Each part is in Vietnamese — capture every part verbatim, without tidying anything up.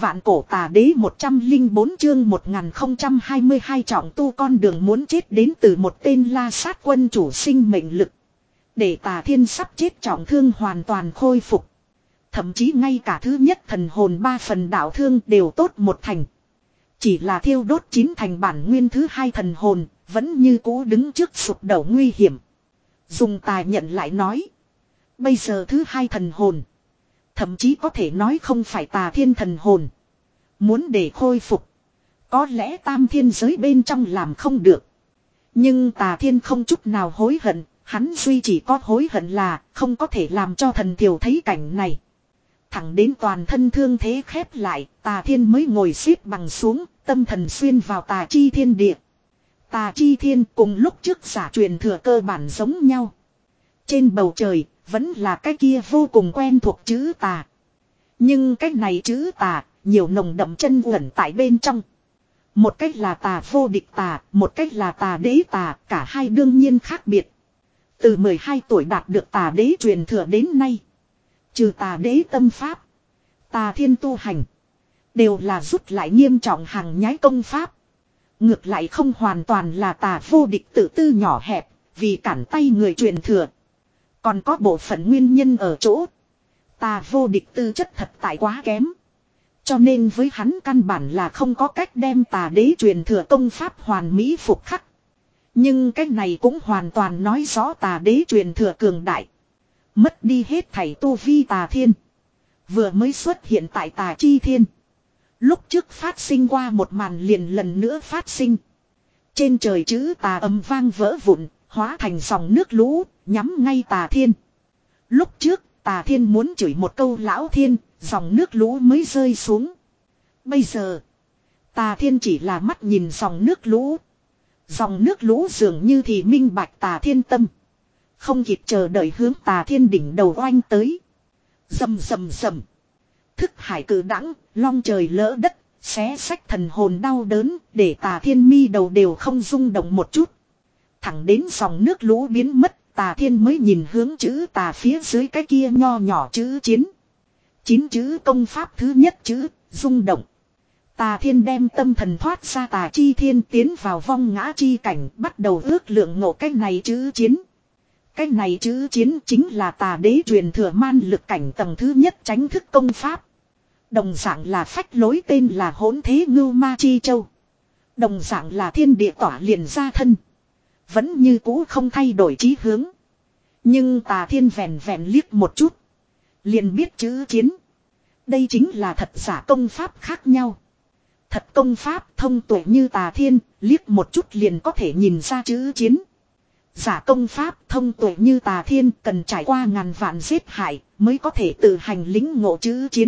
Vạn cổ tà đế một trăm linh bốn chương một nghìn không trăm hai mươi hai trọng tu con đường muốn chết đến từ một tên la sát quân chủ sinh mệnh lực. Để Tà Thiên sắp chết trọng thương hoàn toàn khôi phục. Thậm chí ngay cả thứ nhất thần hồn ba phần đạo thương đều tốt một thành. Chỉ là thiêu đốt chín thành bản nguyên thứ hai thần hồn, vẫn như cũ đứng trước sụp đổ nguy hiểm. Dùng Tà nhận lại nói. Bây giờ thứ hai thần hồn. Thậm chí có thể nói không phải Tà Thiên thần hồn. Muốn để khôi phục. Có lẽ tam thiên giới bên trong làm không được. Nhưng Tà Thiên không chút nào hối hận. Hắn duy chỉ có hối hận là không có thể làm cho thần thiểu thấy cảnh này. Thẳng đến toàn thân thương thế khép lại, Tà Thiên mới ngồi xếp bằng xuống, tâm thần xuyên vào Tà Chi Thiên địa. Tà Chi Thiên cùng lúc trước giả truyền thừa cơ bản giống nhau. Trên bầu trời, vẫn là cái kia vô cùng quen thuộc chữ Tà. Nhưng cái này chữ Tà, nhiều nồng đậm chân uẩn tại bên trong. Một cách là Tà vô địch Tà, một cách là Tà đế Tà, cả hai đương nhiên khác biệt. Từ mười hai tuổi đạt được Tà đế truyền thừa đến nay. Trừ Tà đế tâm pháp, Tà Thiên tu hành, đều là rút lại nghiêm trọng hàng nhái công pháp. Ngược lại không hoàn toàn là Tà vô địch tự tư nhỏ hẹp, vì cản tay người truyền thừa. Còn có bộ phận nguyên nhân ở chỗ. Tà vô địch tư chất thật tại quá kém. Cho nên với hắn căn bản là không có cách đem Tà đế truyền thừa công pháp hoàn mỹ phục khắc. Nhưng cách này cũng hoàn toàn nói rõ Tà đế truyền thừa cường đại. Mất đi hết thảy tu vi Tà Thiên. Vừa mới xuất hiện tại Tà Chi Thiên. Lúc trước phát sinh qua một màn liền lần nữa phát sinh. Trên trời chữ Tà ầm vang vỡ vụn, hóa thành dòng nước lũ, nhắm ngay Tà Thiên. Lúc trước Tà Thiên muốn chửi một câu lão thiên, dòng nước lũ mới rơi xuống. Bây giờ Tà Thiên chỉ là mắt nhìn dòng nước lũ. Dòng nước lũ dường như thì minh bạch Tà Thiên tâm. Không kịp chờ đợi hướng Tà Thiên đỉnh đầu oanh tới. Rầm rầm rầm. Thức hải cử đãng, long trời lỡ đất, xé sách thần hồn đau đớn, để Tà Thiên mi đầu đều không rung động một chút. Thẳng đến dòng nước lũ biến mất, Tà Thiên mới nhìn hướng chữ Tà phía dưới cái kia nho nhỏ chữ chiến. Chín chữ công pháp thứ nhất chữ, rung động. Tà Thiên đem tâm thần thoát ra Tà Chi Thiên tiến vào vong ngã chi cảnh, bắt đầu ước lượng ngộ cái này chữ chiến. Cái này chữ chiến chính là Tà đế truyền thừa man lực cảnh tầng thứ nhất tránh thức công pháp. Đồng dạng là phách lối tên là Hỗn Thế Ngưu Ma Chi Châu. Đồng dạng là thiên địa tỏa liền ra thân. Vẫn như cũ không thay đổi chí hướng. Nhưng Tà Thiên vẹn vẹn liếc một chút. Liền biết chữ chiến. Đây chính là thật giả công pháp khác nhau. Thật công pháp thông tuệ như Tà Thiên, liếc một chút liền có thể nhìn ra chữ chiến. Giả công pháp thông tuệ như Tà Thiên cần trải qua ngàn vạn giết hại mới có thể tự hành lính ngộ chữ chiến.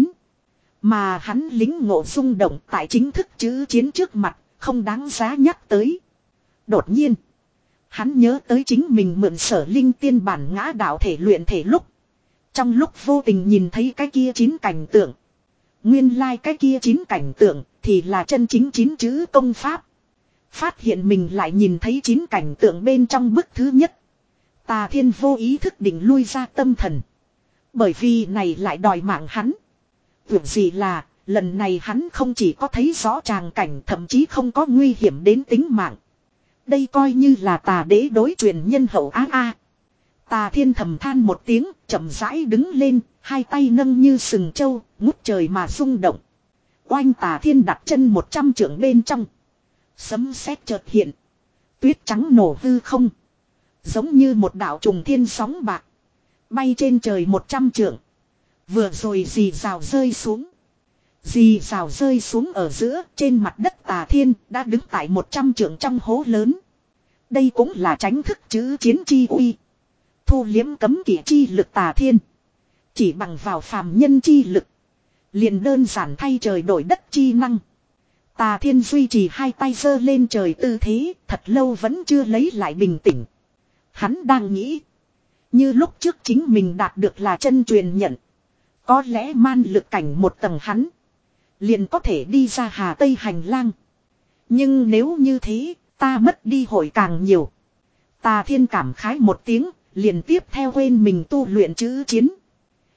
Mà hắn lính ngộ rung động tại chính thức chữ chiến trước mặt, không đáng giá nhắc tới. Đột nhiên, hắn nhớ tới chính mình mượn Sở Linh tiên bản ngã đạo thể luyện thể lúc. Trong lúc vô tình nhìn thấy cái kia chín cảnh tượng. Nguyên lai like cái kia chín cảnh tượng thì là chân chính chín chữ công pháp. Phát hiện mình lại nhìn thấy chín cảnh tượng bên trong bức thứ nhất. Tà Thiên vô ý thức định lui ra tâm thần. Bởi vì này lại đòi mạng hắn. Việc gì là, lần này hắn không chỉ có thấy rõ tràng cảnh, thậm chí không có nguy hiểm đến tính mạng. Đây coi như là Tà đế đối truyền nhân hậu á a. Tà Thiên thầm than một tiếng, chậm rãi đứng lên, hai tay nâng như sừng trâu, ngút trời mà rung động. Oanh Tà Thiên đặt chân một trăm trượng bên trong. Sấm sét chợt hiện. Tuyết trắng nổ hư không. Giống như một đạo trùng thiên sóng bạc. Bay trên trời một trăm trượng. Vừa rồi rì rào rơi xuống. Rì rào rơi xuống ở giữa, trên mặt đất Tà Thiên đã đứng tại một trăm trượng trong hố lớn. Đây cũng là tránh thức chữ chiến chi uy. Thu liếm cấm kỵ chi lực Tà Thiên. Chỉ bằng vào phàm nhân chi lực. Liền đơn giản thay trời đổi đất chi năng. Tà Thiên duy trì hai tay giơ lên trời tư thế, thật lâu vẫn chưa lấy lại bình tĩnh. Hắn đang nghĩ. Như lúc trước chính mình đạt được là chân truyền nhận. Có lẽ man lực cảnh một tầng hắn. Liền có thể đi ra Hà Tây hành lang. Nhưng nếu như thế, ta mất đi hội càng nhiều. Tà Thiên cảm khái một tiếng, liền tiếp theo quên mình tu luyện chữ chiến.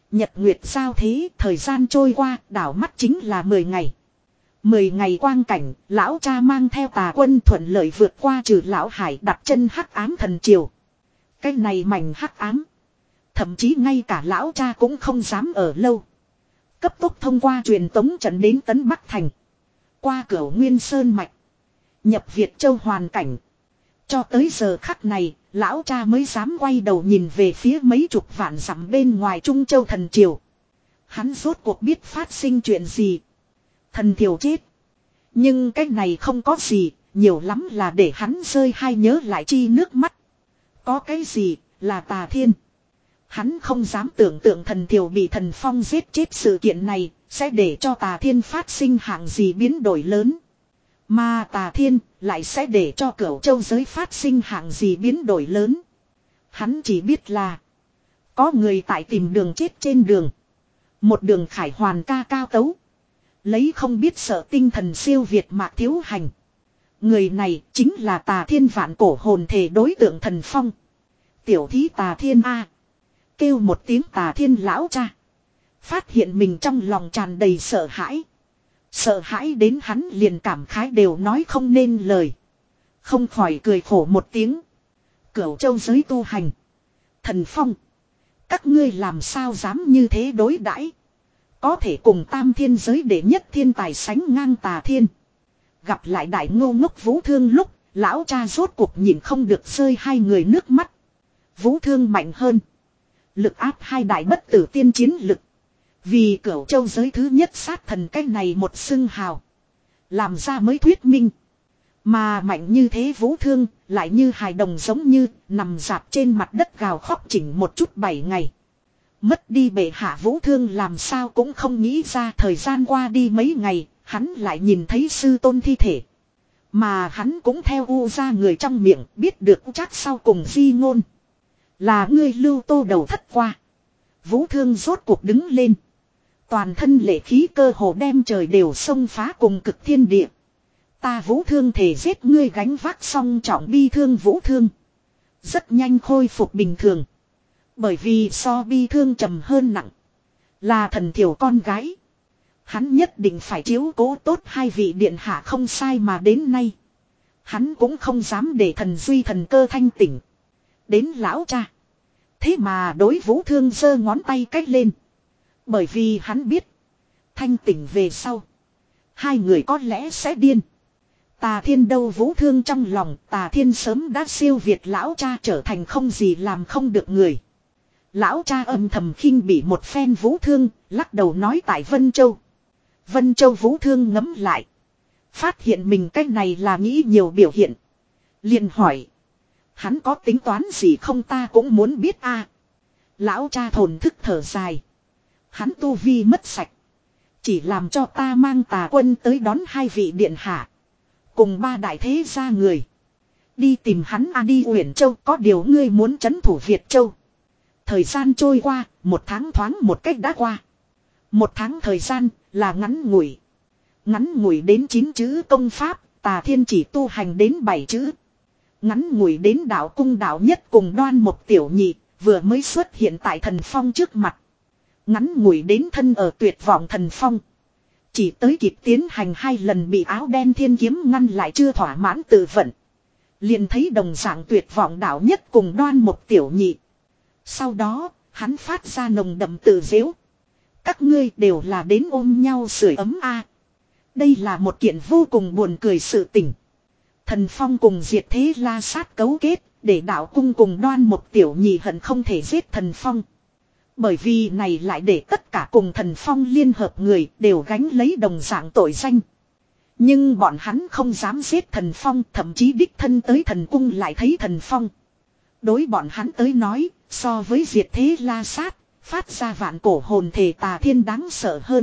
Nhật nguyệt giao thế, thời gian trôi qua, đảo mắt chính là mười ngày. Mười ngày quang cảnh, lão cha mang theo tà quân thuận lợi vượt qua trừ lão hải đặt chân hắc ám thần triều. Cái này mảnh hắc ám. Thậm chí ngay cả lão cha cũng không dám ở lâu. Cấp tốc thông qua truyền tống trận đến Tấn Bắc Thành. Qua cửa Nguyên Sơn Mạch. Nhập Việt Châu hoàn cảnh. Cho tới giờ khắc này, lão cha mới dám quay đầu nhìn về phía mấy chục vạn dặm bên ngoài Trung Châu thần triều. Hắn rốt cuộc biết phát sinh chuyện gì. Thần triều chết. Nhưng cái này không có gì, nhiều lắm là để hắn rơi hay nhớ lại chi nước mắt. Có cái gì, là Tà Thiên. Hắn không dám tưởng tượng thần triều bị thần phong giết chết sự kiện này, sẽ để cho Tà Thiên phát sinh hạng gì biến đổi lớn. Mà Tà Thiên lại sẽ để cho Cửu Châu giới phát sinh hạng gì biến đổi lớn. Hắn chỉ biết là có người tại tìm đường chết trên đường. Một đường khải hoàn ca cao tấu. Lấy không biết sợ tinh thần siêu việt Mạc Thiếu Hành. Người này chính là Tà Thiên vạn cổ hồn thể đối tượng thần phong. Tiểu thí Tà Thiên A. Kêu một tiếng Tà Thiên lão cha. Phát hiện mình trong lòng tràn đầy sợ hãi. Sợ hãi đến hắn liền cảm khái đều nói không nên lời. Không khỏi cười khổ một tiếng. Cửu Châu giới tu hành. Thần phong. Các ngươi làm sao dám như thế đối đãi? Có thể cùng tam thiên giới để nhất thiên tài sánh ngang Tà Thiên. Gặp lại đại ngô ngốc Vũ Thương lúc, lão cha rốt cuộc nhìn không được rơi hai người nước mắt. Vũ Thương mạnh hơn. Lực áp hai đại bất tử tiên chiến lực. Vì Cửu Châu giới thứ nhất sát thần cái này một xưng hào. Làm ra mới thuyết minh. Mà mạnh như thế Vũ Thương, lại như hài đồng giống như, nằm dạp trên mặt đất gào khóc chỉnh một chút bảy ngày. Mất đi bệ hạ Vũ Thương làm sao cũng không nghĩ ra thời gian qua đi mấy ngày, hắn lại nhìn thấy sư tôn thi thể. Mà hắn cũng theo u ra người trong miệng biết được chắc sau cùng di ngôn. Là ngươi lưu tô đầu thất qua. Vũ Thương rốt cuộc đứng lên. Toàn thân lệ khí cơ hồ đem trời đều xông phá cùng cực thiên địa. Ta Vũ Thương thể giết ngươi gánh vác song trọng bi thương Vũ Thương. Rất nhanh khôi phục bình thường. Bởi vì so bi thương trầm hơn nặng. Là thần thiểu con gái. Hắn nhất định phải chiếu cố tốt hai vị điện hạ không sai mà đến nay. Hắn cũng không dám để thần duy thần cơ thanh tỉnh. Đến lão cha. Thế mà đối Vũ Thương giơ ngón tay cách lên. Bởi vì hắn biết. Thanh tỉnh về sau. Hai người có lẽ sẽ điên. Tà Thiên đâu Vũ Thương trong lòng. Tà Thiên sớm đã siêu việt lão cha trở thành không gì làm không được người. Lão cha âm thầm khinh bỉ một phen Vũ Thương. Lắc đầu nói tại Vân Châu. Vân Châu Vũ Thương ngấm lại. Phát hiện mình cách này là nghĩ nhiều biểu hiện. Liền hỏi. Hắn có tính toán gì không ta cũng muốn biết a. Lão cha thổn thức thở dài. Hắn tu vi mất sạch. Chỉ làm cho ta mang Tà quân tới đón hai vị điện hạ. Cùng ba đại thế gia người. Đi tìm hắn a đi Uyển Châu có điều ngươi muốn trấn thủ Việt Châu. Thời gian trôi qua, một tháng thoáng một cách đã qua. Một tháng thời gian là ngắn ngủi. Ngắn ngủi đến chín chữ công pháp, Tà Thiên chỉ tu hành đến bảy chữ. Ngắn ngủi đến đạo cung đạo nhất cùng Đoan Mộc tiểu nhị, vừa mới xuất hiện tại thần phong trước mặt. Ngắn ngủi đến thân ở tuyệt vọng thần phong. Chỉ tới kịp tiến hành hai lần bị áo đen thiên kiếm ngăn lại chưa thỏa mãn tự vận. Liền thấy đồng dạng tuyệt vọng đạo nhất cùng Đoan Mộc tiểu nhị. Sau đó, hắn phát ra nồng đậm tự dễu. Các ngươi đều là đến ôm nhau sưởi ấm a. Đây là một kiện vô cùng buồn cười sự tình. Thần phong cùng diệt thế la sát cấu kết, để đạo cung cùng Đoan Mộc tiểu nhị hận không thể giết thần phong. Bởi vì này lại để tất cả cùng thần phong liên hợp người đều gánh lấy đồng dạng tội danh. Nhưng bọn hắn không dám giết thần phong, thậm chí đích thân tới thần cung lại thấy thần phong. Đối bọn hắn tới nói, so với diệt thế la sát, phát ra vạn cổ hồn thể Tà Thiên đáng sợ hơn.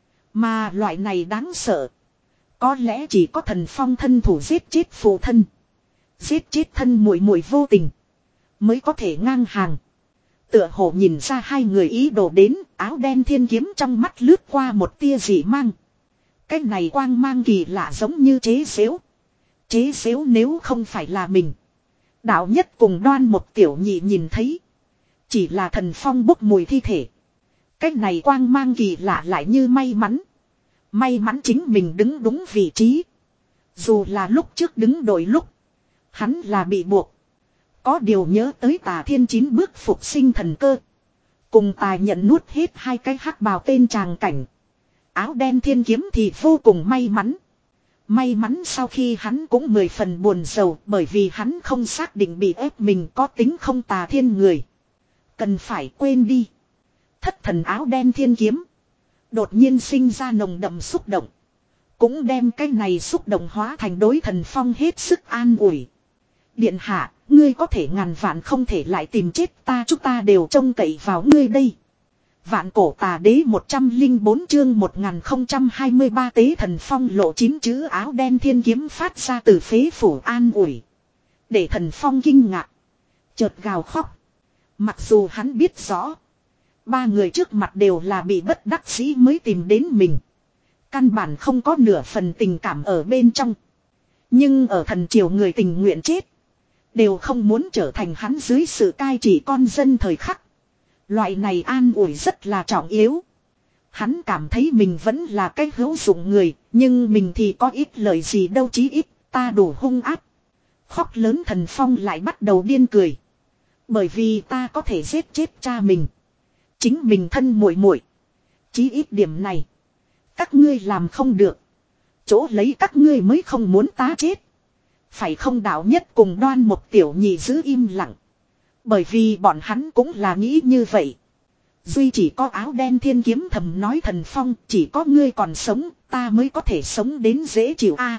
Mà loại này đáng sợ. Có lẽ chỉ có thần phong thân thủ giết chết phụ thân. Giết chết thân muội muội vô tình. Mới có thể ngang hàng. Tựa hồ nhìn ra hai người ý đồ đến, áo đen thiên kiếm trong mắt lướt qua một tia dị mang. Cái này quang mang kỳ lạ giống như chế xếu. Chế xếu nếu không phải là mình. Đạo nhất cùng Đoan Mộc tiểu nhị nhìn thấy. Chỉ là thần phong bốc mùi thi thể. Cái này quang mang kỳ lạ lại như may mắn. May mắn chính mình đứng đúng vị trí. Dù là lúc trước đứng đổi lúc. Hắn là bị buộc. Có điều nhớ tới Tà Thiên chín bước phục sinh thần cơ. Cùng tài nhận nuốt hết hai cái hắc bào tên tràng cảnh. Áo đen thiên kiếm thì vô cùng may mắn. May mắn sau khi hắn cũng mười phần buồn rầu bởi vì hắn không xác định bị ép mình có tính không Tà Thiên người. Cần phải quên đi. Thất thần áo đen thiên kiếm. Đột nhiên sinh ra nồng đậm xúc động. Cũng đem cái này xúc động hóa thành đối Thần Phong hết sức an ủi. Điện hạ, ngươi có thể ngàn vạn không thể lại tìm chết ta, chúng ta đều trông cậy vào ngươi đây. Vạn cổ tà đế một trăm linh bốn chương một nghìn không trăm hai mươi ba tế Thần Phong lộ chín chữ áo đen thiên kiếm phát ra từ phế phủ an ủi. Để Thần Phong kinh ngạc. Chợt gào khóc. Mặc dù hắn biết rõ. Ba người trước mặt đều là bị bất đắc dĩ mới tìm đến mình. Căn bản không có nửa phần tình cảm ở bên trong. Nhưng ở thần triều người tình nguyện chết. Đều không muốn trở thành hắn dưới sự cai trị con dân thời khắc. Loại này an ủi rất là trọng yếu. Hắn cảm thấy mình vẫn là cái hữu dụng người. Nhưng mình thì có ít lời gì đâu, chí ít ta đủ hung ác. Khóc lớn Thần Phong lại bắt đầu điên cười. Bởi vì ta có thể giết chết cha mình. Chính mình thân muội muội. Chí ít điểm này. Các ngươi làm không được. Chỗ lấy các ngươi mới không muốn ta chết. Phải không? Đạo nhất cùng Đoan Một Tiểu Nhị giữ im lặng. Bởi vì bọn hắn cũng là nghĩ như vậy. Duy chỉ có áo đen thiên kiếm thầm nói Thần Phong, chỉ có ngươi còn sống, ta mới có thể sống đến dễ chịu a.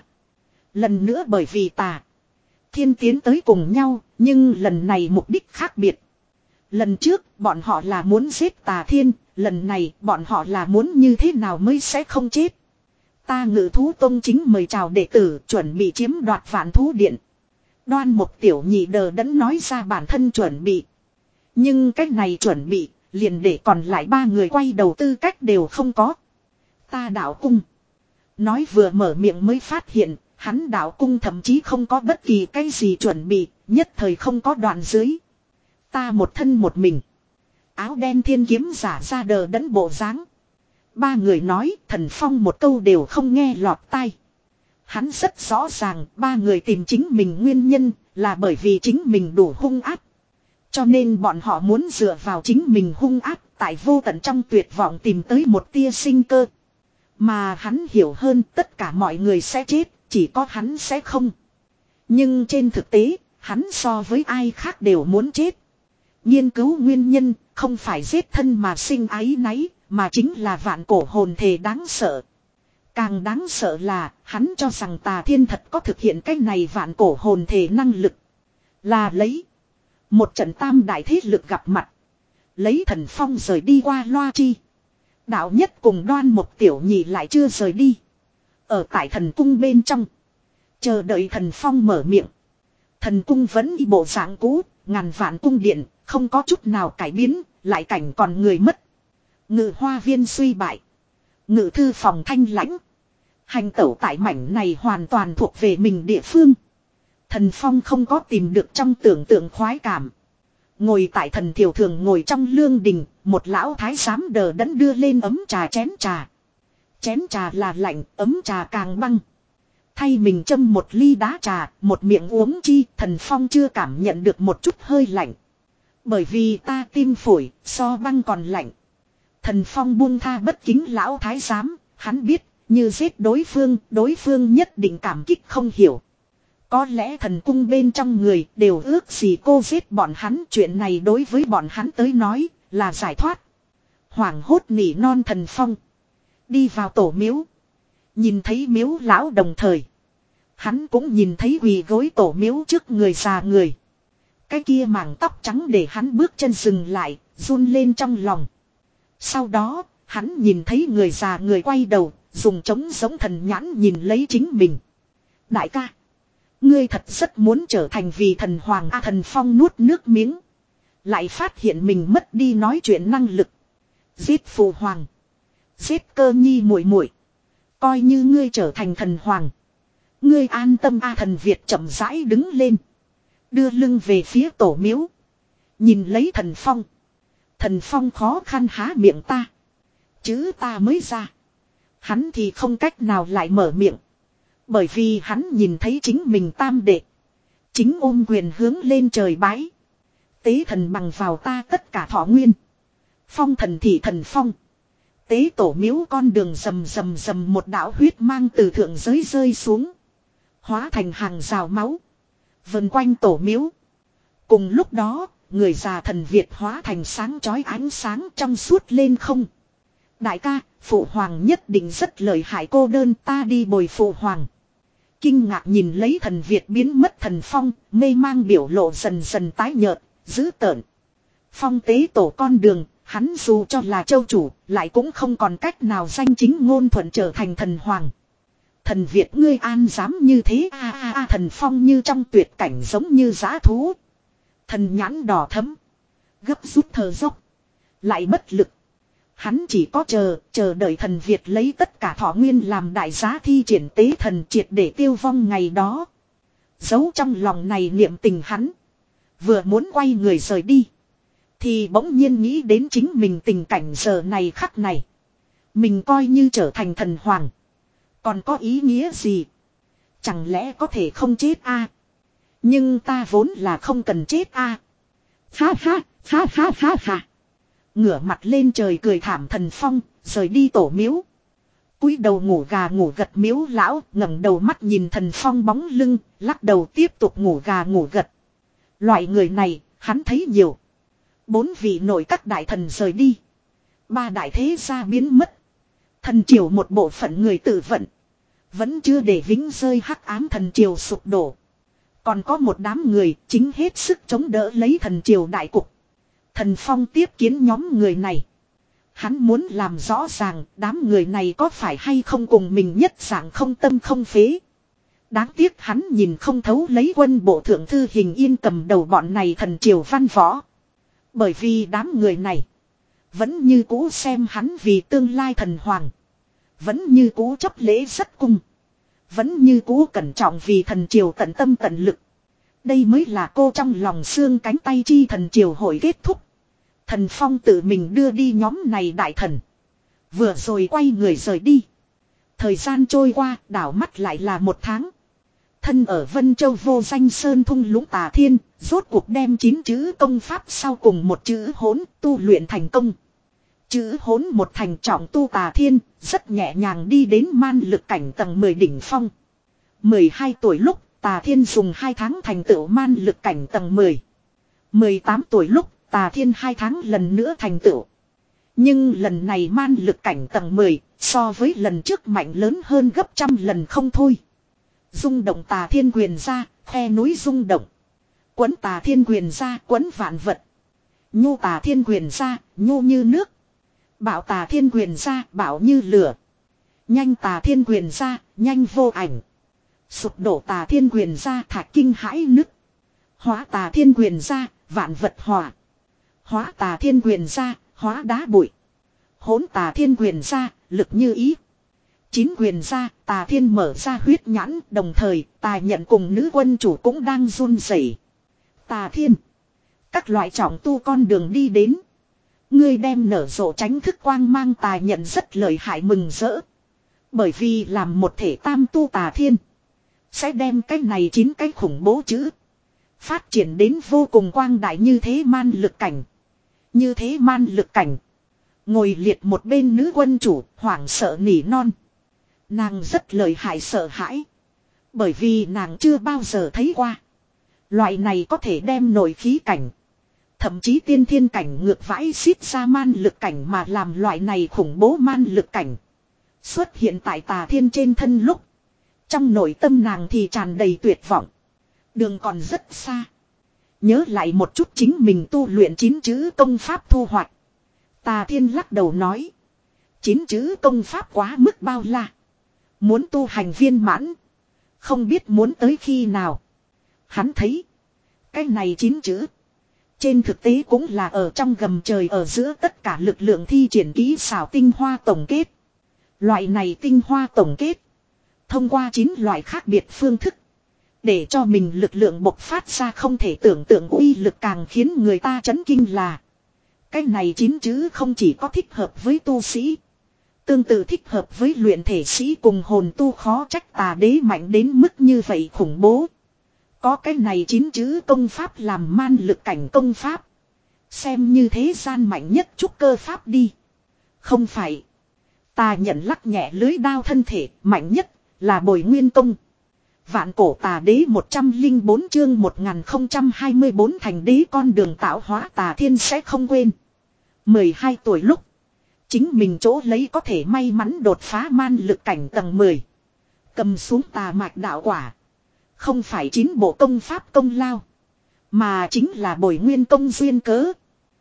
Lần nữa bởi vì Tà Thiên tiến tới cùng nhau, nhưng lần này mục đích khác biệt. Lần trước bọn họ là muốn giết Tà Thiên, lần này bọn họ là muốn như thế nào mới sẽ không chết. Ta Ngự Thú Tông chính mời chào đệ tử chuẩn bị chiếm đoạt Vạn Thú Điện. Đoan Một Tiểu Nhị đờ đẫn nói ra bản thân chuẩn bị. Nhưng cách này chuẩn bị, liền để còn lại ba người quay đầu tư cách đều không có. Ta đạo cung. Nói vừa mở miệng mới phát hiện, hắn đạo cung thậm chí không có bất kỳ cái gì chuẩn bị, nhất thời không có đoạn dưới. Ta một thân một mình. Áo đen thiên kiếm giả ra đờ đẫn bộ dáng. Ba người nói, Thần Phong một câu đều không nghe lọt tai. Hắn rất rõ ràng, ba người tìm chính mình nguyên nhân, là bởi vì chính mình đủ hung ác. Cho nên bọn họ muốn dựa vào chính mình hung ác, tại vô tận trong tuyệt vọng tìm tới một tia sinh cơ. Mà hắn hiểu hơn tất cả mọi người sẽ chết, chỉ có hắn sẽ không. Nhưng trên thực tế, hắn so với ai khác đều muốn chết. Nghiên cứu nguyên nhân, không phải giết thân mà sinh áy náy, mà chính là vạn cổ hồn thể đáng sợ. Càng đáng sợ là, hắn cho rằng Tà Thiên thật có thực hiện cái này vạn cổ hồn thể năng lực. Là lấy một trận tam đại thế lực gặp mặt. Lấy Thần Phong rời đi qua loa chi. Đạo nhất cùng Đoan Một Tiểu Nhị lại chưa rời đi. Ở tại thần cung bên trong. Chờ đợi Thần Phong mở miệng. Thần cung vẫn y bộ dạng cũ, ngàn vạn cung điện, không có chút nào cải biến, lại cảnh còn người mất. Ngự hoa viên suy bại. Ngự thư phòng thanh lãnh. Hành tẩu tại mảnh này hoàn toàn thuộc về mình địa phương. Thần Phong không có tìm được trong tưởng tượng khoái cảm. Ngồi tại thần thiểu thường ngồi trong lương đình, một lão thái giám đờ đẫn đưa lên ấm trà chén trà. Chén trà là lạnh, ấm trà càng băng. Thay mình châm một ly đá trà, một miệng uống chi, Thần Phong chưa cảm nhận được một chút hơi lạnh. Bởi vì ta tim phổi, so băng còn lạnh. Thần Phong buông tha bất kính lão thái giám, hắn biết, như giết đối phương, đối phương nhất định cảm kích không hiểu. Có lẽ thần cung bên trong người đều ước gì cô giết bọn hắn, chuyện này đối với bọn hắn tới nói, là giải thoát. Hoảng hốt nỉ non Thần Phong. Đi vào tổ miếu. Nhìn thấy miếu lão đồng thời. Hắn cũng nhìn thấy quỳ gối tổ miếu trước người già người. Cái kia mảng tóc trắng để hắn bước chân dừng lại, run lên trong lòng. Sau đó, hắn nhìn thấy người già người quay đầu, dùng trống giống thần nhãn nhìn lấy chính mình. Đại ca, ngươi thật rất muốn trở thành vì thần hoàng a. Thần Phong nuốt nước miếng. Lại phát hiện mình mất đi nói chuyện năng lực. Giết phụ hoàng. Giết cơ nhi muội muội. Coi như ngươi trở thành thần hoàng. Ngươi an tâm a. Thần Việt chậm rãi đứng lên. Đưa lưng về phía tổ miếu. Nhìn lấy Thần Phong. Thần Phong khó khăn há miệng ta. Chứ ta mới ra. Hắn thì không cách nào lại mở miệng. Bởi vì hắn nhìn thấy chính mình tam đệ. Chính ôm quyền hướng lên trời bái. Tế thần bằng vào ta tất cả thọ nguyên. Phong thần thì thần phong. Tế tổ miếu con đường rầm rầm rầm một đạo huyết mang từ thượng giới rơi xuống. Hóa thành hàng rào máu. Vần quanh tổ miếu. Cùng lúc đó, người già thần Việt hóa thành sáng chói ánh sáng trong suốt lên không. Đại ca, phụ hoàng nhất định rất lợi hại, cô đơn, ta đi bồi phụ hoàng. Kinh ngạc nhìn lấy thần Việt biến mất thần phong, mê mang biểu lộ dần dần tái nhợt, dữ tợn. Phong tế tổ con đường, hắn dù cho là châu chủ, lại cũng không còn cách nào danh chính ngôn thuận trở thành thần hoàng. Thần Việt ngươi an dám như thế a a a thần phong như trong tuyệt cảnh giống như dã thú. Thần nhãn đỏ thấm. Gấp rút thở dốc. Lại bất lực. Hắn chỉ có chờ, chờ đợi thần Việt lấy tất cả thọ nguyên làm đại giá thi triển tế thần triệt để tiêu vong ngày đó. Giấu trong lòng này niệm tình hắn. Vừa muốn quay người rời đi. Thì bỗng nhiên nghĩ đến chính mình tình cảnh giờ này khắc này. Mình coi như trở thành thần hoàng. Còn có ý nghĩa gì? Chẳng lẽ có thể không chết a? Nhưng ta vốn là không cần chết a. Ha ha, ha ha ha ha. Ngửa mặt lên trời cười thảm thần phong, rời đi tổ miếu. Cúi đầu ngủ gà ngủ gật miếu lão, ngẩng đầu mắt nhìn thần phong bóng lưng, lắc đầu tiếp tục ngủ gà ngủ gật. Loại người này, hắn thấy nhiều. Bốn vị nội các đại thần rời đi. Ba đại thế gia biến mất. Thần triều một bộ phận người tự vận. Vẫn chưa để vĩnh rơi hắc ám thần triều sụp đổ. Còn có một đám người chính hết sức chống đỡ lấy thần triều đại cục. Thần Phong tiếp kiến nhóm người này. Hắn muốn làm rõ ràng đám người này có phải hay không cùng mình nhất dạng không tâm không phế. Đáng tiếc hắn nhìn không thấu lấy quân bộ thượng thư Hình Yên cầm đầu bọn này thần triều văn võ. Bởi vì đám người này vẫn như cũ xem hắn vì tương lai thần hoàng. Vẫn như cũ chấp lễ rất cung. Vẫn như cũ cẩn trọng vì thần triều tận tâm tận lực. Đây mới là cô trong lòng xương cánh tay chi thần triều hội kết thúc. Thần Phong tự mình đưa đi nhóm này đại thần. Vừa rồi quay người rời đi. Thời gian trôi qua, đảo mắt lại là một tháng. Thân ở Vân Châu vô danh sơn thung lũng Tà Thiên, rốt cuộc đem chín chữ công pháp sau cùng một chữ hỗn tu luyện thành công. Chữ hỗn một thành trọng tu Tà Thiên, rất nhẹ nhàng đi đến man lực cảnh tầng mười đỉnh phong. mười hai tuổi lúc, Tà Thiên dùng hai tháng thành tựu man lực cảnh tầng mười. mười tám tuổi lúc, Tà Thiên hai tháng lần nữa thành tựu. Nhưng lần này man lực cảnh tầng mười, so với lần trước mạnh lớn hơn gấp trăm lần không thôi. Rung động Tà Thiên quyền ra, khe núi rung động. Quấn Tà Thiên quyền ra, quấn vạn vật. Nhu Tà Thiên quyền ra, nhu như nước. Bảo Tà Thiên quyền ra, bảo như lửa. Nhanh Tà Thiên quyền ra, nhanh vô ảnh. Sụp đổ Tà Thiên quyền ra, thạch kinh hãi nứt. Hóa Tà Thiên quyền ra, vạn vật hòa. Hóa Tà Thiên quyền ra, hóa đá bụi. Hỗn Tà Thiên quyền ra, lực như ý. Chín quyền ra, Tà Thiên mở ra huyết nhãn, đồng thời, Tà nhận cùng nữ quân chủ cũng đang run rẩy. Tà Thiên, các loại trọng tu con đường đi đến. Ngươi đem nở rộ tránh thức quang mang Tà nhận rất lợi hại mừng rỡ. Bởi vì làm một thể tam tu Tà Thiên, sẽ đem cái này chín cái khủng bố chữ phát triển đến vô cùng quang đại như thế man lực cảnh. Như thế man lực cảnh. Ngồi liệt một bên nữ quân chủ, hoảng sợ nỉ non. Nàng rất lợi hại sợ hãi. Bởi vì nàng chưa bao giờ thấy qua. Loại này có thể đem nội khí cảnh. Thậm chí tiên thiên cảnh ngược vãi xít ra man lực cảnh mà làm loại này khủng bố man lực cảnh. Xuất hiện tại Tà Thiên trên thân lúc. Trong nội tâm nàng thì tràn đầy tuyệt vọng. Đường còn rất xa. Nhớ lại một chút chính mình tu luyện chín chữ công pháp thu hoạch. Tà Thiên lắc đầu nói. Chín chữ công pháp quá mức bao la. Muốn tu hành viên mãn. Không biết muốn tới khi nào. Hắn thấy. Cái này chín chữ. Trên thực tế cũng là ở trong gầm trời ở giữa tất cả lực lượng thi triển kỹ xảo tinh hoa tổng kết. Loại này tinh hoa tổng kết. Thông qua chín loại khác biệt phương thức. Để cho mình lực lượng bộc phát ra không thể tưởng tượng uy lực càng khiến người ta chấn kinh là. Cái này chín chữ không chỉ có thích hợp với tu sĩ. Tương tự thích hợp với luyện thể sĩ cùng hồn tu, khó trách tà đế mạnh đến mức như vậy khủng bố. Có cái này chín chữ công pháp làm man lực cảnh công pháp. Xem như thế gian mạnh nhất trúc cơ pháp đi. Không phải. Ta nhận lắc nhẹ lưới đao thân thể mạnh nhất là Bồi Nguyên Công. Vạn cổ tà đế một trăm lẻ bốn chương một nghìn không trăm hai mươi bốn thành đế con đường tạo hóa Tà Thiên sẽ không quên. mười hai tuổi lúc. Chính mình chỗ lấy có thể may mắn đột phá man lực cảnh tầng mười. Cầm xuống tà mạch đạo quả. Không phải chín bộ công pháp công lao. Mà chính là Bồi Nguyên Công duyên cớ.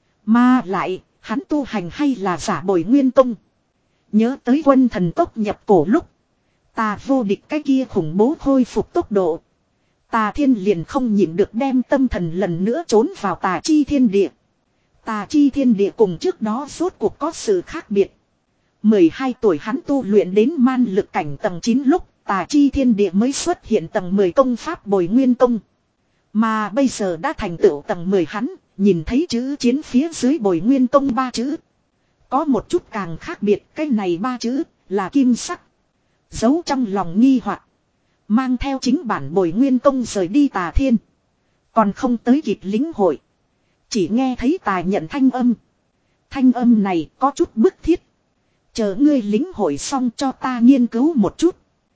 Mà lại, hắn tu hành hay là giả Bồi Nguyên Công. Nhớ tới quân thần tốc nhập cổ lúc. Tà vô địch cái kia khủng bố khôi phục tốc độ. Tà Thiên liền không nhịn được đem tâm thần lần nữa trốn vào tà chi thiên địa. Tà chi thiên địa cùng trước đó rốt cuộc có sự khác biệt. mười hai tuổi hắn tu luyện đến man lực cảnh tầng chín lúc. Tà chi thiên địa mới xuất hiện tầng mười công pháp Bồi Nguyên Công. Mà bây giờ đã thành tựu tầng mười hắn. Nhìn thấy chữ chiến phía dưới Bồi Nguyên Công ba chữ. Có một chút càng khác biệt. Cái này ba chữ là kim sắc. Giấu trong lòng nghi hoặc, mang theo chính bản Bồi Nguyên Công rời đi Tà Thiên. Còn không tới kịp lính hội. Chỉ nghe thấy Tà nhận thanh âm. Thanh âm này có chút bức thiết. Chờ ngươi lính hội xong cho ta nghiên cứu một chút.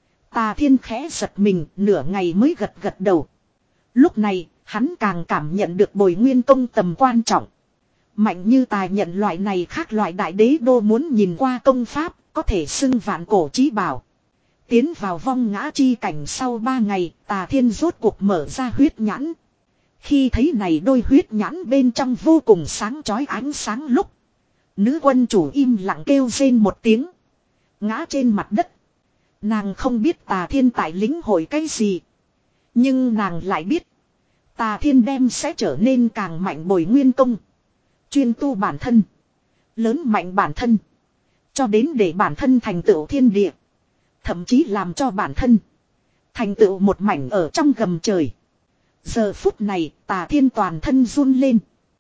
Tà Thiên khẽ giật mình, nửa ngày mới gật gật đầu. Lúc này, hắn càng cảm nhận được Bồi Nguyên Công tầm quan trọng. Mạnh như Tà nhận loại này khác loại đại đế đô muốn nhìn qua công pháp, có thể xưng vạn cổ chí bảo. Tiến vào vong ngã chi cảnh sau ba ngày, Tà Thiên rốt cuộc mở ra huyết nhãn. Khi thấy này đôi huyết nhãn bên trong vô cùng sáng chói ánh sáng lúc. Nữ quân chủ im lặng kêu rên một tiếng. Ngã trên mặt đất. Nàng không biết Tà Thiên tại lĩnh hội cái gì. Nhưng nàng lại biết. Tà Thiên đem sẽ trở nên càng mạnh Bồi Nguyên Công. Chuyên tu bản thân. Lớn mạnh bản thân. Cho đến để bản thân thành tựu thiên địa. Thậm chí làm cho bản thân thành tựu một mảnh ở trong gầm trời. Giờ phút này Tà Thiên toàn thân run lên.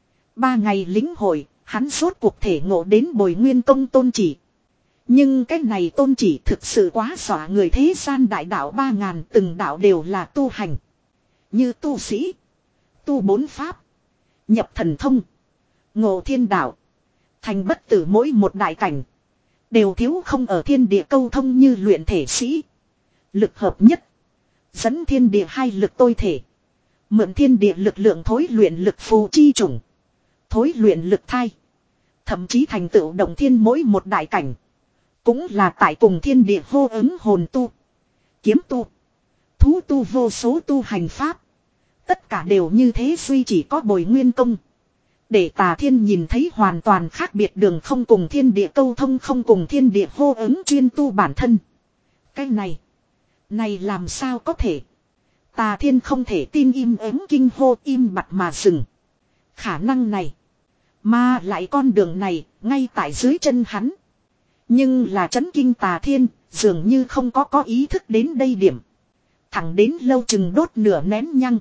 Ba ngày lĩnh hội, hắn rốt cuộc thể ngộ đến Bồi Nguyên Công tôn chỉ. Nhưng cái này tôn chỉ thực sự quá xỏa người thế gian đại đạo ba ngàn từng đạo đều là tu hành. Như tu sĩ, tu bốn pháp, nhập thần thông, ngộ thiên đạo, thành bất tử mỗi một đại cảnh. Đều thiếu không ở thiên địa câu thông như luyện thể sĩ. Lực hợp nhất. Dẫn thiên địa hai lực tôi thể. Mượn thiên địa lực lượng thối luyện lực phù chi chủng. Thối luyện lực thai. Thậm chí thành tựu động thiên mỗi một đại cảnh. Cũng là tại cùng thiên địa hô ứng hồn tu. Kiếm tu. Thú tu vô số tu hành pháp. Tất cả đều như thế duy chỉ có Bồi Nguyên Công. Để Tà Thiên nhìn thấy hoàn toàn khác biệt đường không cùng thiên địa câu thông không cùng thiên địa hô ứng chuyên tu bản thân. Cái này. Này làm sao có thể. Tà Thiên không thể tin im ắng kinh hô im bặt mà dừng. Khả năng này. Mà lại con đường này ngay tại dưới chân hắn. Nhưng là chấn kinh Tà Thiên dường như không có có ý thức đến đây điểm. Thẳng đến lâu chừng đốt nửa nén nhăng.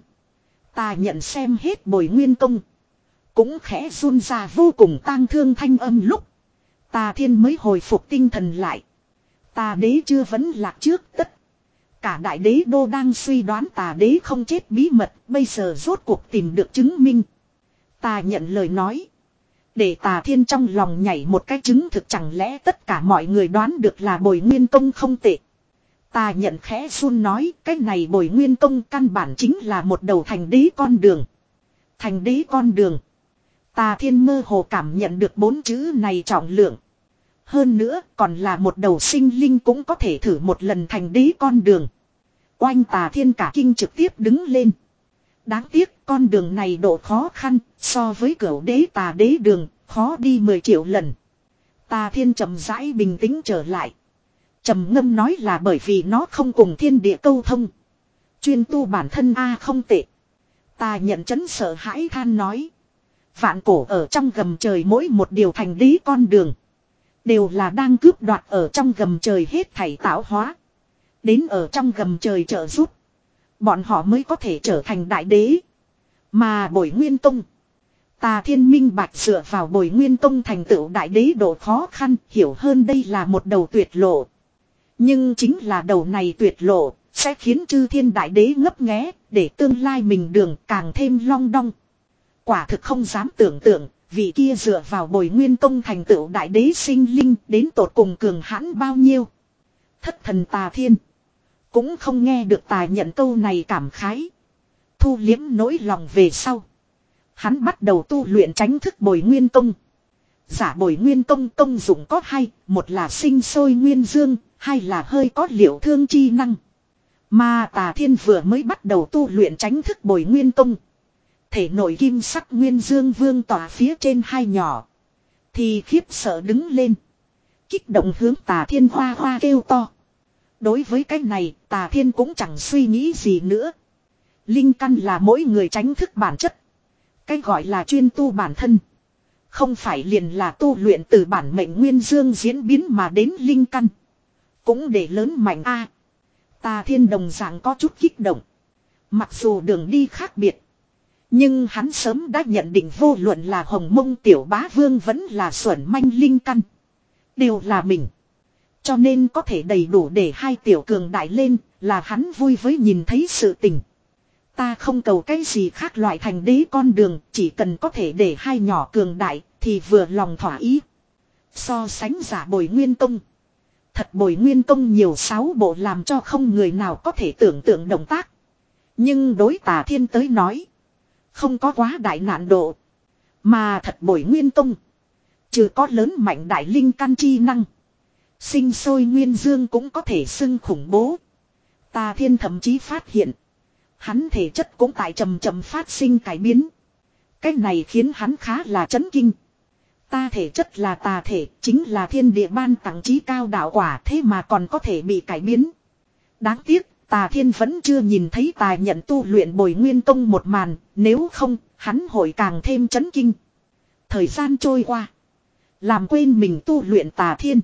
Ta nhận xem hết Bồi Nguyên Công. Cũng khẽ run ra vô cùng tang thương thanh âm lúc. Tà Thiên mới hồi phục tinh thần lại. Tà đế chưa vẫn lạc trước tất. Cả đại đế đô đang suy đoán tà đế không chết bí mật. Bây giờ rốt cuộc tìm được chứng minh. Ta nhận lời nói. Để Tà Thiên trong lòng nhảy một cái chứng thực chẳng lẽ tất cả mọi người đoán được là Bồi Nguyên Công không tệ. Ta nhận khẽ run nói cái này Bồi Nguyên Công căn bản chính là một đầu thành đế con đường. Thành đế con đường. Tà Thiên mơ hồ cảm nhận được bốn chữ này trọng lượng. Hơn nữa còn là một đầu sinh linh cũng có thể thử một lần thành đế con đường. Oanh Tà Thiên cả kinh trực tiếp đứng lên. Đáng tiếc con đường này độ khó khăn so với cửu đế tà đế đường khó đi mười triệu lần. Tà Thiên chậm rãi bình tĩnh trở lại. Trầm ngâm nói là bởi vì nó không cùng thiên địa câu thông. Chuyên tu bản thân a không tệ. Ta nhận chấn sợ hãi than nói. Vạn cổ ở trong gầm trời mỗi một điều thành đế con đường. Đều là đang cướp đoạt ở trong gầm trời hết thảy tạo hóa. Đến ở trong gầm trời trợ giúp. Bọn họ mới có thể trở thành đại đế. Mà Bồi Nguyên Công. Tà Thiên minh bạch dựa vào Bồi Nguyên Tông thành tựu đại đế độ khó khăn, hiểu hơn đây là một đầu tuyệt lộ. Nhưng chính là đầu này tuyệt lộ, sẽ khiến chư thiên đại đế ngấp nghé, để tương lai mình đường càng thêm long đong. Quả thực không dám tưởng tượng, vị kia dựa vào Bồi Nguyên Tông thành tựu đại đế sinh linh đến tột cùng cường hãn bao nhiêu. Thất thần Tà Thiên cũng không nghe được Tà Nhận câu này cảm khái. Thu liếm nỗi lòng về sau. Hắn bắt đầu tu luyện tránh thức Bồi Nguyên Tông. Giả Bồi Nguyên Tông công dụng có hai, một là sinh sôi nguyên dương, hai là hơi có liệu thương chi năng. Mà Tà Thiên vừa mới bắt đầu tu luyện tránh thức Bồi Nguyên Tông. Thể nội kim sắc nguyên dương vương tỏa phía trên hai nhỏ. Thì khiếp sợ đứng lên. Kích động hướng Tà Thiên hoa hoa kêu to. Đối với cái này, Tà Thiên cũng chẳng suy nghĩ gì nữa. Linh căn là mỗi người tránh thức bản chất. Cái gọi là chuyên tu bản thân. Không phải liền là tu luyện từ bản mệnh nguyên dương diễn biến mà đến linh căn. Cũng để lớn mạnh a. Tà Thiên đồng dạng có chút kích động. Mặc dù đường đi khác biệt. Nhưng hắn sớm đã nhận định vô luận là Hồng Mông Tiểu Bá Vương vẫn là Xuẩn Manh linh căn. Đều là mình. Cho nên có thể đầy đủ để hai tiểu cường đại lên là hắn vui với nhìn thấy sự tình. Ta không cầu cái gì khác loại thành đế con đường, chỉ cần có thể để hai nhỏ cường đại thì vừa lòng thỏa ý. So sánh giả Bồi Nguyên Tông. Thật Bồi Nguyên Tông nhiều sáu bộ làm cho không người nào có thể tưởng tượng động tác. Nhưng đối Tà Thiên tới nói, không có quá đại nạn độ. Mà thật Bồi Nguyên Tông, trừ có lớn mạnh đại linh căn chi năng, sinh sôi nguyên dương cũng có thể xưng khủng bố. Tà Thiên thậm chí phát hiện, hắn thể chất cũng tại chậm chậm phát sinh cải biến. Cái này khiến hắn khá là chấn kinh. Ta thể chất là tà thể, chính là thiên địa ban tặng trí cao đạo quả, thế mà còn có thể bị cải biến. Đáng tiếc, Tà Thiên vẫn chưa nhìn thấy Tà Nhận tu luyện Bồi Nguyên Tông một màn, nếu không, hắn hội càng thêm chấn kinh. Thời gian trôi qua, làm quên mình tu luyện Tà Thiên.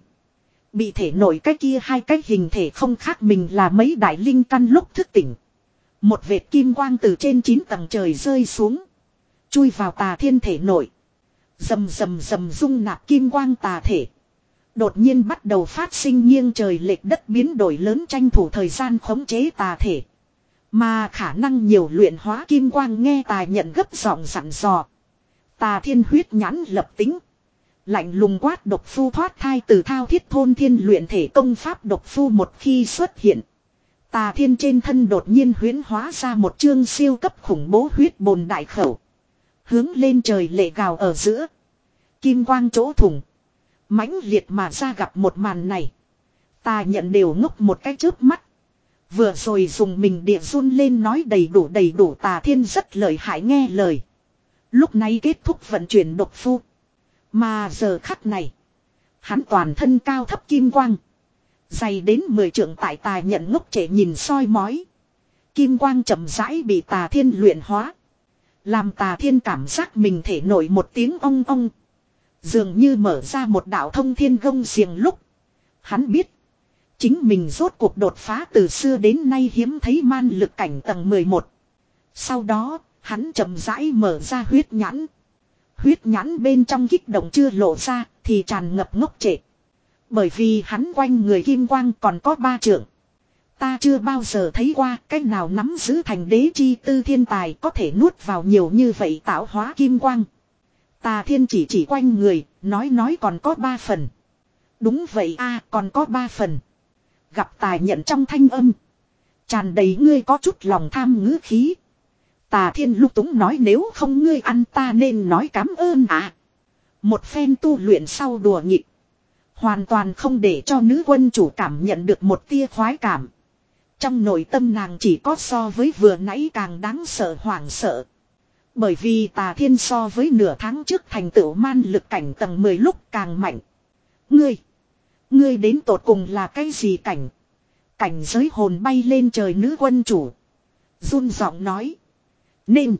Bị thể nổi cái kia hai cái hình thể không khác mình là mấy đại linh căn lúc thức tỉnh. Một vệt kim quang từ trên chín tầng trời rơi xuống. Chui vào Tà Thiên thể nội. Rầm rầm rầm rung nạp kim quang tà thể. Đột nhiên bắt đầu phát sinh nghiêng trời lệch đất biến đổi lớn, tranh thủ thời gian khống chế tà thể. Mà khả năng nhiều luyện hóa kim quang nghe Tà Nhận gấp giọng dặn dò. Tà Thiên huyết nhãn lập tính. Lạnh lùng quát độc phu thoát thai từ thao thiết thôn thiên luyện thể công pháp độc phu một khi xuất hiện. Tà Thiên trên thân đột nhiên huyễn hóa ra một chương siêu cấp khủng bố huyết bồn đại khẩu. Hướng lên trời lệ gào ở giữa. Kim quang chỗ thủng. Mãnh liệt mà ra gặp một màn này. Tà Nhận đều ngốc một cái chớp mắt. Vừa rồi dùng mình địa run lên nói đầy đủ đầy đủ. Tà Thiên rất lợi hại nghe lời. Lúc này kết thúc vận chuyển độc phu. Mà giờ khắc này. Hắn toàn thân cao thấp kim quang. Dày đến mười trượng tại Tà Nhận ngốc trễ nhìn soi mói. Kim quang chậm rãi bị Tà Thiên luyện hóa. Làm Tà Thiên cảm giác mình thể nổi một tiếng ong ong. Dường như mở ra một đạo thông thiên gông xiềng lúc. Hắn biết. Chính mình rốt cuộc đột phá từ xưa đến nay hiếm thấy man lực cảnh tầng mười một. Sau đó, hắn chậm rãi mở ra huyết nhãn. Huyết nhãn bên trong kích động chưa lộ ra, thì tràn ngập ngốc trệ. Bởi vì hắn quanh người kim quang còn có ba trượng. Ta chưa bao giờ thấy qua cách nào nắm giữ thành đế chi tư thiên tài có thể nuốt vào nhiều như vậy tạo hóa kim quang. Tà Thiên chỉ chỉ quanh người, nói nói còn có ba phần. Đúng vậy a, còn có ba phần. Gặp Tà Nhận trong thanh âm. Tràn đầy ngươi có chút lòng tham ngữ khí. Tà Thiên lúc túng nói nếu không ngươi ăn ta nên nói cảm ơn à. Một phen tu luyện sau đùa nghịch. Hoàn toàn không để cho nữ quân chủ cảm nhận được một tia khoái cảm. Trong nội tâm nàng chỉ có so với vừa nãy càng đáng sợ hoảng sợ. Bởi vì Tà Thiên so với nửa tháng trước thành tựu man lực cảnh tầng mười lúc càng mạnh. Ngươi, ngươi đến tột cùng là cái gì cảnh? Cảnh giới hồn bay lên trời nữ quân chủ. Run giọng nói. Nên,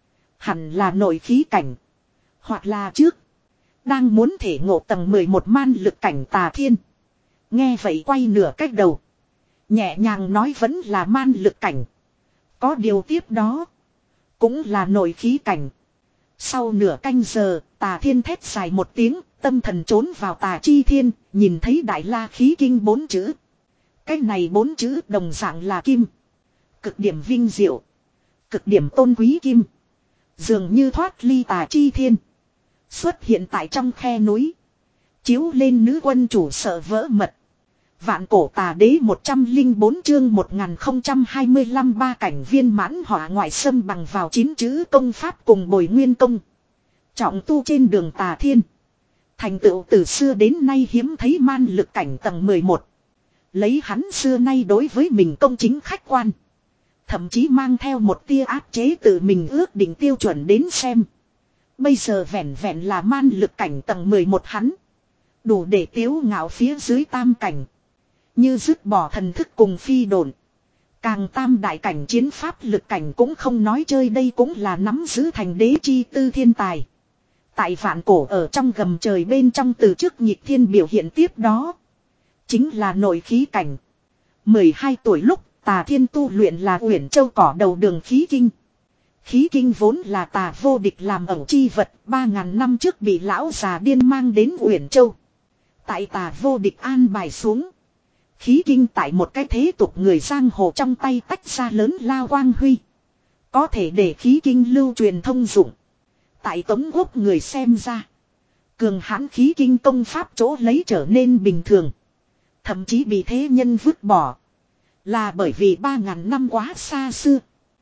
hẳn là nội khí cảnh. Hoặc là trước, đang muốn thể ngộ tầng mười một man lực cảnh Tà Thiên. Nghe vậy quay nửa cách đầu. Nhẹ nhàng nói vẫn là man lực cảnh. Có điều tiếp đó. Cũng là nội khí cảnh. Sau nửa canh giờ, Tà Thiên thét dài một tiếng, tâm thần trốn vào Tà Chi Thiên, nhìn thấy Đại La Khí Kinh bốn chữ. Cái này bốn chữ đồng dạng là kim. Cực điểm vinh diệu. Cực điểm tôn quý kim. Dường như thoát ly Tà Chi Thiên. Xuất hiện tại trong khe núi. Chiếu lên nữ quân chủ sợ vỡ mật. Vạn cổ tà đế một trăm lẻ bốn chương một nghìn không trăm hai mươi lăm ba cảnh viên mãn hỏa ngoại xâm bằng vào chín chữ công pháp cùng bồi nguyên công. Trọng tu trên đường Tà Thiên. Thành tựu từ xưa đến nay hiếm thấy man lực cảnh tầng mười một. Lấy hắn xưa nay đối với mình công chính khách quan. Thậm chí mang theo một tia áp chế tự mình ước định tiêu chuẩn đến xem. Bây giờ vẹn vẹn là man lực cảnh tầng mười một hắn. Đủ để tiếu ngạo phía dưới tam cảnh. Như dứt bỏ thần thức cùng phi độn. Càng tam đại cảnh chiến pháp lực cảnh cũng không nói chơi, đây cũng là nắm giữ thành đế chi tư thiên tài. Tại vạn cổ ở trong gầm trời bên trong từ trước nhịp thiên biểu hiện tiếp đó. Chính là nội khí cảnh. mười hai tuổi lúc Tà Thiên tu luyện là Uyển Châu cỏ đầu đường khí kinh. Khí kinh vốn là tà vô địch làm ẩu chi vật, ba ngàn năm trước bị lão già điên mang đến Uyển Châu. Tại tà vô địch an bài xuống. Khí kinh tại một cái thế tục người giang hồ trong tay tách ra lớn lao quang huy. Có thể để khí kinh lưu truyền thông dụng. Tại Tống Quốc người xem ra. Cường hãn khí kinh công pháp chỗ lấy trở nên bình thường. Thậm chí bị thế nhân vứt bỏ. Là bởi vì ba ngàn năm quá xa xưa.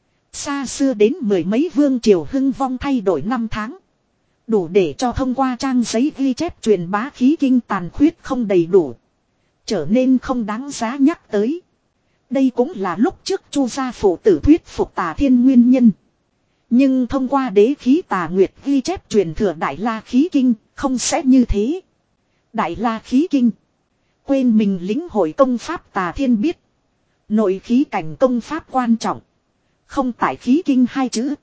Xa xưa đến mười mấy vương triều hưng vong thay đổi năm tháng. Đủ để cho thông qua trang giấy ghi chép truyền bá khí kinh tàn khuyết không đầy đủ. Trở nên không đáng giá nhắc tới. Đây cũng là lúc trước Chu gia phụ tử thuyết phục Tà Thiên nguyên nhân. Nhưng thông qua đế khí Tà Nguyệt ghi chép truyền thừa Đại La Khí Kinh, không sẽ như thế. Đại La Khí Kinh. Quên mình lĩnh hội công pháp Tà Thiên biết. Nội khí cảnh công pháp quan trọng. Không tại khí kinh hai chữ.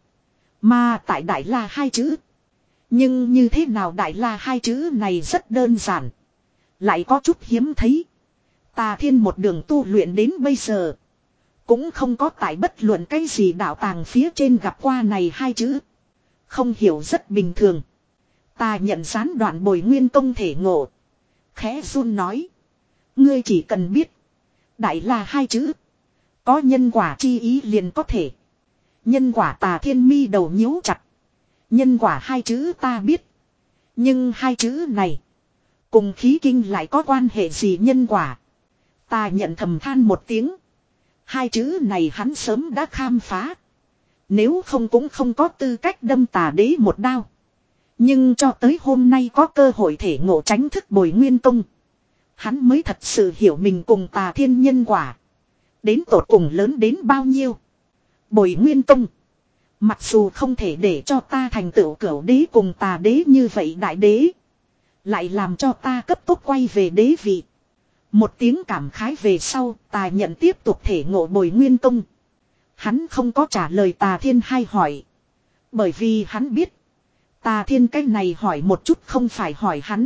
Mà tại Đại La hai chữ. Nhưng như thế nào Đại La hai chữ này rất đơn giản. Lại có chút hiếm thấy. Tà Thiên một đường tu luyện đến bây giờ. Cũng không có tại bất luận cái gì đạo tàng phía trên gặp qua này hai chữ. Không hiểu rất bình thường. Ta nhận gián đoạn bồi nguyên công thể ngộ. Khẽ run nói. Ngươi chỉ cần biết. Đại La hai chữ. Có nhân quả chi ý liền có thể. Nhân quả Tà Thiên mi đầu nhíu chặt. Nhân quả hai chữ ta biết. Nhưng hai chữ này. Cùng khí kinh lại có quan hệ gì nhân quả. Ta nhận thầm than một tiếng. Hai chữ này hắn sớm đã khám phá. Nếu không cũng không có tư cách đâm Tà đế một đao. Nhưng cho tới hôm nay có cơ hội thể ngộ tránh thức bồi nguyên công. Hắn mới thật sự hiểu mình cùng Tà Thiên nhân quả. Đến tột cùng lớn đến bao nhiêu. Bồi nguyên công. Mặc dù không thể để cho ta thành tựu cửu đế cùng Tà đế như vậy đại đế. Lại làm cho ta cấp tốc quay về đế vị. Một tiếng cảm khái về sau, Tà nhận tiếp tục thể ngộ bồi nguyên công. Hắn không có trả lời Tà Thiên hai hỏi. Bởi vì hắn biết. Tà Thiên cái này hỏi một chút không phải hỏi hắn.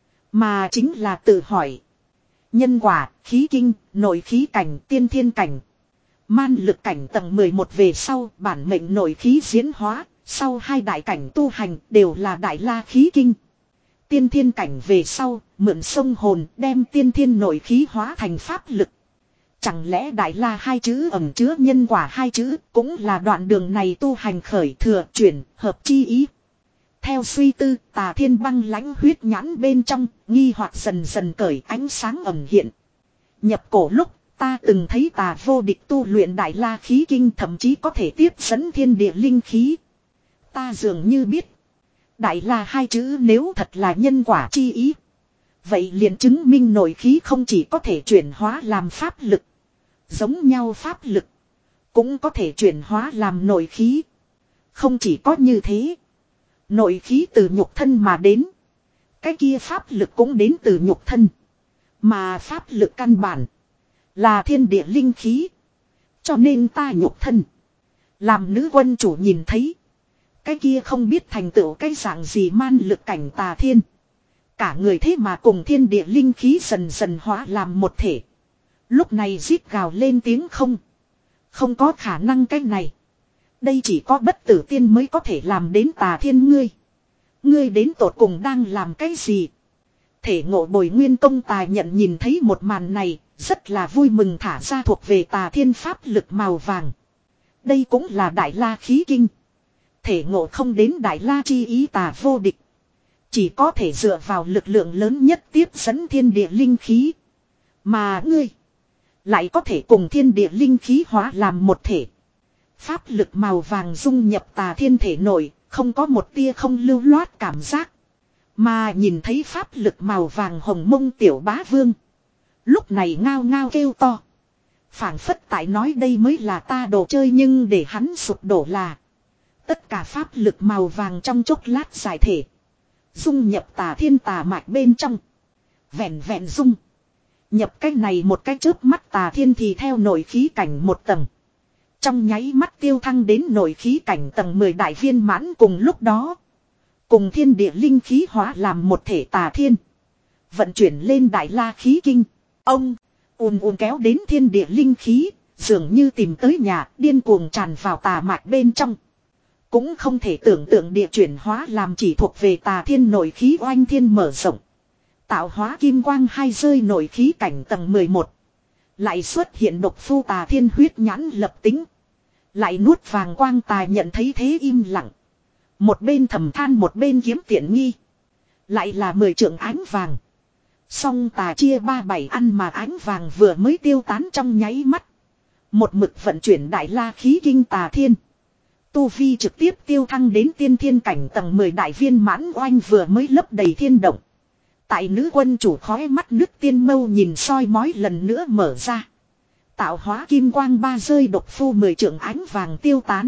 Mà chính là tự hỏi. Nhân quả, khí kinh, nội khí cảnh, tiên thiên cảnh. Man lực cảnh tầng mười một về sau, bản mệnh nội khí diễn hóa, sau hai đại cảnh tu hành đều là Đại La Khí Kinh. Tiên thiên cảnh về sau, mượn sông hồn đem tiên thiên nội khí hóa thành pháp lực. Chẳng lẽ Đại La hai chữ ẩn chứa nhân quả hai chữ cũng là đoạn đường này tu hành khởi thừa chuyển hợp chi ý. Theo suy tư, Tà Thiên băng lãnh huyết nhãn bên trong, nghi hoặc dần dần cởi ánh sáng ẩn hiện. Nhập cổ lúc, ta từng thấy Tà vô địch tu luyện Đại La Khí Kinh thậm chí có thể tiếp dẫn thiên địa linh khí. Ta dường như biết. Đại La hai chữ nếu thật là nhân quả chi ý. Vậy liền chứng minh nội khí không chỉ có thể chuyển hóa làm pháp lực. Giống nhau pháp lực. Cũng có thể chuyển hóa làm nội khí. Không chỉ có như thế. Nội khí từ nhục thân mà đến. Cái kia pháp lực cũng đến từ nhục thân. Mà pháp lực căn bản. Là thiên địa linh khí. Cho nên ta nhục thân. Làm nữ quân chủ nhìn thấy. Cái kia không biết thành tựu cái dạng gì man lực cảnh Tà Thiên. Cả người thế mà cùng thiên địa linh khí dần dần hóa làm một thể. Lúc này rít gào lên tiếng không. Không có khả năng cái này. Đây chỉ có bất tử tiên mới có thể làm đến Tà Thiên ngươi. Ngươi đến tột cùng đang làm cái gì? Thể ngộ bồi nguyên công tài nhận nhìn thấy một màn này, rất là vui mừng thả ra thuộc về Tà Thiên pháp lực màu vàng. Đây cũng là Đại La khí kinh. Thể ngộ không đến Đại La chi ý tà vô địch. Chỉ có thể dựa vào lực lượng lớn nhất tiếp dẫn thiên địa linh khí. Mà ngươi lại có thể cùng thiên địa linh khí hóa làm một thể. Pháp lực màu vàng dung nhập Tà Thiên thể nội, không có một tia không lưu loát cảm giác. Mà nhìn thấy pháp lực màu vàng hồng mông tiểu bá vương. Lúc này ngao ngao kêu to. Phảng phất tại nói đây mới là ta đồ chơi, nhưng để hắn sụp đổ là. Tất cả pháp lực màu vàng trong chốc lát giải thể. Dung nhập Tà Thiên tà mạch bên trong. Vẹn vẹn dung. Nhập cái này một cái chớp mắt Tà Thiên thì theo nội khí cảnh một tầng. Trong nháy mắt tiêu thăng đến nội khí cảnh tầng mười đại viên mãn cùng lúc đó. Cùng thiên địa linh khí hóa làm một thể Tà Thiên. Vận chuyển lên Đại La khí kinh. Ông, ùn ùn kéo đến thiên địa linh khí, dường như tìm tới nhà, điên cuồng tràn vào tà mạch bên trong. Cũng không thể tưởng tượng địa chuyển hóa làm chỉ thuộc về Tà Thiên nội khí oanh thiên mở rộng. Tạo hóa kim quang hai rơi nội khí cảnh tầng mười một. Lại xuất hiện độc phu Tà Thiên huyết nhãn lập tính. Lại nuốt vàng quang tài nhận thấy thế im lặng. Một bên thầm than một bên kiếm tiện nghi. Lại là mười trượng ánh vàng. Song tà chia ba bảy ăn mà ánh vàng vừa mới tiêu tán trong nháy mắt. Một mực vận chuyển Đại La khí kinh Tà Thiên. Tu vi trực tiếp tiêu thăng đến tiên thiên cảnh tầng mười đại viên mãn oanh vừa mới lấp đầy thiên động. Tại nữ quân chủ khói mắt nước tiên mâu nhìn soi mói lần nữa mở ra. Tạo hóa kim quang ba rơi độc phu mười trượng ánh vàng tiêu tán.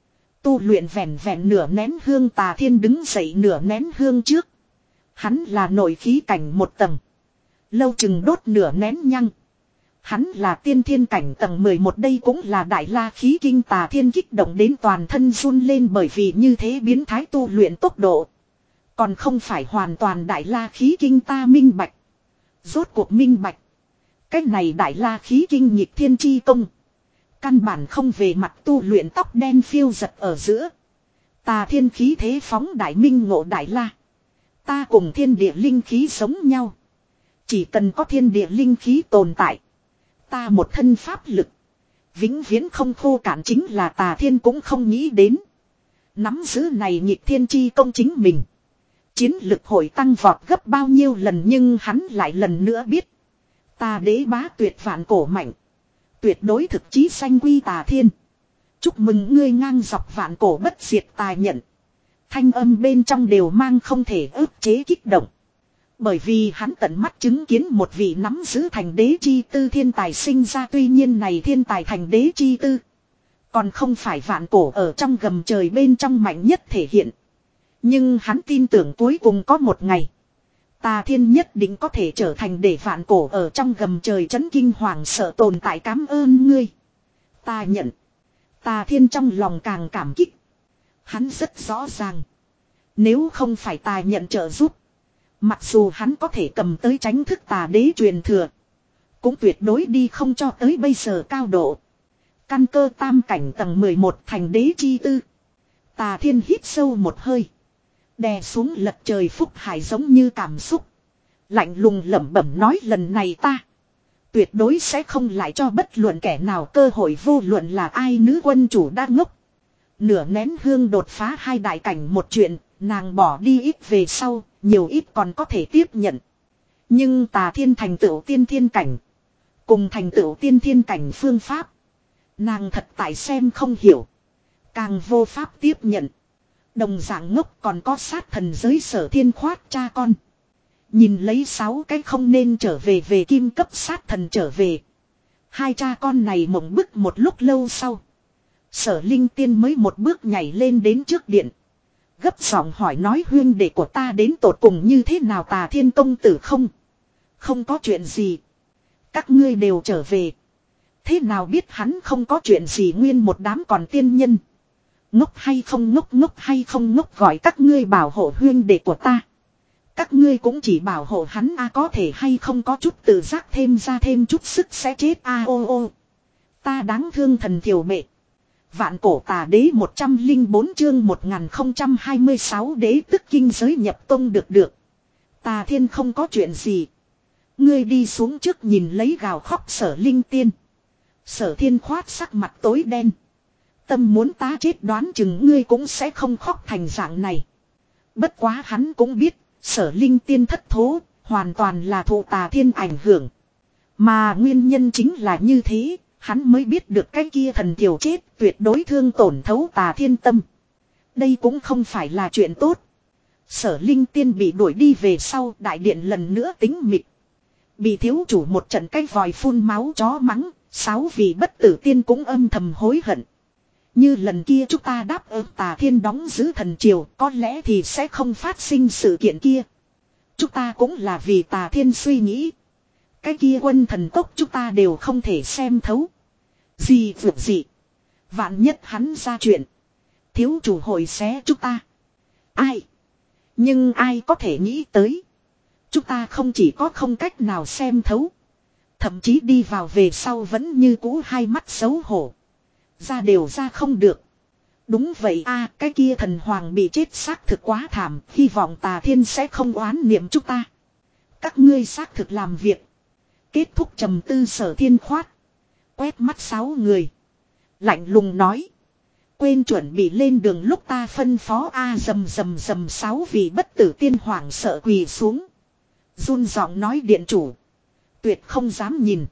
Tu luyện vẹn vẹn nửa nén hương Tà Thiên đứng dậy nửa nén hương trước. Hắn là nội khí cảnh một tầng. Lâu chừng đốt nửa nén nhăng. Hắn là tiên thiên cảnh tầng mười một, đây cũng là Đại La khí kinh Tà Thiên kích động đến toàn thân run lên, bởi vì như thế biến thái tu luyện tốc độ. Còn không phải hoàn toàn Đại La khí kinh ta minh bạch. Rốt cuộc minh bạch. Cái này Đại La khí kinh nhịp thiên chi công. Căn bản không về mặt tu luyện tóc đen phiêu giật ở giữa. Tà Thiên khí thế phóng đại minh ngộ Đại La. Ta cùng thiên địa linh khí giống nhau. Chỉ cần có thiên địa linh khí tồn tại. Ta một thân pháp lực. Vĩnh viễn không khô cạn, chính là Tà Thiên cũng không nghĩ đến. Nắm giữ này nhịp thiên chi công chính mình. Chiến lực hội tăng vọt gấp bao nhiêu lần, nhưng hắn lại lần nữa biết. Ta đế bá tuyệt vạn cổ mạnh. Tuyệt đối thực chí sanh quy Tà Thiên. Chúc mừng ngươi ngang dọc vạn cổ bất diệt tài nhận. Thanh âm bên trong đều mang không thể ức chế kích động. Bởi vì hắn tận mắt chứng kiến một vị nắm giữ thành đế chi tư thiên tài sinh ra, tuy nhiên này thiên tài thành đế chi tư. Còn không phải vạn cổ ở trong gầm trời bên trong mạnh nhất thể hiện. Nhưng hắn tin tưởng cuối cùng có một ngày. Tà Thiên nhất định có thể trở thành để vạn cổ ở trong gầm trời chấn kinh hoàng sợ tồn tại. Cảm ơn ngươi. Ta nhận. Tà Thiên trong lòng càng cảm kích. Hắn rất rõ ràng. Nếu không phải Tà nhận trợ giúp. Mặc dù hắn có thể cầm tới tránh thức tà đế truyền thừa. Cũng tuyệt đối đi không cho tới bây giờ cao độ. Căn cơ tam cảnh tầng mười một thành đế chi tư. Tà Thiên hít sâu một hơi. Đè xuống lật trời phúc hải giống như cảm xúc. Lạnh lùng lẩm bẩm nói, lần này ta tuyệt đối sẽ không lại cho bất luận kẻ nào cơ hội, vô luận là ai. Nữ quân chủ đang ngốc. Nửa nén hương đột phá hai đại cảnh một chuyện, nàng bỏ đi ít về sau, nhiều ít còn có thể tiếp nhận. Nhưng Tà Thiên thành tựu tiên thiên cảnh, cùng thành tựu tiên thiên cảnh phương pháp, nàng thật tại xem không hiểu, càng vô pháp tiếp nhận. Đồng dạng ngốc còn có sát thần giới Sở Thiên khoát cha con. Nhìn lấy sáu cái không nên trở về về kim cấp sát thần trở về. Hai cha con này mộng bức một lúc lâu sau. Sở Linh Tiên mới một bước nhảy lên đến trước điện. Gấp giọng hỏi nói, huynh đệ của ta đến tột cùng như thế nào? Tà Thiên công tử không. Không có chuyện gì. Các ngươi đều trở về. Thế nào biết hắn không có chuyện gì? Nguyên một đám còn tiên nhân. Ngốc hay không ngốc, ngốc hay không ngốc, gọi các ngươi bảo hộ huynh đệ của ta. Các ngươi cũng chỉ bảo hộ hắn a, có thể hay không có chút tự giác thêm ra thêm chút sức sẽ chết a. Ô ô. Ta đáng thương thần thiểu mẹ. Vạn cổ tà đế một trăm linh bốn chương một nghìn không trăm hai mươi sáu đế tức kinh giới nhập tông được được. Tà Thiên không có chuyện gì. Ngươi đi xuống trước nhìn lấy gào khóc Sở Linh Tiên. Sở Thiên khoát sắc mặt tối đen. Tâm muốn ta chết đoán chừng ngươi cũng sẽ không khóc thành dạng này. Bất quá hắn cũng biết, Sở Linh Tiên thất thố, hoàn toàn là thụ Tà Thiên ảnh hưởng. Mà nguyên nhân chính là như thế, hắn mới biết được cái kia thần kiều chết tuyệt đối thương tổn thấu Tà Thiên tâm. Đây cũng không phải là chuyện tốt. Sở Linh Tiên bị đuổi đi về sau, đại điện lần nữa tính mịt. Bị thiếu chủ một trận cái vòi phun máu chó mắng, sáu vị bất tử tiên cũng âm thầm hối hận. Như lần kia chúng ta đáp ứng Tà Thiên đóng giữ thần triều, có lẽ thì sẽ không phát sinh sự kiện kia. Chúng ta cũng là vì Tà Thiên suy nghĩ. Cái kia quân thần tốc chúng ta đều không thể xem thấu. Gì vượt gì. Vạn nhất hắn ra chuyện. Thiếu chủ hội xé chúng ta. Ai? Nhưng ai có thể nghĩ tới. Chúng ta không chỉ có không cách nào xem thấu. Thậm chí đi vào về sau vẫn như cũ hai mắt xấu hổ. Ra đều ra không được. Đúng vậy a, cái kia thần hoàng bị chết xác thực quá thảm. Hy vọng Tà Thiên sẽ không oán niệm chúng ta. Các ngươi xác thực làm việc. Kết thúc trầm tư Sở Thiên khoát. Quét mắt sáu người. Lạnh lùng nói. Quên chuẩn bị lên đường lúc ta phân phó a à, rầm rầm rầm sáu vị bất tử tiên hoàng sợ quỳ xuống. Run giọng nói điện chủ. Tuyệt không dám nhìn.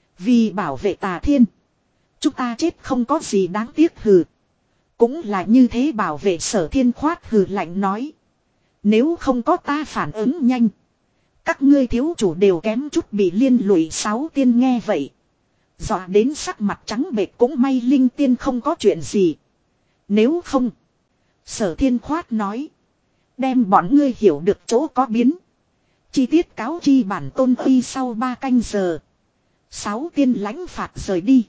Vì bảo vệ Tà Thiên. Chúng ta chết không có gì đáng tiếc hừ. Cũng là như thế bảo vệ Sở Thiên khoát hừ lạnh nói. Nếu không có ta phản ứng nhanh. Các ngươi thiếu chủ đều kém chút bị liên lụy sáu tiên nghe vậy. Dọa đến sắc mặt trắng bệch cũng may Linh Tiên không có chuyện gì. Nếu không. Sở Thiên khoát nói. Đem bọn ngươi hiểu được chỗ có biến. Chi tiết cáo chi bản tôn uy sau ba canh giờ. Sáu tiên lãnh phạt rời đi.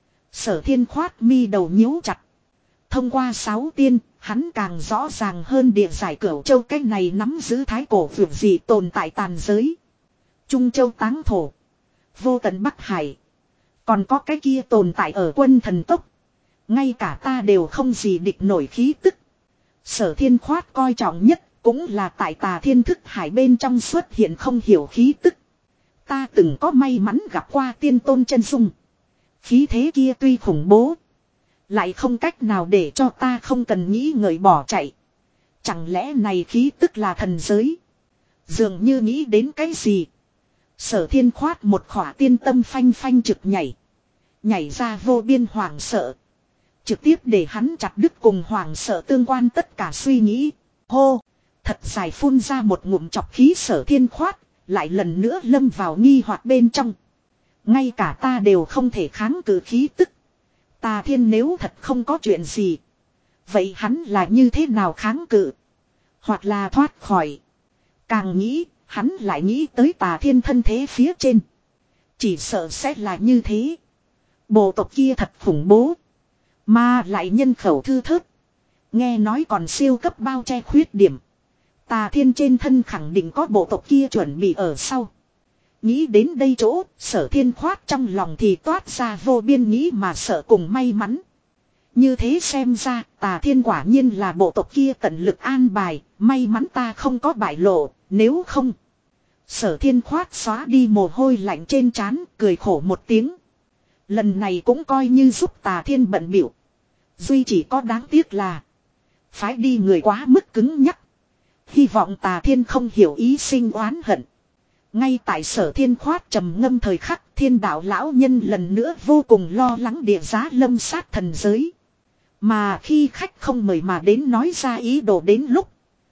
Sở Thiên khoát mi đầu nhíu chặt. Thông qua sáu tiên, hắn càng rõ ràng hơn địa giải Cửu Châu cái này nắm giữ thái cổ vượt gì tồn tại tàn giới. Trung Châu táng thổ. Vô tận Bắc Hải. Còn có cái kia tồn tại ở quân thần tốc. Ngay cả ta đều không gì địch nổi khí tức. Sở Thiên khoát coi trọng nhất cũng là tại Tà Thiên thức hải bên trong xuất hiện không hiểu khí tức. Ta từng có may mắn gặp qua tiên tôn chân dung. Khí thế kia tuy khủng bố. Lại không cách nào để cho ta không cần nghĩ ngợi bỏ chạy. Chẳng lẽ này khí tức là thần giới. Dường như nghĩ đến cái gì. Sở Thiên khoát một khỏa tiên tâm phanh phanh trực nhảy. Nhảy ra vô biên hoảng sợ. Trực tiếp để hắn chặt đứt cùng hoảng sợ tương quan tất cả suy nghĩ. Hô! Thật dài phun ra một ngụm chọc khí Sở Thiên khoát. Lại lần nữa lâm vào nghi hoặc bên trong. Ngay cả ta đều không thể kháng cự khí tức. Tà Thiên nếu thật không có chuyện gì. Vậy hắn là như thế nào kháng cự? Hoặc là thoát khỏi. Càng nghĩ, hắn lại nghĩ tới Tà Thiên thân thế phía trên. Chỉ sợ sẽ là như thế. Bộ tộc kia thật khủng bố. Mà lại nhân khẩu thư thớt. Nghe nói còn siêu cấp bao che khuyết điểm. Tà Thiên trên thân khẳng định có bộ tộc kia chuẩn bị ở sau. Nghĩ đến đây chỗ, Sở Thiên khoát trong lòng thì toát ra vô biên nghĩ mà sợ cùng may mắn. Như thế xem ra, Tà Thiên quả nhiên là bộ tộc kia tận lực an bài, may mắn ta không có bại lộ, nếu không. Sở Thiên khoát xóa đi mồ hôi lạnh trên trán, cười khổ một tiếng. Lần này cũng coi như giúp Tà Thiên bận bịu. Duy chỉ có đáng tiếc là phái đi người quá mức cứng nhắc. Hy vọng Tà Thiên không hiểu ý sinh oán hận. Ngay tại Sở Thiên khoát trầm ngâm thời khắc, Thiên đạo lão nhân lần nữa vô cùng lo lắng địa giá lâm sát thần giới. Mà khi khách không mời mà đến nói ra ý đồ đến lúc,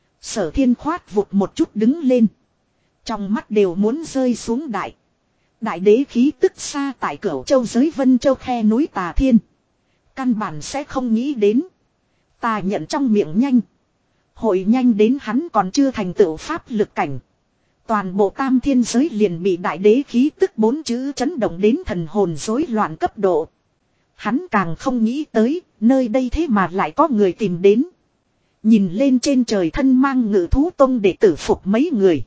Sở Thiên khoát vụt một chút đứng lên. Trong mắt đều muốn rơi xuống đại. Đại đế khí tức xa tại Cửu Châu giới Vân Châu khe núi Tà Thiên. Căn bản sẽ không nghĩ đến. Ta nhận trong miệng nhanh. Hội nhanh đến hắn còn chưa thành tựu pháp lực cảnh. Toàn bộ tam thiên giới liền bị đại đế khí tức bốn chữ chấn động đến thần hồn rối loạn cấp độ. Hắn càng không nghĩ tới, nơi đây thế mà lại có người tìm đến. Nhìn lên trên trời thân mang ngự thú tông để tử phục mấy người.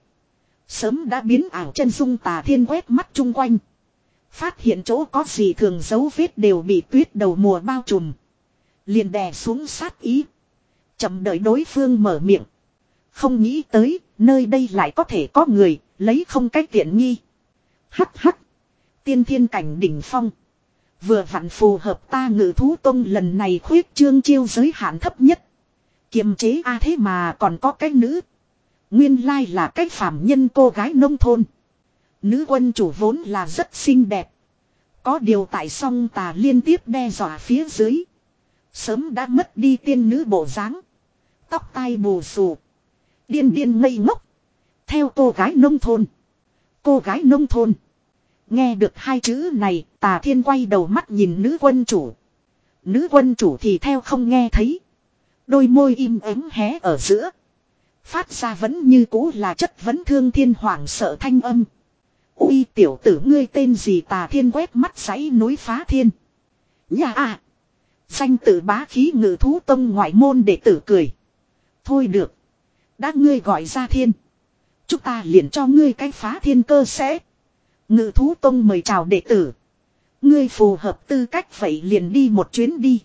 Sớm đã biến ảo chân dung Tà Thiên quét mắt chung quanh. Phát hiện chỗ có gì thường dấu vết đều bị tuyết đầu mùa bao trùm. Liền đè xuống sát ý. Chậm đợi đối phương mở miệng. Không nghĩ tới, nơi đây lại có thể có người, lấy không cách tiện nghi. Hắc hắc. Tiên thiên cảnh đỉnh phong. Vừa vặn phù hợp ta Ngự thú tông lần này khuyết trương chiêu giới hạn thấp nhất. Kiềm chế a thế mà còn có cái nữ. Nguyên lai là cái phàm nhân cô gái nông thôn. Nữ quân chủ vốn là rất xinh đẹp. Có điều tại song tà liên tiếp đe dọa phía dưới. Sớm đã mất đi tiên nữ bộ dáng. Tóc tai bù xù. Điên điên ngây ngốc. Theo cô gái nông thôn. Cô gái nông thôn. Nghe được hai chữ này, Tà Thiên quay đầu mắt nhìn nữ quân chủ. Nữ quân chủ thì theo không nghe thấy. Đôi môi im ắng hé ở giữa. Phát ra vẫn như cũ là chất vấn thương thiên hoảng sợ thanh âm. Ui tiểu tử ngươi tên gì? Tà Thiên quét mắt dãy núi phá thiên. Nhà à. Danh tử bá khí Ngự thú tông ngoại môn đệ tử cười. Thôi được. Đã ngươi gọi ra thiên. Chúng ta liền cho ngươi cái phá thiên cơ sẽ. Ngự thú tông mời chào đệ tử. Ngươi phù hợp tư cách vậy liền đi một chuyến đi.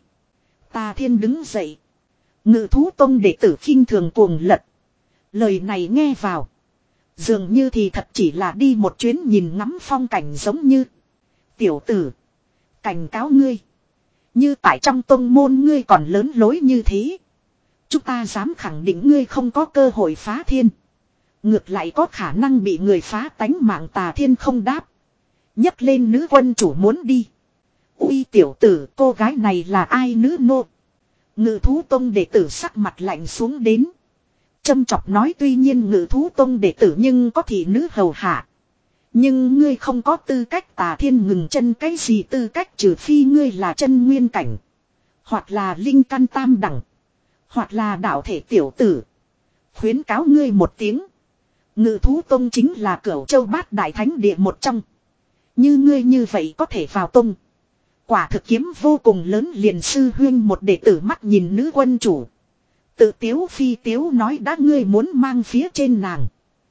Tà Thiên đứng dậy. Ngự thú tông đệ tử khinh thường cuồng lật. Lời này nghe vào. Dường như thì thật chỉ là đi một chuyến nhìn ngắm phong cảnh giống như. Tiểu tử. Cảnh cáo ngươi. Như tại trong tông môn ngươi còn lớn lối như thế. Chúng ta dám khẳng định ngươi không có cơ hội phá thiên. Ngược lại có khả năng bị người phá tánh mạng. Tà Thiên không đáp. Nhấc lên nữ quân chủ muốn đi. Ui tiểu tử, cô gái này là ai? Nữ nô. Ngự thú tông đệ tử sắc mặt lạnh xuống đến. Châm chọc nói tuy nhiên Ngự thú tông đệ tử nhưng có thị nữ hầu hạ. Nhưng ngươi không có tư cách. Tà Thiên ngừng chân. Cái gì tư cách? Trừ phi ngươi là chân nguyên cảnh. Hoặc là linh căn tam đẳng. Hoặc là đạo thể tiểu tử. Khuyến cáo ngươi một tiếng. Ngự thú tông chính là Cửu Châu Bát Đại Thánh Địa một trong. Như ngươi như vậy có thể vào tông. Quả thực kiếm vô cùng lớn. Liền sư huyên một đệ tử mắt nhìn nữ quân chủ. Tự tiếu phi tiếu nói đã ngươi muốn mang phía trên nàng.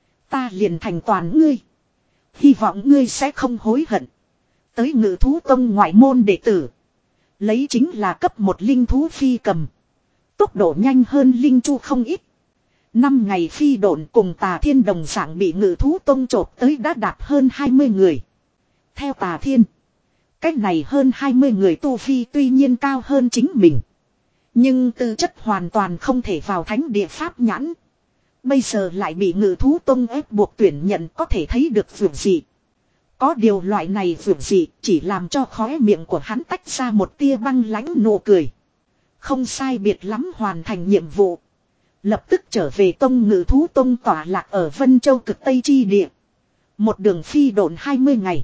Ta liền thành toàn ngươi. Hy vọng ngươi sẽ không hối hận. Tới Ngự thú tông ngoại môn đệ tử. Lấy chính là cấp một linh thú phi cầm. Tốc độ nhanh hơn linh chu không ít. Năm ngày phi độn cùng Tà Thiên đồng dạng bị Ngự thú tông chộp tới đã đạt hơn hai mươi người. Theo Tà Thiên. Cách này hơn hai mươi người tu vi tuy nhiên cao hơn chính mình. Nhưng tư chất hoàn toàn không thể vào thánh địa pháp nhãn. Bây giờ lại bị Ngự thú tông ép buộc tuyển nhận có thể thấy được vượt gì. Có điều loại này vượt gì chỉ làm cho khóe miệng của hắn tách ra một tia băng lãnh nụ cười. Không sai biệt lắm hoàn thành nhiệm vụ. Lập tức trở về tông Ngự thú tông tỏa lạc ở Vân Châu cực Tây chi địa. Một đường phi độn hai mươi ngày.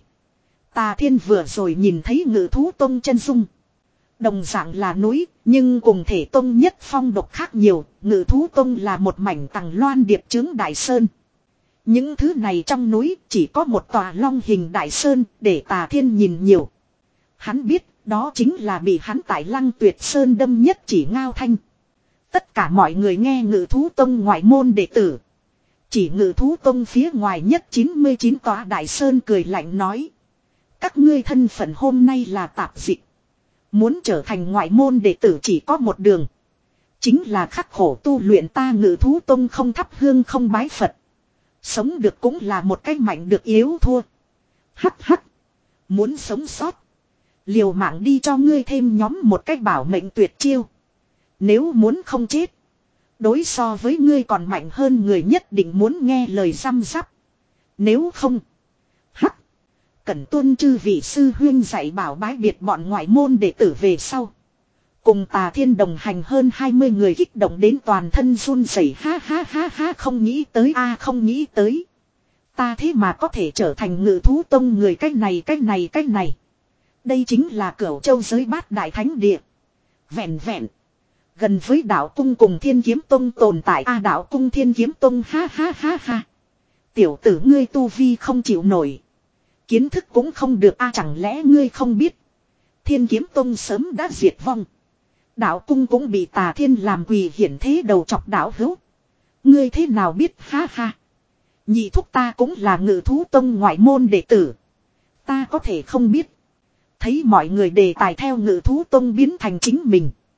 Tà Thiên vừa rồi nhìn thấy Ngự thú tông chân dung. Đồng dạng là núi, nhưng cùng thể tông nhất phong độc khác nhiều. Ngự thú tông là một mảnh tầng loan điệp chướng đại sơn. Những thứ này trong núi chỉ có một tòa long hình đại sơn để Tà Thiên nhìn nhiều. Hắn biết đó chính là bị hắn tại Lăng Tuyệt Sơn đâm nhất chỉ Ngao Thanh. Tất cả mọi người nghe Ngự thú tông ngoại môn đệ tử. Chỉ Ngự thú tông phía ngoài nhất chín mươi chín tòa đại sơn cười lạnh nói. Các ngươi thân phận hôm nay là tạp dịch. Muốn trở thành ngoại môn đệ tử chỉ có một đường. Chính là khắc khổ tu luyện. Ta Ngự thú tông không thắp hương không bái Phật. Sống được cũng là một cách mạnh được yếu thua. Hắc hắc. Muốn sống sót. Liều mạng đi cho ngươi thêm nhóm một cách bảo mệnh tuyệt chiêu. Nếu muốn không chết. Đối so với ngươi còn mạnh hơn người nhất định muốn nghe lời răm rắp. Nếu không. Hắc. Cẩn tuân chư vị sư huyên dạy bảo bái biệt bọn ngoại môn đệ tử về sau. Cùng Tà Thiên đồng hành hơn hai mươi người kích động đến toàn thân run rẩy. Ha ha ha ha không nghĩ tới a à, không nghĩ tới. Ta thế mà có thể trở thành Ngự thú tông người cách này cách này cách này. Đây chính là Cửu Châu giới Bát Đại Thánh Địa. Vẹn vẹn. Gần với đạo cung cùng Thiên Kiếm Tông tồn tại a à, đạo cung Thiên Kiếm Tông ha ha ha ha. Tiểu tử ngươi tu vi không chịu nổi. Kiến thức cũng không được a à, chẳng lẽ ngươi không biết. Thiên Kiếm Tông sớm đã diệt vong. Đạo cung cũng bị Tà Thiên làm quỳ hiển thế đầu chọc đạo hữu. Ngươi thế nào biết ha ha. Nhị thúc ta cũng là Ngự thú tông ngoại môn đệ tử. Ta có thể không biết. Thấy mọi người đề tài theo Ngự thú tông biến thành chính mình.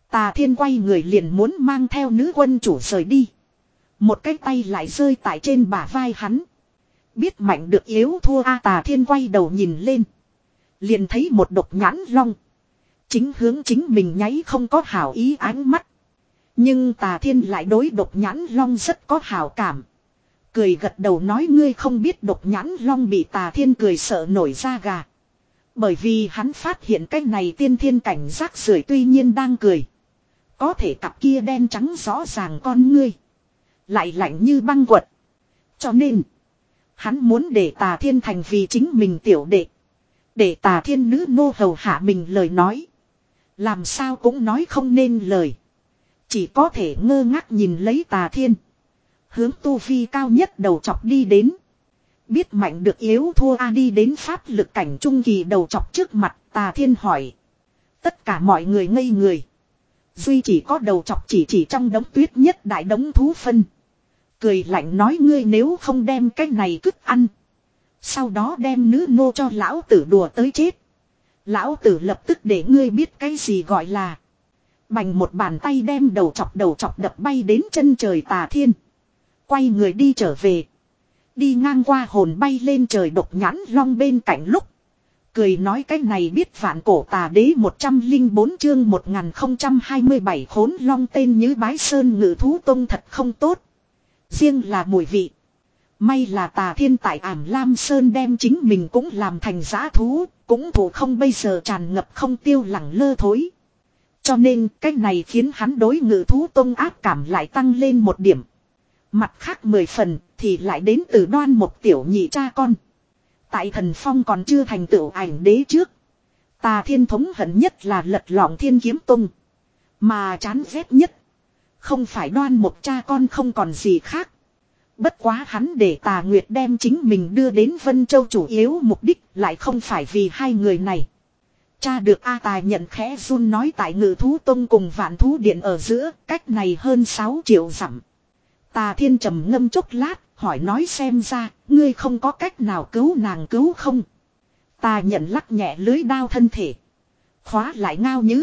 Tà Thiên quay người liền muốn mang theo nữ quân chủ rời đi. Một cái tay lại rơi tại trên bả vai hắn. Biết mạnh được yếu thua a Tà Thiên quay đầu nhìn lên. Liền thấy một độc nhãn long. Chính hướng chính mình nháy không có hảo ý ánh mắt. Nhưng Tà Thiên lại đối độc nhãn long rất có hảo cảm. Cười gật đầu nói ngươi không biết độc nhãn long bị Tà Thiên cười sợ nổi da gà. Bởi vì hắn phát hiện cái này tiên thiên cảnh rác rưởi tuy nhiên đang cười. Có thể cặp kia đen trắng rõ ràng con ngươi. Lại lạnh như băng quật. Cho nên. Hắn muốn để Tà Thiên thành vì chính mình tiểu đệ. Để Tà Thiên nữ nô hầu hạ mình lời nói. Làm sao cũng nói không nên lời. Chỉ có thể ngơ ngác nhìn lấy Tà Thiên. Hướng tu vi cao nhất đầu chọc đi đến. Biết mạnh được yếu thua a đi đến pháp lực cảnh trung kỳ đầu chọc trước mặt Tà Thiên hỏi. Tất cả mọi người ngây người. Duy chỉ có đầu chọc chỉ chỉ trong đống tuyết nhất đại đống thú phân. Cười lạnh nói ngươi nếu không đem cái này cứt ăn. Sau đó đem nữ nô cho lão tử đùa tới chết. Lão tử lập tức để ngươi biết cái gì gọi là. Bành một bàn tay đem đầu chọc đầu chọc đập bay đến chân trời Tà Thiên. Quay người đi trở về. Đi ngang qua hồn bay lên trời độc nhãn long bên cạnh lúc. Cười nói cái này biết vạn cổ tà đế một trăm lẻ bốn chương một nghìn không trăm hai mươi bảy khốn long tên như bái sơn ngự thú tông thật không tốt. Riêng là mùi vị. May là Tà Thiên tại ảm Lam Sơn đem chính mình cũng làm thành giã thú. Cũng thủ không bây giờ tràn ngập không tiêu lẳng lơ thối. Cho nên cái này khiến hắn đối ngự thú tông ác cảm lại tăng lên một điểm. Mặt khác mười phần thì lại đến từ Đoan một tiểu nhị cha con. Tại Thần Phong còn chưa thành tựu ảnh đế trước. Tà Thiên thống hận nhất là lật lọng Thiên Kiếm Tông. Mà chán ghét nhất. Không phải Đoan một cha con không còn gì khác. Bất quá hắn để Tà Nguyệt đem chính mình đưa đến Vân Châu chủ yếu mục đích lại không phải vì hai người này. Cha được A Tài nhận khẽ run nói tại ngự thú tông cùng vạn thú điện ở giữa cách này hơn sáu triệu dặm. Tà Thiên trầm ngâm chốc lát hỏi nói xem ra ngươi không có cách nào cứu nàng cứu không. Tà nhận lắc nhẹ lưới đao thân thể. Khóa lại ngao nhứ.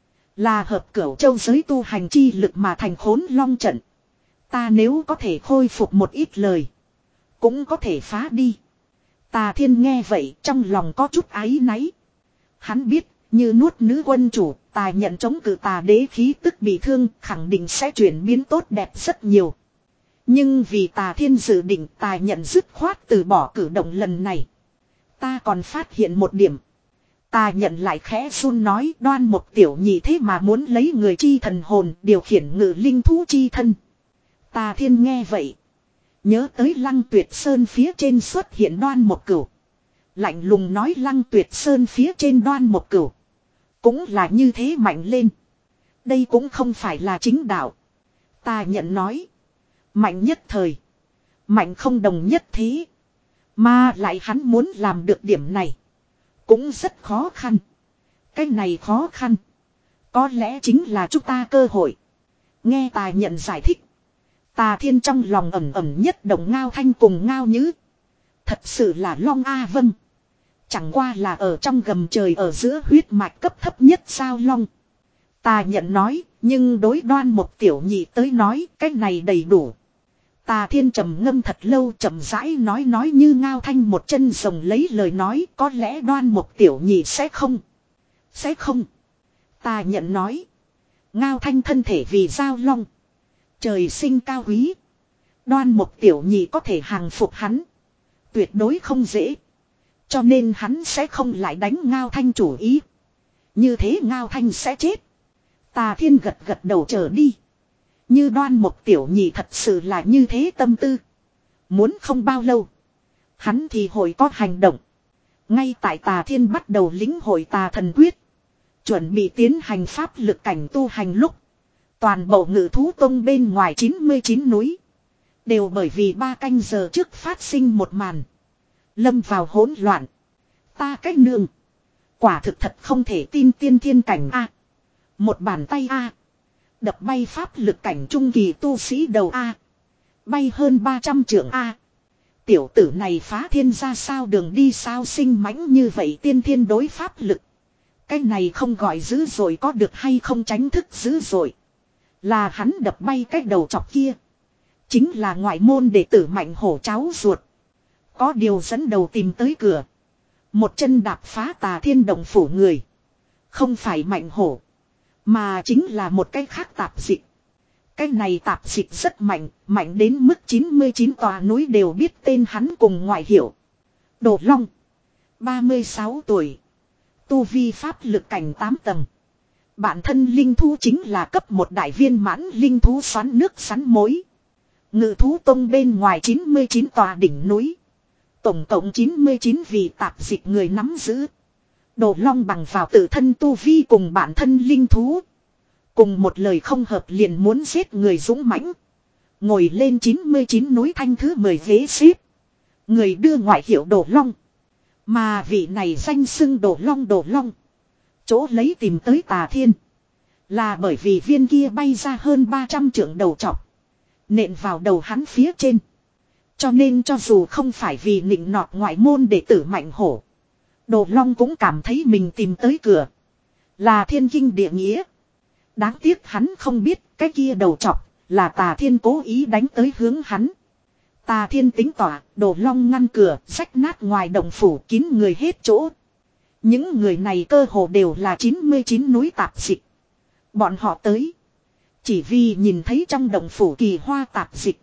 Là hợp cửu châu giới tu hành chi lực mà thành khốn long trận. Ta nếu có thể khôi phục một ít lời. Cũng có thể phá đi. Tà Thiên nghe vậy trong lòng có chút áy náy. Hắn biết như nuốt nữ quân chủ Tà nhận chống cự tà đế khí tức bị thương khẳng định sẽ chuyển biến tốt đẹp rất nhiều. Nhưng vì Tà Thiên dự định Tà nhận dứt khoát từ bỏ cử động lần này. Ta còn phát hiện một điểm. Tà nhận lại khẽ run nói Đoan một tiểu nhị thế mà muốn lấy người chi thần hồn điều khiển ngự linh thú chi thân. Tà Thiên nghe vậy. Nhớ tới Lăng Tuyệt Sơn phía trên xuất hiện Đoan một cửu. Lạnh lùng nói Lăng Tuyệt Sơn phía trên Đoan một cửu. Cũng là như thế mạnh lên. Đây cũng không phải là chính đạo. Tà nhận nói. Mạnh nhất thời. Mạnh không đồng nhất thế. Mà lại hắn muốn làm được điểm này. Cũng rất khó khăn. Cái này khó khăn. Có lẽ chính là chúng ta cơ hội. Nghe Tà nhận giải thích. Tà Thiên trong lòng ẩm ẩm nhất động Ngao Thanh cùng Ngao Nhứ. Thật sự là Long A Vâng. Chẳng qua là ở trong gầm trời ở giữa huyết mạch cấp thấp nhất sao Long. Tà nhận nói, nhưng đối Đoan một tiểu nhị tới nói, cái này đầy đủ. Tà Thiên trầm ngâm thật lâu chậm rãi nói nói như Ngao Thanh một chân rồng lấy lời nói, có lẽ Đoan một tiểu nhị sẽ không. Sẽ không. Tà nhận nói. Ngao Thanh thân thể vì giao long. Trời sinh cao quý. Đoan một tiểu nhị có thể hàng phục hắn. Tuyệt đối không dễ. Cho nên hắn sẽ không lại đánh Ngao Thanh chủ ý. Như thế Ngao Thanh sẽ chết. Tà Thiên gật gật đầu trở đi. Như Đoan một tiểu nhị thật sự là như thế tâm tư. Muốn không bao lâu. Hắn thì hội có hành động. Ngay tại Tà Thiên bắt đầu lĩnh hội tà thần quyết. Chuẩn bị tiến hành pháp lực cảnh tu hành lúc. Toàn bộ ngự thú tông bên ngoài chín mươi chín núi. Đều bởi vì ba canh giờ trước phát sinh một màn. Lâm vào hỗn loạn. Ta cách nương. Quả thực thật không thể tin tiên thiên cảnh A. Một bàn tay A. Đập bay pháp lực cảnh trung kỳ tu sĩ đầu A. Bay hơn ba trăm trượng A. Tiểu tử này phá thiên ra sao đường đi sao sinh mãnh như vậy tiên thiên đối pháp lực. Cái này không gọi dữ dội có được hay không tránh thức dữ dội. Là hắn đập bay cái đầu chọc kia. Chính là ngoại môn đệ tử Mạnh Hổ cháu ruột. Có điều dẫn đầu tìm tới cửa. Một chân đạp phá Tà Thiên động phủ người. Không phải Mạnh Hổ. Mà chính là một cái khác tạp dịch. Cái này tạp dịch rất mạnh. Mạnh đến mức chín mươi chín tòa núi đều biết tên hắn cùng ngoại hiệu. Đồ Long. ba mươi sáu tuổi. Tu vi pháp lực cảnh tám tầng. Bản thân linh thú chính là cấp một đại viên mãn linh thú xoắn nước sắn mối. Ngự thú tông bên ngoài chín mươi chín tòa đỉnh núi. Tổng cộng chín mươi chín vị tạp dịch người nắm giữ. Đồ Long bằng vào tự thân tu vi cùng bản thân linh thú. Cùng một lời không hợp liền muốn giết người dũng mãnh. Ngồi lên chín mươi chín núi thanh thứ mười ghế xếp. Người đưa ngoại hiệu Đồ Long. Mà vị này danh xưng Đồ Long Đồ Long. Chỗ lấy tìm tới Tà Thiên. Là bởi vì viên kia bay ra hơn ba trăm trượng đầu trọc. Nện vào đầu hắn phía trên. Cho nên cho dù không phải vì nịnh nọt ngoại môn đệ tử Mạnh Hổ. Đồ Long cũng cảm thấy mình tìm tới cửa. Là thiên kinh địa nghĩa. Đáng tiếc hắn không biết cái kia đầu trọc là Tà Thiên cố ý đánh tới hướng hắn. Tà Thiên tính tỏa, Đồ Long ngăn cửa, rách nát ngoài động phủ kín người hết chỗ. Những người này cơ hồ đều là chín mươi chín núi tạp dịch. Bọn họ tới. Chỉ vì nhìn thấy trong động phủ kỳ hoa tạp dịch.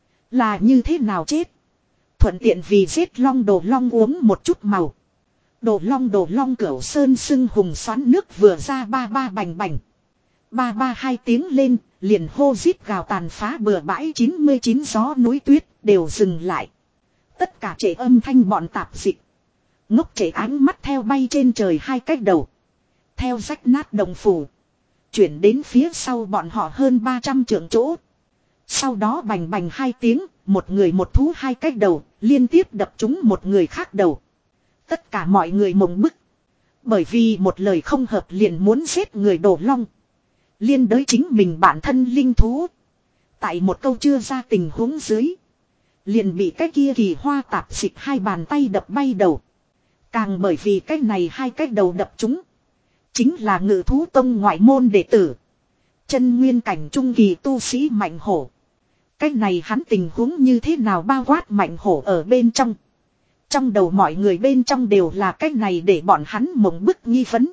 Là như thế nào chết. Thuận tiện vì giết Long Đồ Long uống một chút màu. Đồ Long Đồ Long cửu sơn sưng hùng xoắn nước vừa ra ba ba bành bành. Ba ba hai tiếng lên, liền hô rít gào tàn phá bừa bãi chín mươi chín gió núi tuyết đều dừng lại. Tất cả trệ âm thanh bọn tạp dịch. Ngốc trệ ánh mắt theo bay trên trời hai cách đầu. Theo rách nát đồng phủ. Chuyển đến phía sau bọn họ hơn ba trăm trượng chỗ. Sau đó bành bành hai tiếng, một người một thú hai cách đầu, liên tiếp đập trúng một người khác đầu. Tất cả mọi người mộng bức. Bởi vì một lời không hợp liền muốn giết người Đồ Long. Liên đới chính mình bản thân linh thú. Tại một câu chưa ra tình huống dưới. Liền bị cái kia kỳ hoa tạp dịch hai bàn tay đập bay đầu. Càng bởi vì cái này hai cái đầu đập chúng. Chính là ngự thú tông ngoại môn đệ tử. Chân nguyên cảnh trung kỳ tu sĩ Mạnh Hổ. Cái này hắn tình huống như thế nào bao quát Mạnh Hổ ở bên trong. Trong đầu mọi người bên trong đều là cái này để bọn hắn mộng bức nghi vấn.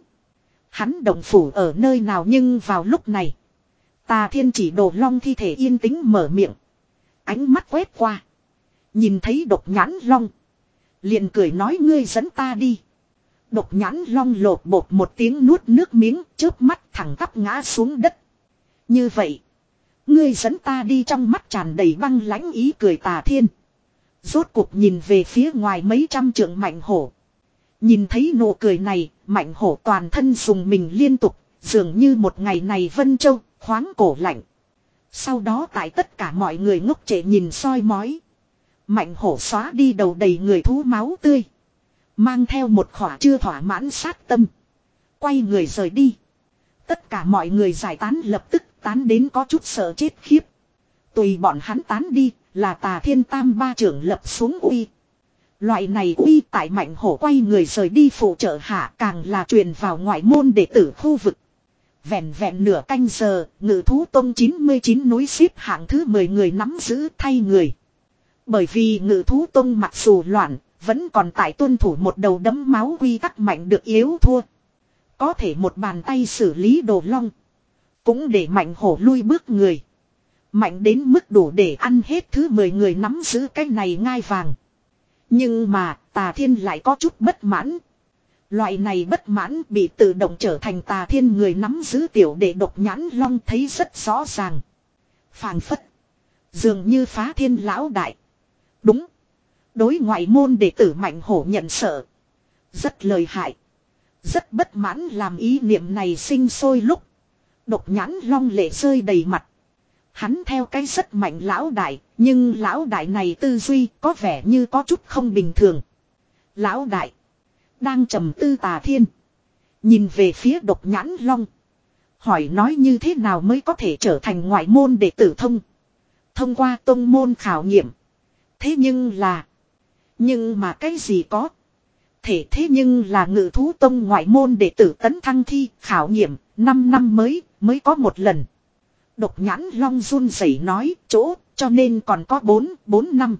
Hắn động phủ ở nơi nào nhưng vào lúc này. Tà Thiên chỉ Đồ Long thi thể yên tĩnh mở miệng. Ánh mắt quét qua. Nhìn thấy Độc Nhãn Long. Liền cười nói ngươi dẫn ta đi. Độc Nhãn Long lột bột một tiếng nuốt nước miếng chớp mắt thẳng tắp ngã xuống đất. Như vậy. Ngươi dẫn ta đi trong mắt tràn đầy băng lãnh ý cười Tà Thiên. Rốt cuộc nhìn về phía ngoài mấy trăm trượng Mạnh Hổ. Nhìn thấy nụ cười này, Mạnh Hổ toàn thân dùng mình liên tục, dường như một ngày này Vân Châu, khoáng cổ lạnh. Sau đó tại tất cả mọi người ngốc trệ nhìn soi mói. Mạnh Hổ xóa đi đầu đầy người thú máu tươi. Mang theo một khỏa chưa thỏa mãn sát tâm. Quay người rời đi. Tất cả mọi người giải tán lập tức tán đến có chút sợ chết khiếp. Tùy bọn hắn tán đi, là Tà Thiên tam ba trưởng lập xuống uy. Loại này uy tại Mạnh Hổ quay người rời đi phụ trợ hạ càng là truyền vào ngoại môn đệ tử khu vực. Vẹn vẹn nửa canh giờ, ngự thú tông chín mươi chín núi xếp hạng thứ mười người nắm giữ thay người. Bởi vì ngự thú tông mặc dù loạn, vẫn còn tại tuân thủ một đầu đấm máu quy tắc mạnh được yếu thua. Có thể một bàn tay xử lý Đồ Long. Cũng để Mạnh Hổ lui bước người. Mạnh đến mức đủ để ăn hết thứ mười người nắm giữ cái này ngai vàng. Nhưng mà Tà Thiên lại có chút bất mãn. Loại này bất mãn bị tự động trở thành Tà Thiên người nắm giữ tiểu đệ Độc Nhãn Long thấy rất rõ ràng. Phàng phất. Dường như phá thiên lão đại. Đúng. Đối ngoại môn đệ tử Mạnh Hổ nhận sợ. Rất lợi hại. Rất bất mãn làm ý niệm này sinh sôi lúc. Độc Nhãn Long lệ rơi đầy mặt. Hắn theo cái rất mạnh lão đại, nhưng lão đại này tư duy có vẻ như có chút không bình thường. Lão đại, đang trầm tư Tà Thiên. Nhìn về phía Độc Nhãn Long. Hỏi nói như thế nào mới có thể trở thành ngoại môn đệ tử thông. Thông qua tông môn khảo nghiệm. Thế nhưng là. Nhưng mà cái gì có. thể thế nhưng là Ngự thú tông ngoại môn đệ tử tấn thăng thi khảo nghiệm, năm năm mới, mới có một lần. Độc nhãn long run rẩy nói, chỗ, cho nên còn có bốn, bốn năm.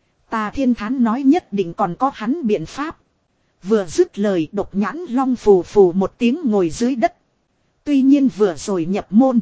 Tà Thiên Thán nói nhất định còn có hắn biện pháp. Vừa dứt lời độc nhãn long phù phù một tiếng ngồi dưới đất. Tuy nhiên vừa rồi nhập môn.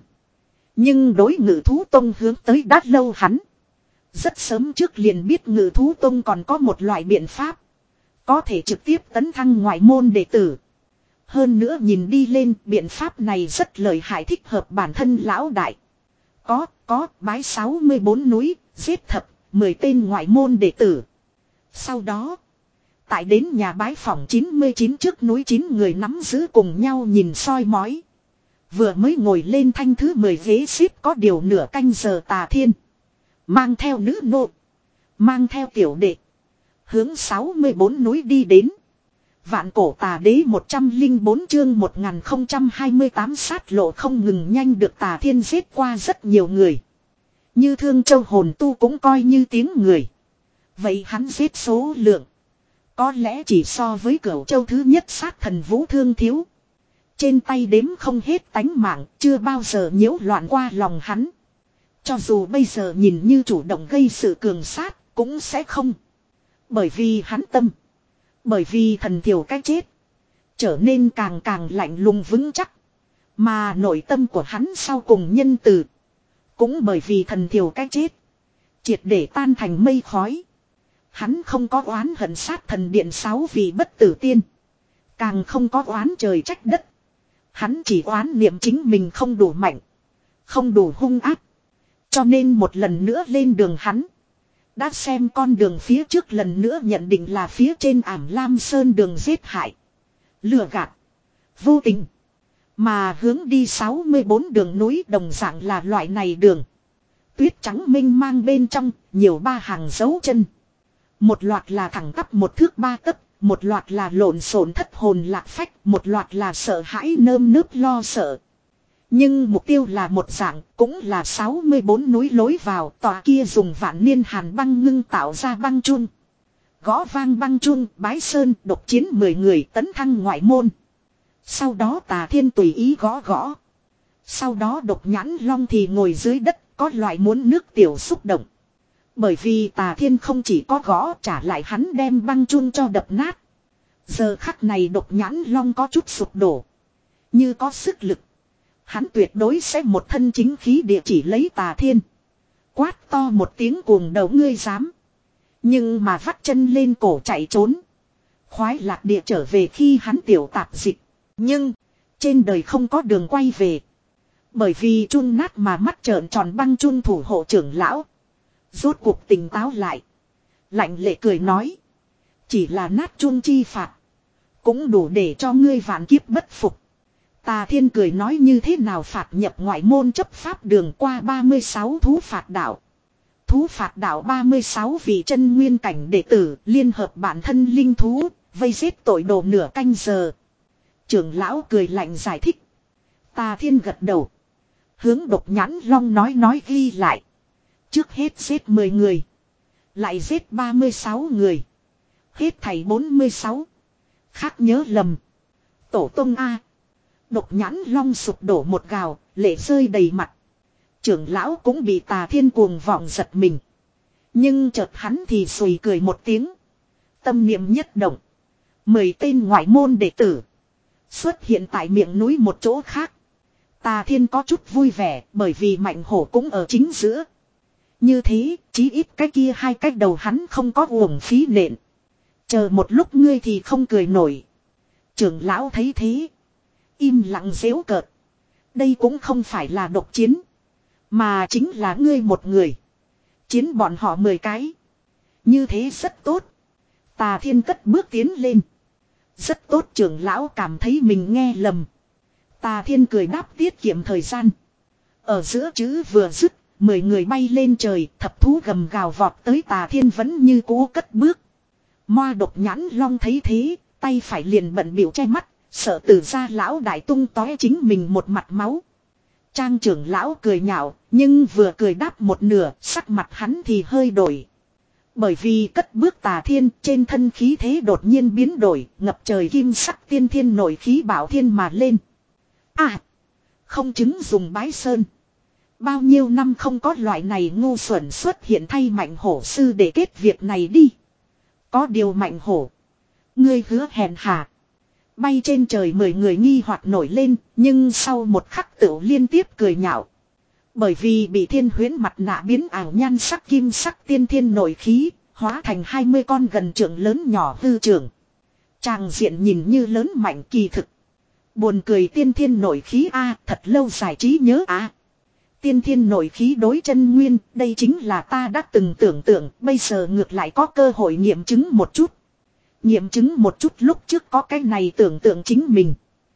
Nhưng đối Ngự thú tông hướng tới đã lâu hắn. Rất sớm trước liền biết Ngự thú tông còn có một loại biện pháp. Có thể trực tiếp tấn thăng ngoại môn đệ tử. Hơn nữa nhìn đi lên biện pháp này rất lợi hại thích hợp bản thân lão đại. Có, có, bái sáu mươi bốn núi, giết thập, mười tên ngoại môn đệ tử. Sau đó, tại đến nhà bái phỏng chín mươi chín trước núi chín người nắm giữ cùng nhau nhìn soi mói. Vừa mới ngồi lên thanh thứ mười ghế xếp có điều nửa canh giờ Tà Thiên. Mang theo nữ nô. Mang theo tiểu đệ. Hướng sáu mươi bốn núi đi đến. Vạn cổ tà đế một trăm lẻ bốn chương một nghìn không trăm hai mươi tám sát lộ không ngừng nhanh được Tà Thiên giết qua rất nhiều người. Như Thương Châu hồn tu cũng coi như tiếng người. Vậy hắn giết số lượng. Có lẽ chỉ so với Cửu Châu thứ nhất sát thần Vũ Thương thiếu. Trên tay đếm không hết tánh mạng, chưa bao giờ nhiễu loạn qua lòng hắn. Cho dù bây giờ nhìn như chủ động gây sự cường sát, cũng sẽ không. Bởi vì hắn tâm. Bởi vì thần thiểu cái chết. Trở nên càng càng lạnh lùng vững chắc. Mà nội tâm của hắn sau cùng nhân từ. Cũng bởi vì thần thiểu cái chết. Triệt để tan thành mây khói. Hắn không có oán hận sát thần điện sáu vì bất tử tiên. Càng không có oán trời trách đất. Hắn chỉ oán niệm chính mình không đủ mạnh. Không đủ hung ác. Cho nên một lần nữa lên đường hắn. Đã xem con đường phía trước lần nữa nhận định là phía trên ảm lam sơn đường giết hại. Lừa gạt. Vô tình. Mà hướng đi sáu mươi bốn đường núi đồng dạng là loại này đường. Tuyết trắng mênh mang bên trong, nhiều ba hàng dấu chân. Một loạt là thẳng tắp một thước ba tấc, một loạt là lộn xộn thất hồn lạc phách, một loạt là sợ hãi nơm nớp lo sợ. Nhưng mục tiêu là một dạng, cũng là sáu mươi bốn núi lối vào, tòa kia dùng vạn niên hàn băng ngưng tạo ra băng chun. Gõ vang băng chun, bái sơn, độc chiến mười người tấn thăng ngoại môn. Sau đó Tà Thiên tùy ý gõ gõ. Sau đó độc nhãn long thì ngồi dưới đất, có loại muốn nước tiểu xúc động. Bởi vì Tà Thiên không chỉ có gõ trả lại hắn đem băng chun cho đập nát. Giờ khắc này độc nhãn long có chút sụp đổ. Như có sức lực. Hắn tuyệt đối sẽ một thân chính khí địa chỉ lấy Tà Thiên. Quát to một tiếng cuồng đầu ngươi dám. Nhưng mà vắt chân lên cổ chạy trốn. Khoái lạc địa trở về khi hắn tiểu tạp dịch. Nhưng, trên đời không có đường quay về. Bởi vì chun nát mà mắt trợn tròn băng chun thủ hộ trưởng lão. Rốt cuộc tỉnh táo lại. Lạnh lệ cười nói. Chỉ là nát chun chi phạt. Cũng đủ để cho ngươi vạn kiếp bất phục. Tà Thiên cười nói như thế nào phạt nhập ngoại môn chấp pháp đường qua ba mươi sáu thú phạt đạo. Thú phạt đạo ba mươi sáu vị chân nguyên cảnh đệ tử liên hợp bản thân linh thú, vây giết tội đồ nửa canh giờ. Trưởng lão cười lạnh giải thích. Tà Thiên gật đầu. Hướng độc nhãn long nói nói ghi lại. Trước hết giết mười người. Lại giết ba mươi sáu người. Hết thảy bốn mươi sáu. Khác nhớ lầm. Tổ tông A. Độc nhãn long sụp đổ một gào, lệ rơi đầy mặt. Trưởng lão cũng bị Tà Thiên cuồng vọng giật mình. Nhưng chợt hắn thì sùi cười một tiếng. Tâm niệm nhất động. Mười tên ngoại môn đệ tử. Xuất hiện tại miệng núi một chỗ khác. Tà Thiên có chút vui vẻ bởi vì mạnh hổ cũng ở chính giữa. Như thế, chí ít cái kia hai cái đầu hắn không có uổng phí nện. Chờ một lúc ngươi thì không cười nổi. Trưởng lão thấy thế. Im lặng dễu cợt. Đây cũng không phải là độc chiến. Mà chính là ngươi một người. Chiến bọn họ mười cái. Như thế rất tốt. Tà Thiên cất bước tiến lên. Rất tốt trưởng lão cảm thấy mình nghe lầm. Tà Thiên cười đáp tiết kiệm thời gian. Ở giữa chữ vừa dứt. Mười người bay lên trời. Thập thú gầm gào vọt tới Tà Thiên vẫn như cũ cất bước. Moa độc nhãn long thấy thế. Tay phải liền bận biểu che mắt. Sợ từ ra lão đại tung tóe chính mình một mặt máu. Trang trưởng lão cười nhạo. Nhưng vừa cười đáp một nửa. Sắc mặt hắn thì hơi đổi. Bởi vì cất bước Tà Thiên, trên thân khí thế đột nhiên biến đổi, ngập trời kim sắc tiên thiên nổi khí bảo thiên mà lên. À! Không chứng dùng bái sơn. Bao nhiêu năm không có loại này ngu xuẩn xuất hiện thay Mạnh Hổ sư để kết việc này đi. Có điều Mạnh Hổ. Ngươi hứa hèn hà. Bay trên trời mười người nghi hoặc nổi lên, nhưng sau một khắc tựu liên tiếp cười nhạo. Bởi vì bị thiên huyễn mặt nạ biến ảo nhan sắc kim sắc tiên thiên nổi khí, hóa thành hai mươi con gần trượng lớn nhỏ hư trưởng. Tràng diện nhìn như lớn mạnh kỳ thực. Buồn cười tiên thiên nổi khí a, thật lâu giải trí nhớ a. Tiên thiên nổi khí đối chân nguyên, đây chính là ta đã từng tưởng tượng, bây giờ ngược lại có cơ hội nghiệm chứng một chút. Nghiệm chứng một chút lúc trước có cái này tưởng tượng chính mình.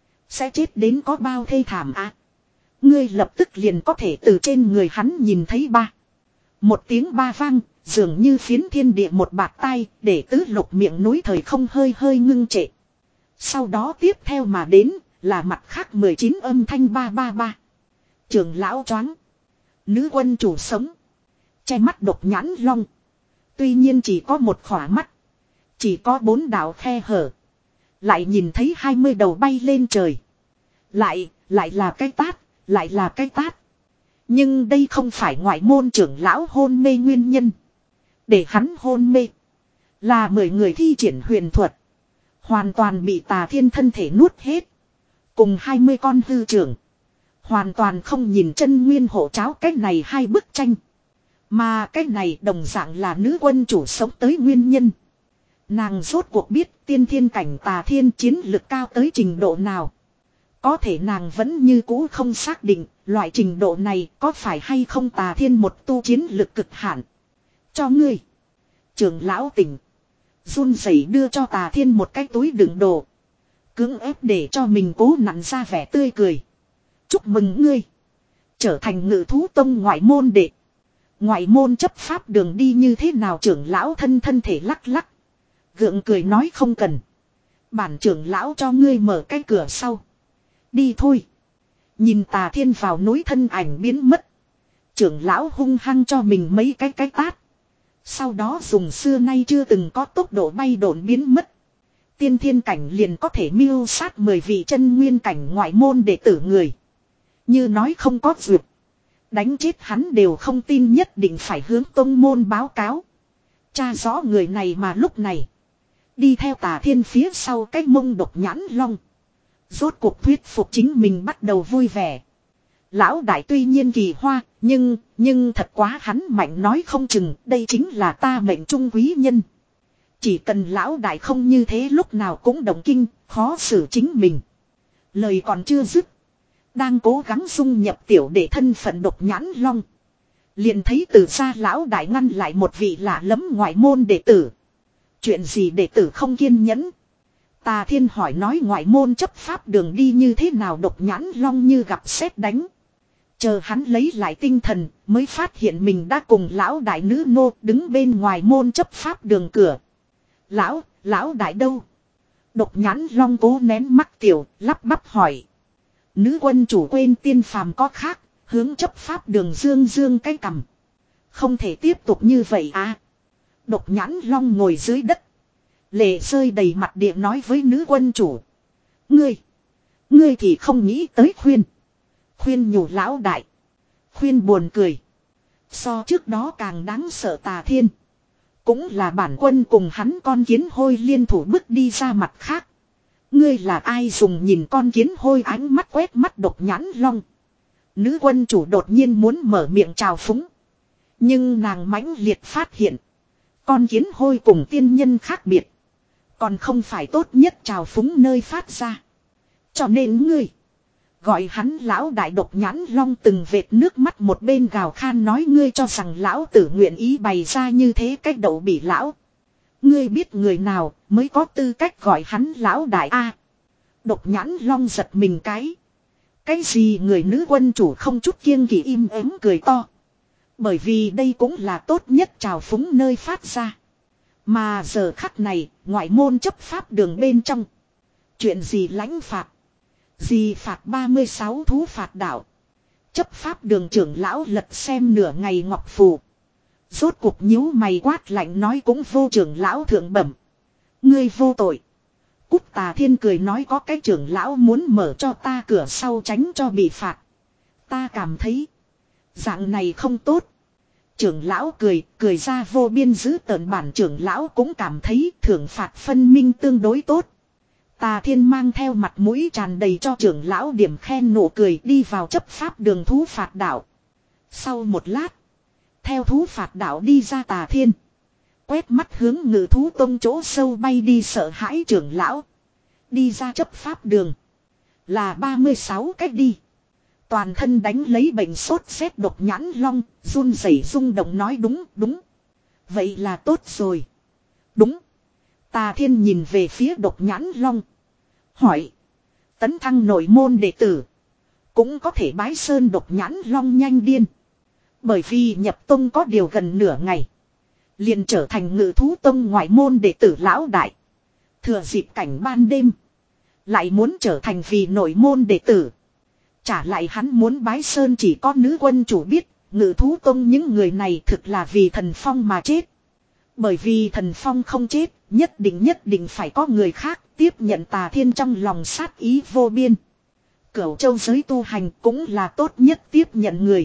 Sẽ chết đến có bao thê thảm a. Ngươi lập tức liền có thể từ trên người hắn nhìn thấy ba. Một tiếng ba vang, dường như phiến thiên địa một bạt tai, để tứ lục miệng núi thời không hơi hơi ngưng trệ. Sau đó tiếp theo mà đến, là mặt khác mười chín âm thanh ba ba ba. Trưởng lão choáng. Nữ quân chủ sống. Che mắt độc nhãn long. Tuy nhiên chỉ có một khỏa mắt. Chỉ có bốn đạo khe hở. Lại nhìn thấy hai mươi đầu bay lên trời. Lại, lại là cái tát, lại là cái tát. Nhưng đây không phải ngoại môn trưởng lão hôn mê nguyên nhân. Để hắn hôn mê. Là mười người thi triển huyền thuật. Hoàn toàn bị Tà Thiên thân thể nuốt hết. Cùng hai mươi con hư trưởng. Hoàn toàn không nhìn chân nguyên hộ cháo cách này hai bức tranh. Mà cách này đồng dạng là nữ quân chủ sống tới nguyên nhân. Nàng rốt cuộc biết tiên thiên cảnh Tà Thiên chiến lực cao tới trình độ nào. Có thể nàng vẫn như cũ không xác định loại trình độ này có phải hay không Tà Thiên một tu chiến lực cực hạn. Cho ngươi. Trưởng lão tỉnh. Run rẩy đưa cho Tà Thiên một cái túi đựng đồ. Cưỡng ép để cho mình cố nặn ra vẻ tươi cười. Chúc mừng ngươi. Trở thành ngự thú tông ngoại môn đệ. Ngoại môn chấp pháp đường đi như thế nào trưởng lão thân thân thể lắc lắc. Gượng cười nói không cần. Bản trưởng lão cho ngươi mở cái cửa sau. Đi thôi. Nhìn Tà Thiên vào núi thân ảnh biến mất. Trưởng lão hung hăng cho mình mấy cái cái tát. Sau đó dùng xưa nay chưa từng có tốc độ bay độn biến mất. Tiên thiên cảnh liền có thể mưu sát mười vị chân nguyên cảnh ngoại môn đệ tử người. Như nói không có duyệt. Đánh chết hắn đều không tin nhất định phải hướng tông môn báo cáo. Tra rõ người này mà lúc này. Đi theo Tà Thiên phía sau cái mông độc nhãn long. Rốt cuộc thuyết phục chính mình bắt đầu vui vẻ. Lão đại tuy nhiên kỳ hoa, nhưng, nhưng thật quá hắn mạnh nói không chừng, đây chính là ta mệnh trung quý nhân. Chỉ cần lão đại không như thế lúc nào cũng động kinh, khó xử chính mình. Lời còn chưa dứt. Đang cố gắng dung nhập tiểu để thân phận độc nhãn long. Liền thấy từ xa lão đại ngăn lại một vị lạ lẫm ngoại môn đệ tử. Chuyện gì đệ tử không kiên nhẫn. Tà Thiên hỏi nói ngoại môn chấp pháp đường đi như thế nào độc nhãn long như gặp sét đánh. Chờ hắn lấy lại tinh thần mới phát hiện mình đã cùng lão đại nữ nô đứng bên ngoài môn chấp pháp đường cửa. Lão, lão đại đâu? Độc nhãn long cố nén mắt tiểu, lắp bắp hỏi. Nữ quân chủ quên tiên phàm có khác, hướng chấp pháp đường dương dương cái cằm. Không thể tiếp tục như vậy à. Độc nhãn long ngồi dưới đất. Lệ rơi đầy mặt địa nói với nữ quân chủ. Ngươi, ngươi thì không nghĩ tới khuyên. Khuyên nhủ lão đại. Khuyên buồn cười. So trước đó càng đáng sợ Tà Thiên. Cũng là bản quân cùng hắn con kiến hôi liên thủ bước đi ra mặt khác. Ngươi là ai dùng nhìn con kiến hôi ánh mắt quét mắt độc nhãn long. Nữ quân chủ đột nhiên muốn mở miệng chào phúng. Nhưng nàng mãnh liệt phát hiện. Con kiến hôi cùng tiên nhân khác biệt. Còn không phải tốt nhất chào phúng nơi phát ra. Cho nên ngươi. Gọi hắn lão đại độc nhãn long từng vệt nước mắt một bên gào khan nói ngươi cho rằng lão tử nguyện ý bày ra như thế cách đậu bị lão. Ngươi biết người nào mới có tư cách gọi hắn lão đại a? Độc nhãn long giật mình cái. Cái gì người nữ quân chủ không chút kiêng kỵ im ắng cười to. Bởi vì đây cũng là tốt nhất chào phúng nơi phát ra. Mà giờ khắc này, ngoại môn chấp pháp đường bên trong. Chuyện gì lãnh phạt? Gì phạt ba mươi sáu thú phạt đạo? Chấp pháp đường trưởng lão lật xem nửa ngày ngọc phù. Rốt cuộc nhíu mày quát lạnh nói cũng vô trưởng lão thượng bẩm. Ngươi vô tội. Cút. Tà Thiên cười nói có cái trưởng lão muốn mở cho ta cửa sau tránh cho bị phạt. Ta cảm thấy dạng này không tốt. Trưởng lão cười, cười ra vô biên dữ tợn. Bản trưởng lão cũng cảm thấy thưởng phạt phân minh tương đối tốt. Tà Thiên mang theo mặt mũi tràn đầy cho trưởng lão điểm khen nụ cười đi vào chấp pháp đường thú phạt đảo. Sau một lát, theo thú phạt đảo đi ra Tà Thiên. Quét mắt hướng Ngự thú tông chỗ sâu bay đi sợ hãi trưởng lão. Đi ra chấp pháp đường. Là ba mươi sáu cách đi. Toàn thân đánh lấy bệnh sốt rét độc nhãn long, run rẩy rung động nói đúng, đúng. Vậy là tốt rồi. Đúng. Tà Thiên nhìn về phía độc nhãn long. Hỏi. Tấn thăng nội môn đệ tử. Cũng có thể bái sơn. Độc nhãn long nhanh điên. Bởi vì nhập tông có điều gần nửa ngày. Liền trở thành Ngự thú tông ngoại môn đệ tử lão đại. Thừa dịp cảnh ban đêm. Lại muốn trở thành vì nội môn đệ tử. Trả lại hắn muốn bái sơn chỉ có nữ quân chủ biết. Ngự thú tông những người này thực là vì thần phong mà chết. Bởi vì thần phong không chết. Nhất định nhất định phải có người khác tiếp nhận Tà Thiên trong lòng sát ý vô biên. Cửu châu giới tu hành cũng là tốt nhất tiếp nhận người.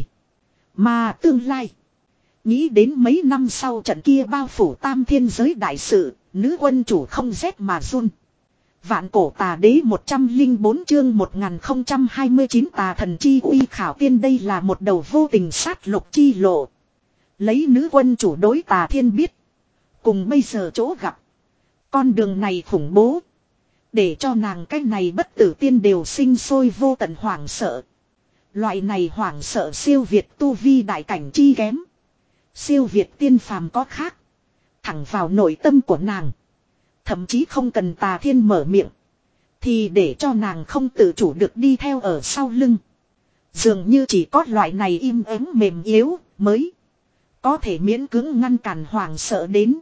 Mà tương lai. Nghĩ đến mấy năm sau trận kia bao phủ tam thiên giới đại sự. Nữ quân chủ không rét mà run. Vạn cổ tà đế một trăm linh bốn chương một nghìn không trăm hai mươi chín tà thần chi uy khảo tiên. Đây là một đầu vô tình sát lục chi lộ. Lấy nữ quân chủ đối Tà Thiên biết. Cùng bây giờ chỗ gặp. Con đường này khủng bố. Để cho nàng cái này bất tử tiên đều sinh sôi vô tận hoảng sợ. Loại này hoảng sợ siêu việt tu vi đại cảnh chi kém. Siêu việt tiên phàm có khác. Thẳng vào nội tâm của nàng. Thậm chí không cần Tà Thiên mở miệng. Thì để cho nàng không tự chủ được đi theo ở sau lưng. Dường như chỉ có loại này im ắng mềm yếu mới. Có thể miễn cưỡng ngăn cản hoàng sợ đến.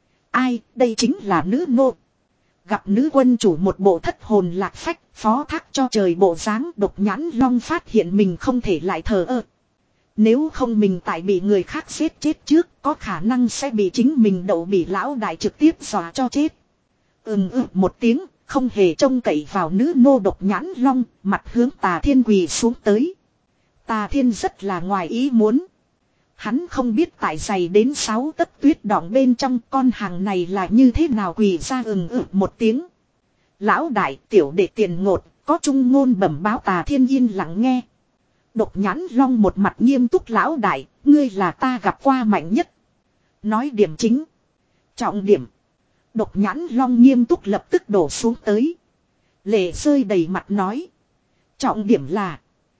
Ai đây chính là nữ nô. Gặp nữ quân chủ một bộ thất hồn lạc phách. Phó thác cho trời bộ dáng. Độc nhãn long phát hiện mình không thể lại thờ ơ. Nếu không mình tại bị người khác giết chết trước. Có khả năng sẽ bị chính mình đậu bị lão đại trực tiếp dọa cho chết. Ừm ừ một tiếng, không hề trông cậy vào nữ nô. Độc nhãn long, mặt hướng Tà Thiên quỳ xuống tới. Tà Thiên rất là ngoài ý muốn. Hắn không biết tại dày đến sáu tấc tuyết đọng bên trong con hàng này là như thế nào quỳ ra. Ừm ừ một tiếng. Lão đại tiểu đệ tiền ngột, có trung ngôn bẩm báo. Tà Thiên yên lặng nghe. Độc nhãn long một mặt nghiêm túc. Lão đại, ngươi là ta gặp qua mạnh nhất. Nói điểm chính. Trọng điểm. Độc nhãn long nghiêm túc lập tức đổ xuống tới. Lệ rơi đầy mặt nói. Trọng điểm là.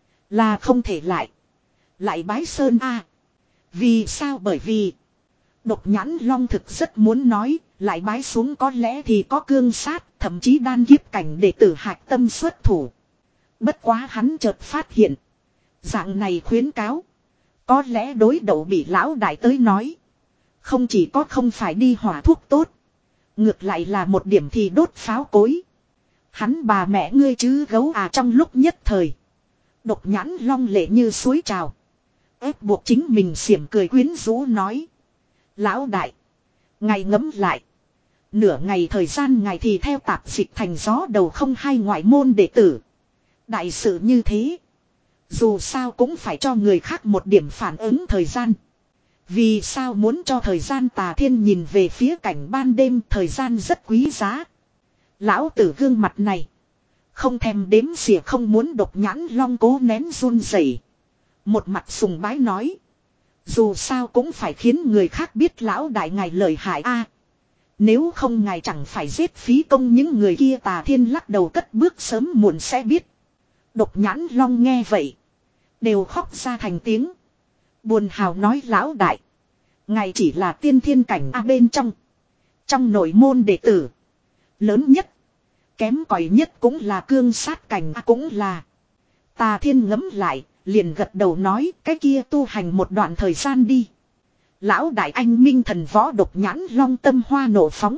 Là không thể lại. Lại bái sơn a. À. Vì sao? Bởi vì. Độc nhãn long thực rất muốn nói. Lại bái xuống có lẽ thì có cương sát. Thậm chí đan kiếp cảnh để tử hạch tâm xuất thủ. Bất quá hắn chợt phát hiện. Dạng này khuyến cáo. Có lẽ đối đầu bị lão đại tới nói. Không chỉ có không phải đi hỏa thuốc tốt. Ngược lại là một điểm thì đốt pháo cối. Hắn bà mẹ ngươi chứ gấu à. Trong lúc nhất thời. Độc nhãn long lệ như suối trào. Ép buộc chính mình xiểm cười quyến rũ nói. Lão đại. Ngày ngẫm lại. Nửa ngày thời gian ngày thì theo tạp dịch thành gió đầu không hai ngoại môn đệ tử. Đại sự như thế. Dù sao cũng phải cho người khác một điểm phản ứng thời gian. Vì sao muốn cho thời gian? Tà Thiên nhìn về phía cảnh ban đêm. Thời gian rất quý giá. Lão tử gương mặt này. Không thèm đếm xỉa không muốn. Độc nhãn long cố nén run rẩy. Một mặt sùng bái nói. Dù sao cũng phải khiến người khác biết lão đại ngài lợi hại a. À, nếu không ngài chẳng phải giết phí công những người kia. Tà Thiên lắc đầu cất bước sớm muộn sẽ biết. Độc nhãn long nghe vậy. Đều khóc ra thành tiếng. Buồn hào nói lão đại. Ngài chỉ là tiên thiên cảnh A bên trong. Trong nội môn đệ tử. Lớn nhất. Kém cỏi nhất cũng là cương sát cảnh A cũng là. Tà Thiên ngẫm lại. Liền gật đầu nói cái kia tu hành một đoạn thời gian đi. Lão đại anh minh thần võ. Độc nhãn long tâm hoa nổ phóng.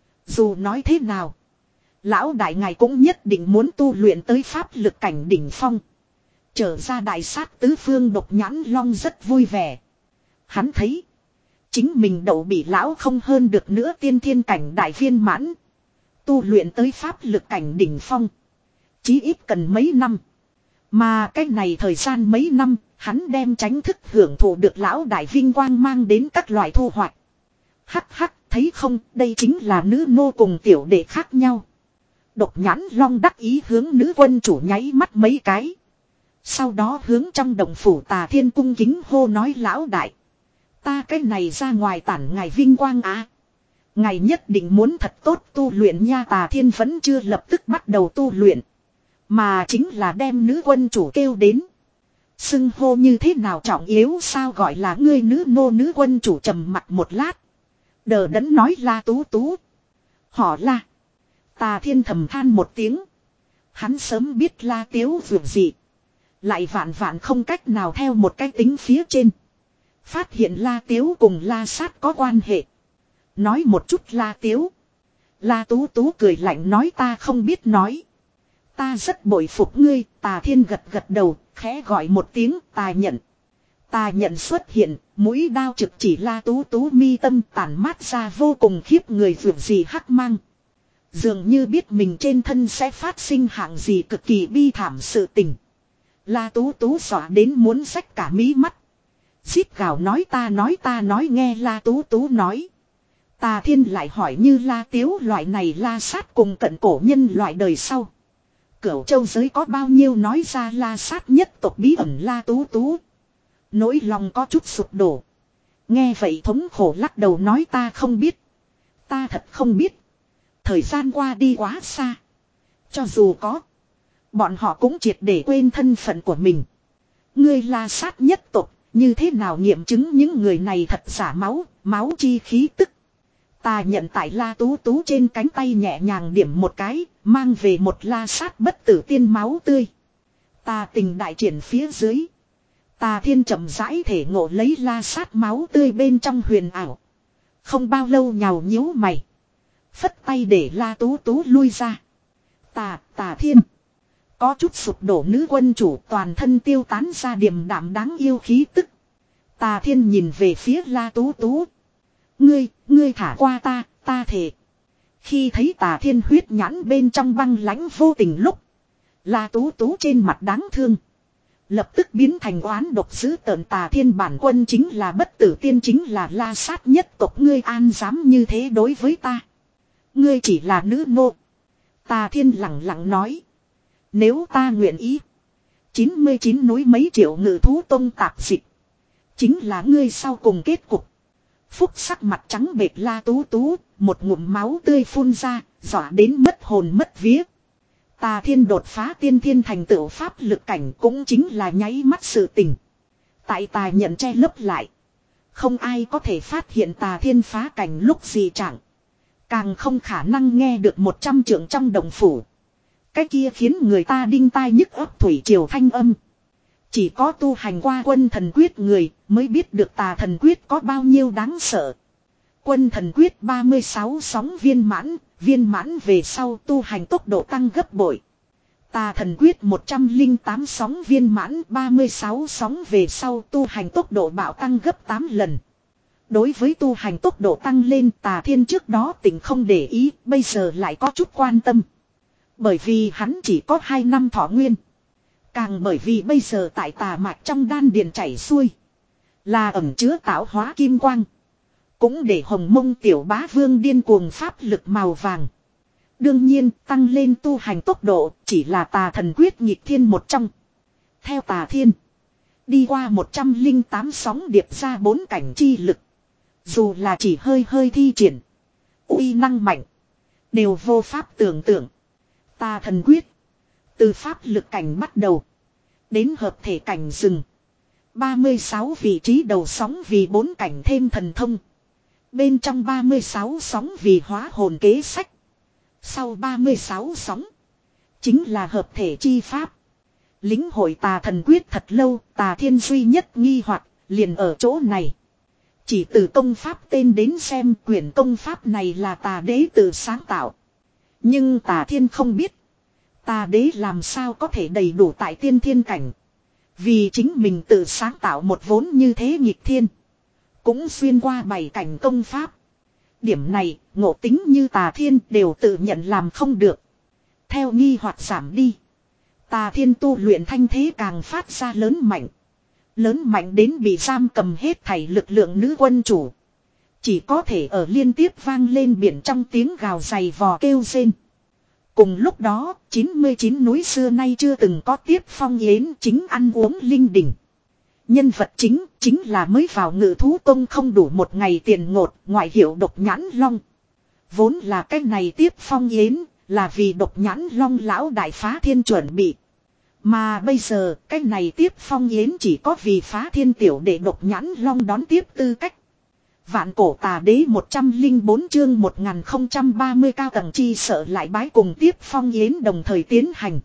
Dù nói thế nào. Lão đại ngài cũng nhất định muốn tu luyện tới pháp lực cảnh đỉnh phong. Trở ra đại sát tứ phương. Độc nhãn long rất vui vẻ. Hắn thấy. chính mình đậu bị lão không hơn được nữa tiên thiên cảnh đại viên mãn. Tu luyện tới pháp lực cảnh đỉnh phong. Chí ít cần mấy năm. Mà cái này thời gian mấy năm, hắn đem tránh thức hưởng thụ được lão đại vinh quang mang đến các loại thu hoạch. Hắc hắc, thấy không, đây chính là nữ nô cùng tiểu đệ khác nhau. Độc nhãn long đắc ý hướng nữ quân chủ nháy mắt mấy cái. Sau đó hướng trong đồng phủ Tà Thiên cung kính hô nói lão đại. Ta cái này ra ngoài tản ngài vinh quang á. Ngài nhất định muốn thật tốt tu luyện nha. Tà Thiên vẫn chưa lập tức bắt đầu tu luyện. Mà chính là đem nữ quân chủ kêu đến. Xưng hô như thế nào trọng yếu sao gọi là ngươi nữ nô. Nữ quân chủ trầm mặt một lát. Đờ đẫn nói La Tú Tú. Họ La. Tà Thiên thầm than một tiếng. Hắn sớm biết La Tiếu vượt gì. Lại vạn vạn không cách nào theo một cái tính phía trên. Phát hiện La Tiếu cùng La Sát có quan hệ. Nói một chút La Tiếu. La Tú Tú cười lạnh nói ta không biết nói. Ta rất bội phục ngươi. Tà Thiên gật gật đầu, khẽ gọi một tiếng Tà Nhận. Tà Nhận xuất hiện, mũi đao trực chỉ La Tú Tú mi tâm tản mát ra vô cùng khiếp người vượt gì hắc mang. Dường như biết mình trên thân sẽ phát sinh hạng gì cực kỳ bi thảm sự tình. La Tú Tú dọa đến muốn xách cả mí mắt. Xít gào nói ta nói ta nói nghe La Tú Tú nói. Tà Thiên lại hỏi như La Tiếu loại này La Sát cùng cận cổ nhân loại đời sau. Cửu châu giới có bao nhiêu nói ra La Sát nhất tộc bí ẩn La Tú Tú. Nỗi lòng có chút sụp đổ. Nghe vậy thống khổ lắc đầu nói ta không biết. Ta thật không biết. Thời gian qua đi quá xa. Cho dù có. Bọn họ cũng triệt để quên thân phận của mình. Ngươi La Sát nhất tộc. Như thế nào nghiệm chứng những người này thật giả máu. Máu chi khí tức. Ta nhận tại La Tú Tú trên cánh tay nhẹ nhàng điểm một cái. Mang về một La Sát bất tử tiên máu tươi. Ta tình đại triển phía dưới. Tà Thiên chậm rãi thể ngộ lấy La Sát máu tươi bên trong huyền ảo. Không bao lâu nhào nhíu mày. Phất tay để La Tú Tú lui ra. Tà, Tà Thiên. Có chút sụp đổ nữ quân chủ toàn thân tiêu tán ra điềm đạm đáng yêu khí tức. Tà Thiên nhìn về phía La Tú Tú. Ngươi, ngươi thả qua ta, ta thề. Khi thấy Tà Thiên huyết nhãn bên trong băng lãnh vô tình lúc. La Tú Tú trên mặt đáng thương. Lập tức biến thành oán độc dữ tợn. Tà Thiên bản quân chính là bất tử tiên chính là La Sát nhất tộc ngươi an dám như thế đối với ta. Ngươi chỉ là nữ nô. Tà Thiên lặng lặng nói. Nếu ta nguyện ý. chín mươi chín núi mấy triệu ngự thú tông tạp dịch. Chính là ngươi sau cùng kết cục. Phúc sắc mặt trắng bệch La Tú Tú. Một ngụm máu tươi phun ra. Dọa đến mất hồn mất vía. Tà Thiên đột phá tiên thiên thành tựu pháp lực cảnh cũng chính là nháy mắt sự tình. Tại Tà Nhận che lấp lại. Không ai có thể phát hiện Tà Thiên phá cảnh lúc gì chẳng. Càng không khả năng nghe được một trăm trượng trong đồng phủ. Cái kia khiến người ta đinh tai nhức ấp thủy triều thanh âm. Chỉ có tu hành qua quân thần quyết người mới biết được Tà thần quyết có bao nhiêu đáng sợ. Quân thần quyết ba mươi sáu sóng viên mãn, viên mãn về sau tu hành tốc độ tăng gấp bội. Tà thần quyết một trăm lẻ tám sóng viên mãn, ba mươi sáu sóng về sau tu hành tốc độ bạo tăng gấp tám lần. Đối với tu hành tốc độ tăng lên Tà Thiên trước đó tỉnh không để ý, bây giờ lại có chút quan tâm. Bởi vì hắn chỉ có hai năm thọ nguyên. Càng bởi vì bây giờ tại tà mạch trong đan điền chảy xuôi. Là ẩm chứa tạo hóa kim quang. Cũng để Hồng Mông tiểu bá vương điên cuồng pháp lực màu vàng. Đương nhiên tăng lên tu hành tốc độ chỉ là Tà thần quyết nhịp thiên một trong. Theo Tà Thiên. Đi qua một trăm lẻ tám sóng điệp ra bốn cảnh chi lực. Dù là chỉ hơi hơi thi triển. Uy năng mạnh. Đều vô pháp tưởng tượng. Tà thần quyết. Từ pháp lực cảnh bắt đầu. Đến hợp thể cảnh rừng. ba mươi sáu vị trí đầu sóng vì bốn cảnh thêm thần thông. Bên trong ba mươi sáu sóng vì hóa hồn kế sách. Sau ba mươi sáu sóng. Chính là hợp thể chi pháp. Lính hội Tà thần quyết thật lâu. Tà Thiên duy nhất nghi hoặc liền ở chỗ này. Chỉ từ công pháp tên đến xem quyển công pháp này là Tà đế tự sáng tạo. Nhưng Tà Thiên không biết. Tà đế làm sao có thể đầy đủ tại tiên thiên cảnh. Vì chính mình tự sáng tạo một vốn như thế nghịch thiên. cũng xuyên qua bảy cảnh công pháp. Điểm này, ngộ tính như Tà Thiên đều tự nhận làm không được. Theo nghi hoặc giảm đi. Tà Thiên tu luyện thanh thế càng phát ra lớn mạnh. Lớn mạnh đến bị giam cầm hết thảy lực lượng nữ quân chủ. Chỉ có thể ở liên tiếp vang lên biển trong tiếng gào dày vò kêu rên. Cùng lúc đó, chín mươi chín núi xưa nay chưa từng có tiếp phong yến chính ăn uống linh đình. Nhân vật chính, chính là mới vào Ngự Thú Tông không đủ một ngày tiền ngột, ngoại hiệu Độc Nhãn Long. Vốn là cái này tiếp phong yến, là vì Độc Nhãn Long lão đại Phá Thiên chuẩn bị. Mà bây giờ, cái này tiếp phong yến chỉ có vì Phá Thiên tiểu để Độc Nhãn Long đón tiếp tư cách. Vạn cổ tà đế một trăm lẻ bốn chương một nghìn không trăm ba mươi cao tầng chi sợ lại bái cùng tiếp phong yến đồng thời tiến hành.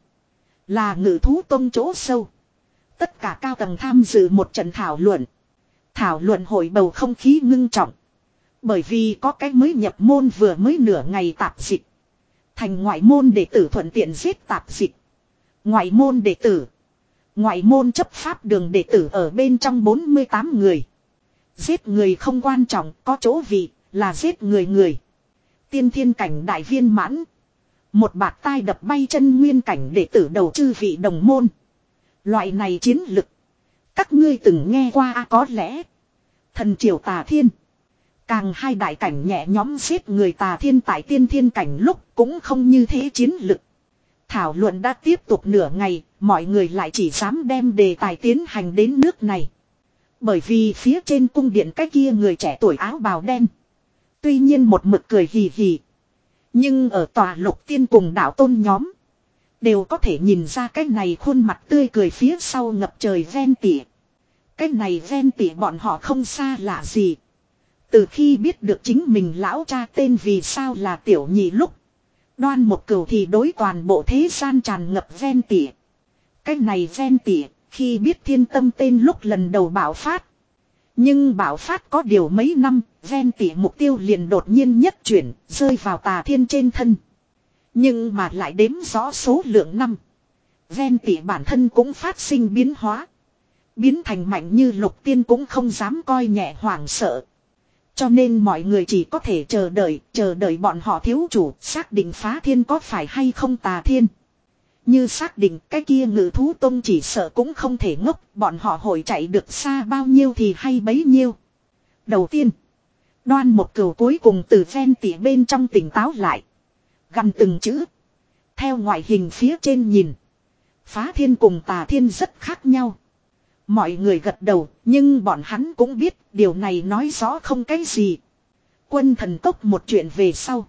Là Ngự Thú Tông chỗ sâu. Tất cả cao tầng tham dự một trận thảo luận. Thảo luận hội bầu không khí ngưng trọng. Bởi vì có cái mới nhập môn vừa mới nửa ngày tạp dịch. Thành ngoại môn đệ tử thuận tiện giết tạp dịch. Ngoại môn đệ tử. Ngoại môn chấp pháp đường đệ tử ở bên trong bốn mươi tám người. Giết người không quan trọng, có chỗ vị, là giết người người. Tiên thiên cảnh đại viên mãn. Một bạt tai đập bay chân nguyên cảnh đệ tử đầu chư vị đồng môn. Loại này chiến lực. Các ngươi từng nghe qua à, có lẽ. Thần triều Tà Thiên. Càng hai đại cảnh nhẹ nhóm giết người Tà Thiên tại tiên thiên cảnh lúc cũng không như thế chiến lực. Thảo luận đã tiếp tục nửa ngày, mọi người lại chỉ dám đem đề tài tiến hành đến nước này. Bởi vì phía trên cung điện cái kia người trẻ tuổi áo bào đen. Tuy nhiên một mực cười hì hì. Nhưng ở tòa lục tiên cùng đạo tôn nhóm. Đều có thể nhìn ra cái này khuôn mặt tươi cười phía sau ngập trời ven tỉa. Cái này ven tỉa bọn họ không xa lạ gì. Từ khi biết được chính mình lão cha tên vì sao là tiểu nhị lúc. Đoan một cửu thì đối toàn bộ thế gian tràn ngập ven tỉa. Cái này ven tỉa khi biết thiên tâm tên lúc lần đầu bạo phát. Nhưng bạo phát có điều mấy năm, ven tỉa mục tiêu liền đột nhiên nhất chuyển, rơi vào Tà Thiên trên thân. Nhưng mà lại đếm rõ số lượng năm. Ven tỉa bản thân cũng phát sinh biến hóa. Biến thành mạnh như lục tiên cũng không dám coi nhẹ hoảng sợ. Cho nên mọi người chỉ có thể chờ đợi, chờ đợi bọn họ thiếu chủ xác định Phá Thiên có phải hay không Tà Thiên. Như xác định cái kia Ngự Thú Tông chỉ sợ cũng không thể ngốc, bọn họ hội chạy được xa bao nhiêu thì hay bấy nhiêu. Đầu tiên, Đoan một cửu cuối cùng từ ven tỉa bên trong tỉnh táo lại. Gằn từng chữ. Theo ngoại hình phía trên nhìn, Phá Thiên cùng Tà Thiên rất khác nhau. Mọi người gật đầu, nhưng bọn hắn cũng biết điều này nói rõ không cái gì. Quân thần cốc một chuyện về sau.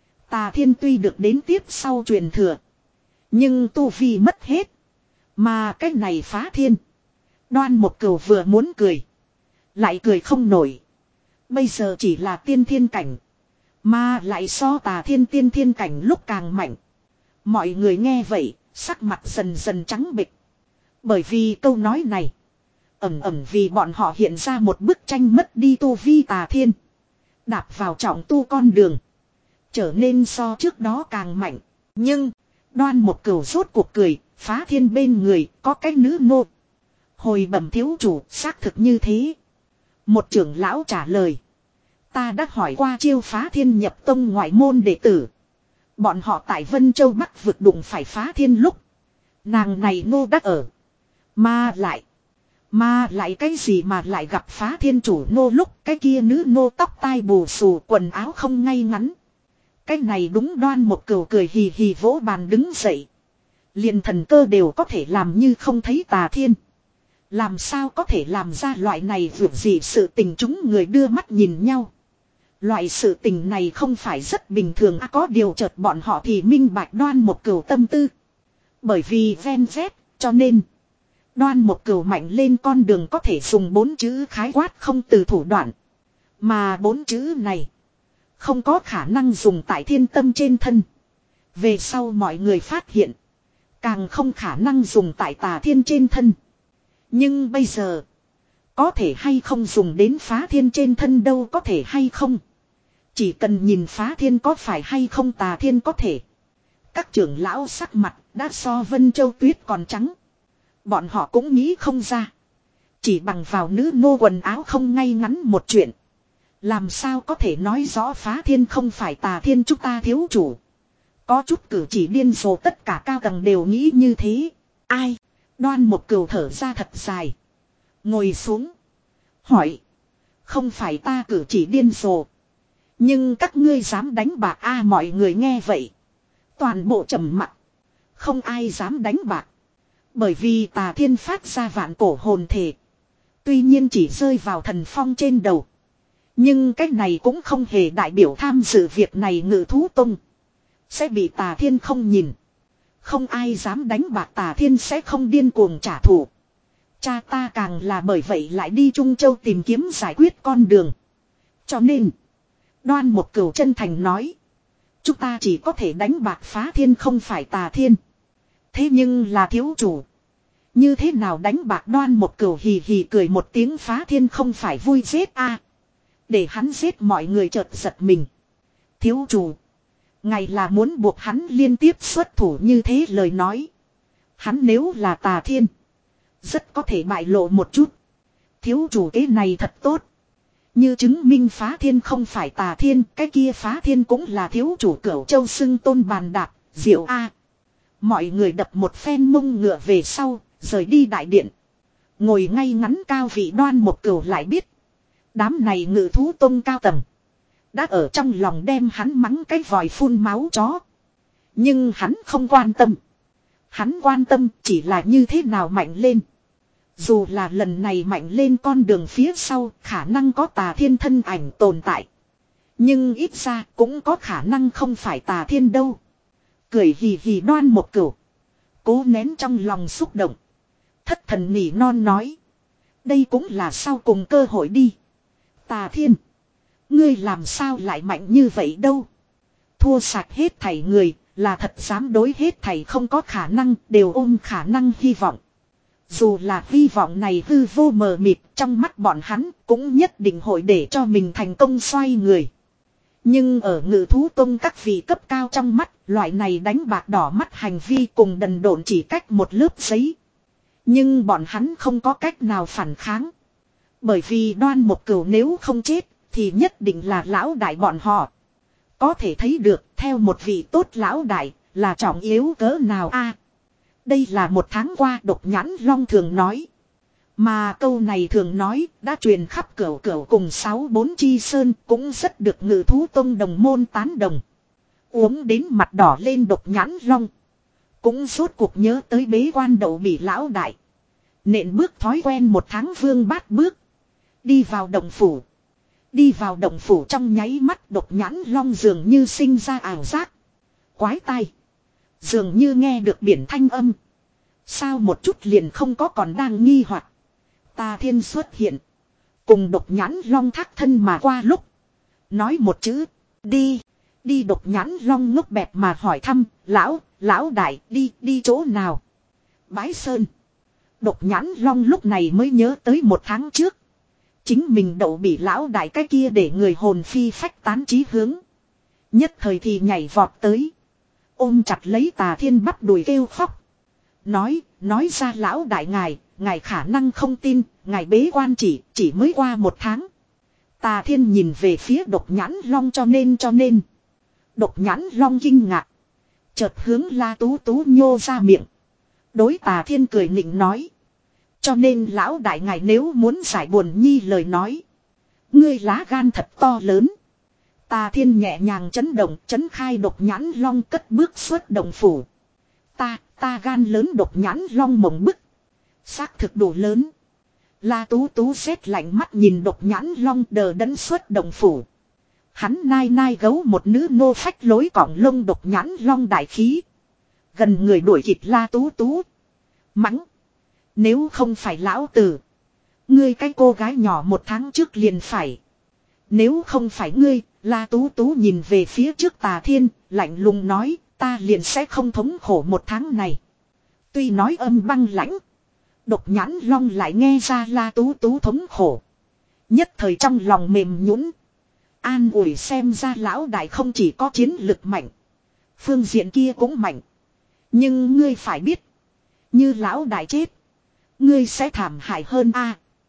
Tà Thiên tuy được đến tiếp sau truyền thừa. Nhưng tu vi mất hết. Mà cái này Phá Thiên. Đoan một cửu vừa muốn cười. Lại cười không nổi. Bây giờ chỉ là tiên thiên cảnh. Mà lại so Tà Thiên tiên thiên cảnh lúc càng mạnh. Mọi người nghe vậy, sắc mặt dần dần trắng bệch. Bởi vì câu nói này. Ẩm ẩm vì bọn họ hiện ra một bức tranh mất đi tu vi Tà Thiên. Đạp vào trọng tu con đường. Trở nên so trước đó càng mạnh. Nhưng, Đoan một cửu rốt cuộc cười, Phá Thiên bên người có cái nữ nô. Hồi bẩm thiếu chủ, xác thực như thế. Một trưởng lão trả lời. Ta đã hỏi qua chiêu Phá Thiên nhập tông ngoại môn đệ tử. Bọn họ tại Vân Châu Bắc vực đụng phải Phá Thiên lúc. Nàng này nô đắc ở. Mà lại. Mà lại cái gì mà lại gặp Phá Thiên chủ nô lúc cái kia nữ nô tóc tai bù xù quần áo không ngay ngắn. Cái này đúng Đoan một cửu cười hì hì vỗ bàn đứng dậy. Liền thần cơ đều có thể làm như không thấy Tà Thiên. Làm sao có thể làm ra loại này vượt gì sự tình chúng người đưa mắt nhìn nhau. Loại sự tình này không phải rất bình thường à, có điều chợt bọn họ thì minh bạch Đoan một cửu tâm tư. Bởi vì ven vét cho nên Đoan một cửu mạnh lên con đường có thể dùng bốn chữ khái quát không từ thủ đoạn. Mà bốn chữ này không có khả năng dùng tại thiên tâm trên thân. Về sau mọi người phát hiện. Càng không khả năng dùng tại Tà Thiên trên thân. Nhưng bây giờ. Có thể hay không dùng đến Phá Thiên trên thân đâu có thể hay không. Chỉ cần nhìn Phá Thiên có phải hay không Tà Thiên có thể. Các trưởng lão sắc mặt đã so Vân Châu Tuyết còn trắng. Bọn họ cũng nghĩ không ra. Chỉ bằng vào nữ nô quần áo không ngay ngắn một chuyện. Làm sao có thể nói rõ Phá Thiên không phải Tà Thiên chúng ta thiếu chủ. Có chút cử chỉ điên rồ, tất cả cao tầng đều nghĩ như thế. Ai? Đoan một cừu thở ra thật dài. Ngồi xuống. Hỏi. Không phải ta cử chỉ điên rồ. Nhưng các ngươi dám đánh bạc a à, mọi người nghe vậy. Toàn bộ trầm mặc. Không ai dám đánh bạc. Bởi vì Tà Thiên phát ra vạn cổ hồn thể. Tuy nhiên chỉ rơi vào thần phong trên đầu. Nhưng cái này cũng không hề đại biểu tham dự việc này Ngự thú tông sẽ bị Tà Thiên không nhìn. Không ai dám đánh bạc Tà Thiên sẽ không điên cuồng trả thù. Cha ta càng là bởi vậy lại đi Trung Châu tìm kiếm giải quyết con đường. Cho nên Đoan một cừu chân thành nói. Chúng ta chỉ có thể đánh bạc Phá Thiên không phải Tà Thiên. Thế nhưng là thiếu chủ. Như thế nào đánh bạc? Đoan một cừu hì hì cười một tiếng. Phá Thiên không phải vui giết a à. Để hắn giết mọi người chợt giật mình. Thiếu chủ. Ngài là muốn buộc hắn liên tiếp xuất thủ như thế lời nói. Hắn nếu là Tà Thiên. Rất có thể bại lộ một chút. Thiếu chủ kế này thật tốt. Như chứng minh Phá Thiên không phải Tà Thiên. Cái kia Phá Thiên cũng là thiếu chủ Cửu Châu xưng tôn bàn đạp. Diệu A. Mọi người đập một phen mông ngựa về sau. Rời đi đại điện. Ngồi ngay ngắn cao vị Đoan một cừu lại biết. Đám này Ngự thú tông cao tầng. Đã ở trong lòng đem hắn mắng cái vòi phun máu chó. Nhưng hắn không quan tâm. Hắn quan tâm chỉ là như thế nào mạnh lên. Dù là lần này mạnh lên con đường phía sau khả năng có Tà Thiên thân ảnh tồn tại. Nhưng ít ra cũng có khả năng không phải Tà Thiên đâu. Cười hì hì Đoan một cừu. Cố nén trong lòng xúc động. Thất thần nỉ non nói. Đây cũng là sau cùng cơ hội đi. Tà Thiên. Ngươi làm sao lại mạnh như vậy đâu. Thua sạch hết thảy người. Là thật dám đối hết thảy không có khả năng. Đều ôm khả năng hy vọng. Dù là hy vọng này hư vô mờ mịt. Trong mắt bọn hắn cũng nhất định hội để cho mình thành công xoay người. Nhưng ở Ngự thú tông các vị cấp cao trong mắt. Loại này đánh bạc đỏ mắt hành vi cùng đần độn chỉ cách một lớp giấy. Nhưng bọn hắn không có cách nào phản kháng. Bởi vì Đoan một cừu nếu không chết. Thì nhất định là lão đại bọn họ. Có thể thấy được theo một vị tốt lão đại là trọng yếu cỡ nào a à, đây là một tháng qua Độc Nhãn Long thường nói. Mà câu này thường nói đã truyền khắp cửu cửu cùng sáu bốn chi sơn cũng rất được Ngự thú tông đồng môn tán đồng. Uống đến mặt đỏ lên Độc Nhãn Long. Cũng rốt cuộc nhớ tới bế quan đậu bỉ lão đại. Nện bước thói quen một tháng vương bát bước. Đi vào động phủ. Đi vào động phủ trong nháy mắt Độc Nhãn Long dường như sinh ra ảo giác. Quái tai. Dường như nghe được biển thanh âm. Sao một chút liền không có còn đang nghi hoặc. Tà Thiên xuất hiện. Cùng Độc Nhãn Long thác thân mà qua lúc. Nói một chữ. Đi. Đi Độc Nhãn Long ngốc bẹp mà hỏi thăm. Lão, lão đại đi, đi chỗ nào? Bái Sơn. Độc Nhãn Long lúc này mới nhớ tới một tháng trước. Chính mình đậu bị lão đại cái kia để người hồn phi phách tán chí hướng. Nhất thời thì nhảy vọt tới. Ôm chặt lấy Tà Thiên bắp đùi kêu khóc. Nói, nói ra lão đại ngài, ngài khả năng không tin, ngài bế quan chỉ, chỉ mới qua một tháng. Tà Thiên nhìn về phía Độc Nhãn Long cho nên cho nên. Độc Nhãn Long kinh ngạc. Chợt hướng La Tú Tú nhô ra miệng. Đối Tà Thiên cười nịnh nói. Cho nên lão đại ngài nếu muốn giải buồn nhi lời nói. Ngươi lá gan thật to lớn. Tà Thiên nhẹ nhàng chấn động, chấn khai Độc Nhãn Long cất bước xuất động phủ. Ta, ta gan lớn Độc Nhãn Long mộng bức. Xác thực đủ lớn. La Tú Tú xét lạnh mắt nhìn Độc Nhãn Long đờ đẫn xuất động phủ. Hắn nai nai gấu một nữ nô phách lối cỏng lông Độc Nhãn Long đại khí. Gần người đuổi kịp La Tú Tú. Mắng. Nếu không phải lão tử. Ngươi cái cô gái nhỏ một tháng trước liền phải. Nếu không phải ngươi, La Tú Tú nhìn về phía trước Tà Thiên, lạnh lùng nói, ta liền sẽ không thống khổ một tháng này. Tuy nói âm băng lãnh. Độc Nhãn Long lại nghe ra La Tú Tú thống khổ. Nhất thời trong lòng mềm nhũn. An ủi xem ra lão đại không chỉ có chiến lực mạnh. Phương diện kia cũng mạnh. Nhưng ngươi phải biết. Như lão đại chết. Ngươi sẽ thảm hại hơn a.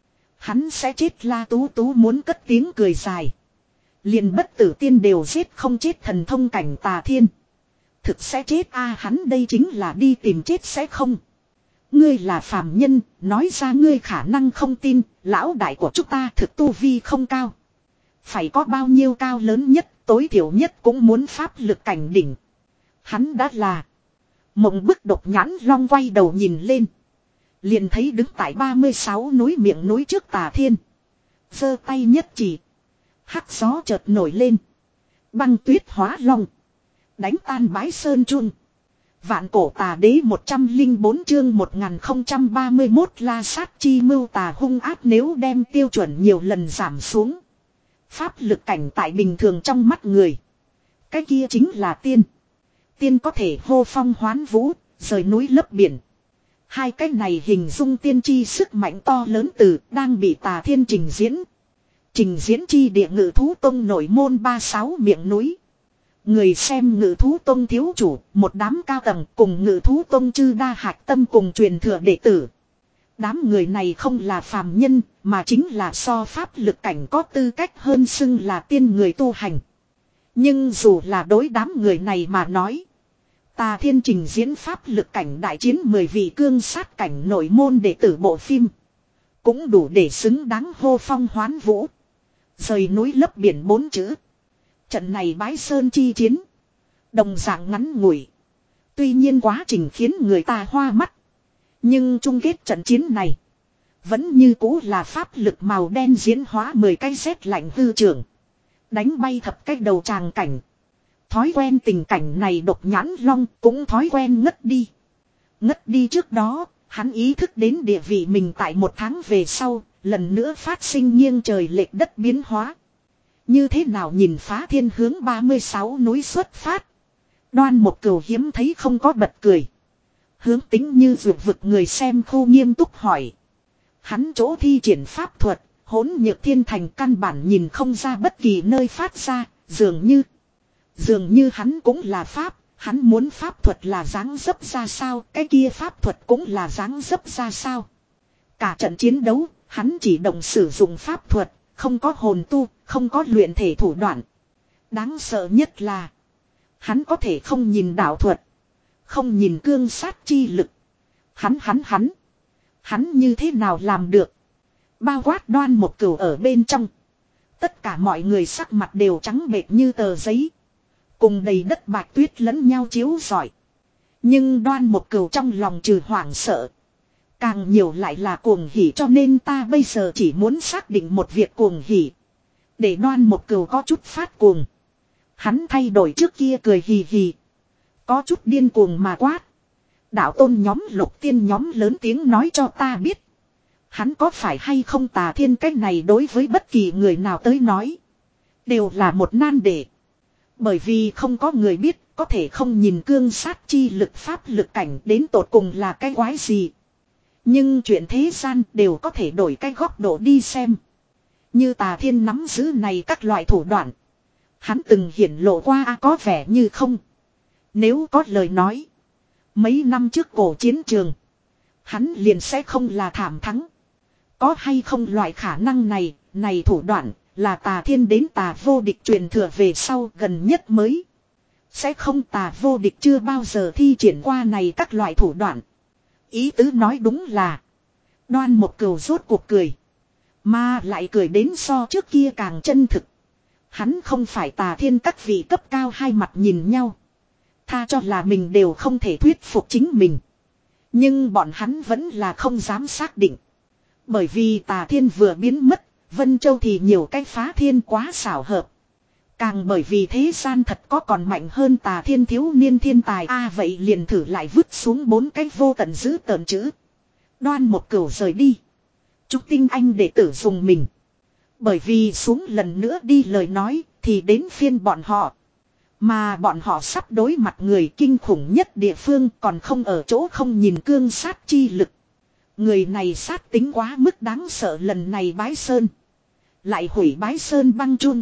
Hắn sẽ chết. La Tú Tú muốn cất tiếng cười dài. Liền bất tử tiên đều giết không chết thần thông cảnh Tà Thiên. Thực sẽ chết a à, hắn đây chính là đi tìm chết sẽ không. Ngươi là phàm nhân, nói ra ngươi khả năng không tin, lão đại của chúng ta thực tu vi không cao. Phải có bao nhiêu cao lớn nhất, tối thiểu nhất cũng muốn pháp lực cảnh đỉnh. Hắn đã là. Mộng bức độc nhãn long quay đầu nhìn lên. Liền thấy đứng tại ba mươi sáu núi miệng núi trước Tà Thiên. Giơ tay nhất chỉ. Hắc gió chợt nổi lên. Băng tuyết hóa long. Đánh tan bái sơn chun. Vạn cổ tà đế một trăm linh bốn chương một nghìn không trăm ba mươi mốt la sát chi mưu tà hung ác nếu đem tiêu chuẩn nhiều lần giảm xuống. Pháp lực cảnh tại bình thường trong mắt người. Cái kia chính là tiên. Tiên có thể hô phong hoán vũ, rời núi lấp biển. Hai cái này hình dung tiên chi sức mạnh to lớn từ đang bị Tà Thiên trình diễn. Trình diễn chi địa Ngự Thú Tông nổi môn ba sáu miệng núi. Người xem Ngự Thú Tông thiếu chủ, một đám cao tầng cùng Ngự Thú Tông chư đa hạch tâm cùng truyền thừa đệ tử. Đám người này không là phàm nhân, mà chính là so pháp lực cảnh có tư cách hơn xưng là tiên người tu hành. Nhưng dù là đối đám người này mà nói, Tà Thiên trình diễn pháp lực cảnh đại chiến mười vị cương sát cảnh nội môn đệ tử bộ phim. Cũng đủ để xứng đáng hô phong hoán vũ. Rời núi lấp biển bốn chữ. Trận này bái sơn chi chiến. Đồng dạng ngắn ngủi. Tuy nhiên quá trình khiến người ta hoa mắt. Nhưng chung kết trận chiến này. Vẫn như cũ là pháp lực màu đen diễn hóa mười cái rét lạnh hư trưởng. Đánh bay thập cái đầu tràng cảnh. Thói quen tình cảnh này độc nhãn long cũng thói quen ngất đi. Ngất đi trước đó, hắn ý thức đến địa vị mình tại một tháng về sau, lần nữa phát sinh nghiêng trời lệch đất biến hóa. Như thế nào nhìn phá thiên hướng ba mươi sáu núi xuất phát. Đoan một cừu hiếm thấy không có bật cười. Hướng tính như vượt vực người xem khu nghiêm túc hỏi. Hắn chỗ thi triển pháp thuật, hỗn nhược thiên thành căn bản nhìn không ra bất kỳ nơi phát ra, dường như. Dường như hắn cũng là pháp, hắn muốn pháp thuật là dáng dấp ra sao, cái kia pháp thuật cũng là dáng dấp ra sao. Cả trận chiến đấu, hắn chỉ động sử dụng pháp thuật, không có hồn tu, không có luyện thể thủ đoạn. Đáng sợ nhất là, hắn có thể không nhìn đạo thuật, không nhìn cương sát chi lực. Hắn hắn hắn, hắn như thế nào làm được? Bao quát Đoan một cừu ở bên trong. Tất cả mọi người sắc mặt đều trắng bệch như tờ giấy. Cùng đầy đất bạch tuyết lẫn nhau chiếu rọi. Nhưng Đoan một cừu trong lòng trừ hoảng sợ. Càng nhiều lại là cuồng hỉ, cho nên ta bây giờ chỉ muốn xác định một việc cuồng hỉ. Để Đoan một cừu có chút phát cuồng. Hắn thay đổi trước kia cười hì hì. Có chút điên cuồng mà quát. Đạo tôn nhóm lục tiên nhóm lớn tiếng nói cho ta biết. Hắn có phải hay không Tà Thiên, cách này đối với bất kỳ người nào tới nói. Đều là một nan đề. Bởi vì không có người biết, có thể không nhìn cương sát chi lực pháp lực cảnh đến tột cùng là cái quái gì. Nhưng chuyện thế gian đều có thể đổi cái góc độ đi xem. Như Tà Thiên nắm giữ này các loại thủ đoạn. Hắn từng hiển lộ qua à, có vẻ như không. Nếu có lời nói. Mấy năm trước cổ chiến trường. Hắn liền sẽ không là thảm thắng. Có hay không loại khả năng này, này thủ đoạn. Là Tà Thiên đến Tà Vô Địch truyền thừa về sau gần nhất mới. Sẽ không Tà Vô Địch chưa bao giờ thi triển qua này các loại thủ đoạn. Ý tứ nói đúng là. Đoan một cừu rốt cuộc cười. Mà lại cười đến so trước kia càng chân thực. Hắn không phải Tà Thiên các vị cấp cao hai mặt nhìn nhau. Tha cho là mình đều không thể thuyết phục chính mình. Nhưng bọn hắn vẫn là không dám xác định. Bởi vì Tà Thiên vừa biến mất. Vân Châu thì nhiều cái phá thiên quá xảo hợp. Càng bởi vì thế gian thật có còn mạnh hơn Tà Thiên thiếu niên thiên tài. A à, vậy liền thử lại vứt xuống bốn cái vô tận giữ tợn chữ. Đoan một cừu rời đi. Trúc Tinh Anh đệ tử dùng mình. Bởi vì xuống lần nữa đi lời nói thì đến phiên bọn họ. Mà bọn họ sắp đối mặt người kinh khủng nhất địa phương còn không ở chỗ không nhìn cương sát chi lực. Người này sát tính quá mức đáng sợ, lần này bái sơn. Lại hủy bái sơn băng chun.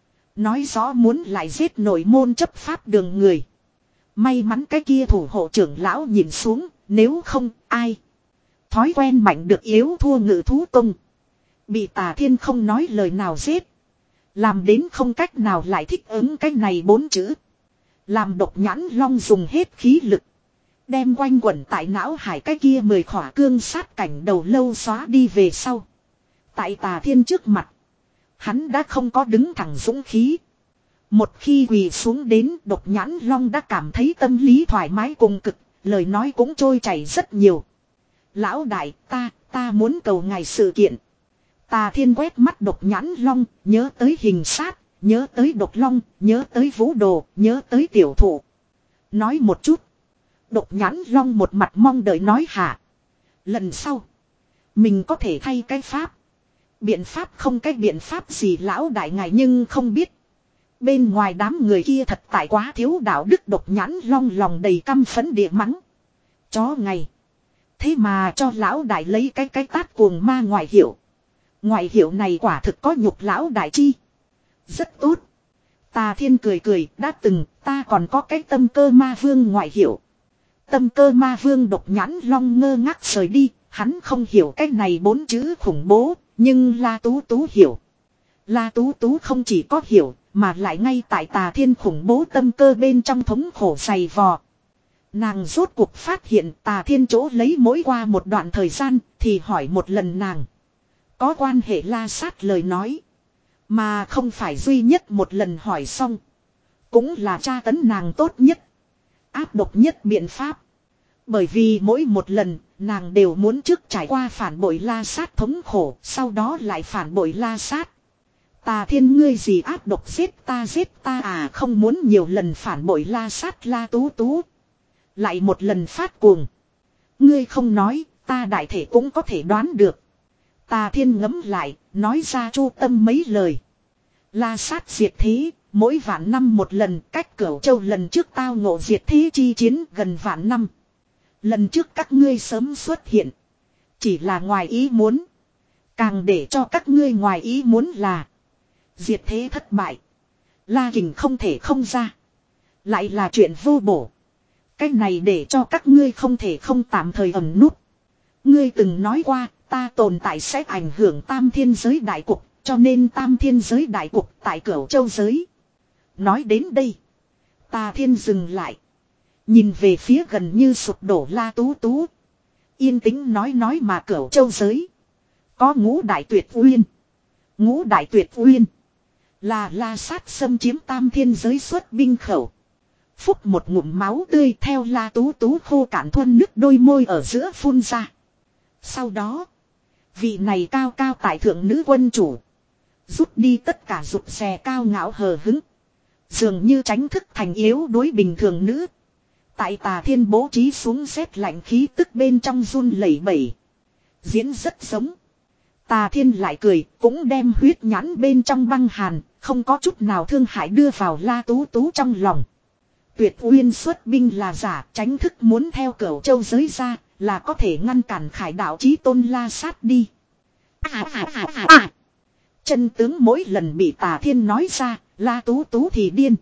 Nói rõ muốn lại giết nội môn chấp pháp đường người. May mắn cái kia thủ hộ trưởng lão nhìn xuống, nếu không ai. Thói quen mạnh được yếu thua Ngự Thú Tông. Bị Tà Thiên không nói lời nào giết. Làm đến không cách nào lại thích ứng cái này bốn chữ. Làm Độc Nhãn Long dùng hết khí lực. Đem quanh quẩn tại não hải cái kia mười khỏa cương sát cảnh đầu lâu xóa đi về sau. Tại Tà Thiên trước mặt. Hắn đã không có đứng thẳng dũng khí. Một khi quỳ xuống đến, Độc Nhãn Long đã cảm thấy tâm lý thoải mái cùng cực. Lời nói cũng trôi chảy rất nhiều. Lão đại, ta, ta muốn cầu ngài sự kiện. Tà Thiên quét mắt Độc Nhãn Long, nhớ tới Hình Sát, nhớ tới Độc Long, nhớ tới Vũ Đồ, nhớ tới Tiểu Thụ. Nói một chút. Độc Nhãn Long một mặt mong đợi nói hả. Lần sau. Mình có thể thay cái pháp. Biện pháp không cái biện pháp gì lão đại ngài nhưng không biết. Bên ngoài đám người kia thật tại quá thiếu đạo đức. Độc Nhãn Long lòng đầy căm phẫn địa mắng. Chó ngày. Thế mà cho lão đại lấy cái cái tát cuồng ma ngoại hiệu. Ngoại hiệu này quả thực có nhục lão đại chi. Rất tốt. Tà Thiên cười cười, đã từng, ta còn có cái tâm cơ ma vương ngoại hiệu. Tâm cơ ma vương. Độc Nhãn Long ngơ ngác rời đi, hắn không hiểu cái này bốn chữ khủng bố, nhưng La Tú Tú hiểu. La Tú Tú không chỉ có hiểu, mà lại ngay tại Tà Thiên khủng bố tâm cơ bên trong thống khổ dày vò. Nàng rốt cuộc phát hiện Tà Thiên chỗ lấy mỗi qua một đoạn thời gian, thì hỏi một lần nàng. Có quan hệ La Sát lời nói. Mà không phải duy nhất một lần hỏi xong. Cũng là tra tấn nàng tốt nhất. Áp độc nhất biện pháp. Bởi vì mỗi một lần, nàng đều muốn trước trải qua phản bội La Sát thống khổ, sau đó lại phản bội La Sát. Tà Thiên ngươi gì áp độc giết ta giết ta à, không muốn nhiều lần phản bội La Sát. La Tú Tú lại một lần phát cuồng. Ngươi không nói, ta đại thể cũng có thể đoán được. Tà Thiên ngẫm lại, nói ra chu tâm mấy lời. La Sát diệt thế, mỗi vạn năm một lần, cách Cửu Châu lần trước tao ngộ diệt thế chi chiến gần vạn năm. Lần trước các ngươi sớm xuất hiện. Chỉ là ngoài ý muốn. Càng để cho các ngươi ngoài ý muốn là. Diệt thế thất bại. La Kình không thể không ra. Lại là chuyện vô bổ. Cái này để cho các ngươi không thể không tạm thời ẩn núp. Ngươi từng nói qua, ta tồn tại sẽ ảnh hưởng tam thiên giới đại cục. Cho nên tam thiên giới đại cục tại Cửu Châu giới. Nói đến đây. Tà Thiên dừng lại. Nhìn về phía gần như sụp đổ La Tú Tú. Yên tĩnh nói nói mà Cửu Châu giới. Có ngũ đại tuyệt uyên. Ngũ đại tuyệt uyên. Là La Sát xâm chiếm tam thiên giới xuất binh khẩu. Phúc một ngụm máu tươi theo La Tú Tú khô cạn thuần nước đôi môi ở giữa phun ra. Sau đó. Vị này cao cao tại thượng nữ quân chủ. Rút đi tất cả rụt rè cao ngạo hờ hứng. Dường như tránh thức thành yếu đối bình thường nữ. Tại Tà Thiên bố trí xuống rét lạnh khí tức bên trong run lẩy bẩy. Diễn rất giống. Tà Thiên lại cười, cũng đem huyết nhãn bên trong băng hàn, không có chút nào thương hại đưa vào La Tú Tú trong lòng. Tuyệt uyên xuất binh là giả, tránh thức muốn theo Cửu Châu giới ra, là có thể ngăn cản Khải đạo chí tôn La Sát đi. À, à, à, à, à. Chân tướng mỗi lần bị Tà Thiên nói ra, La Tú Tú thì điên.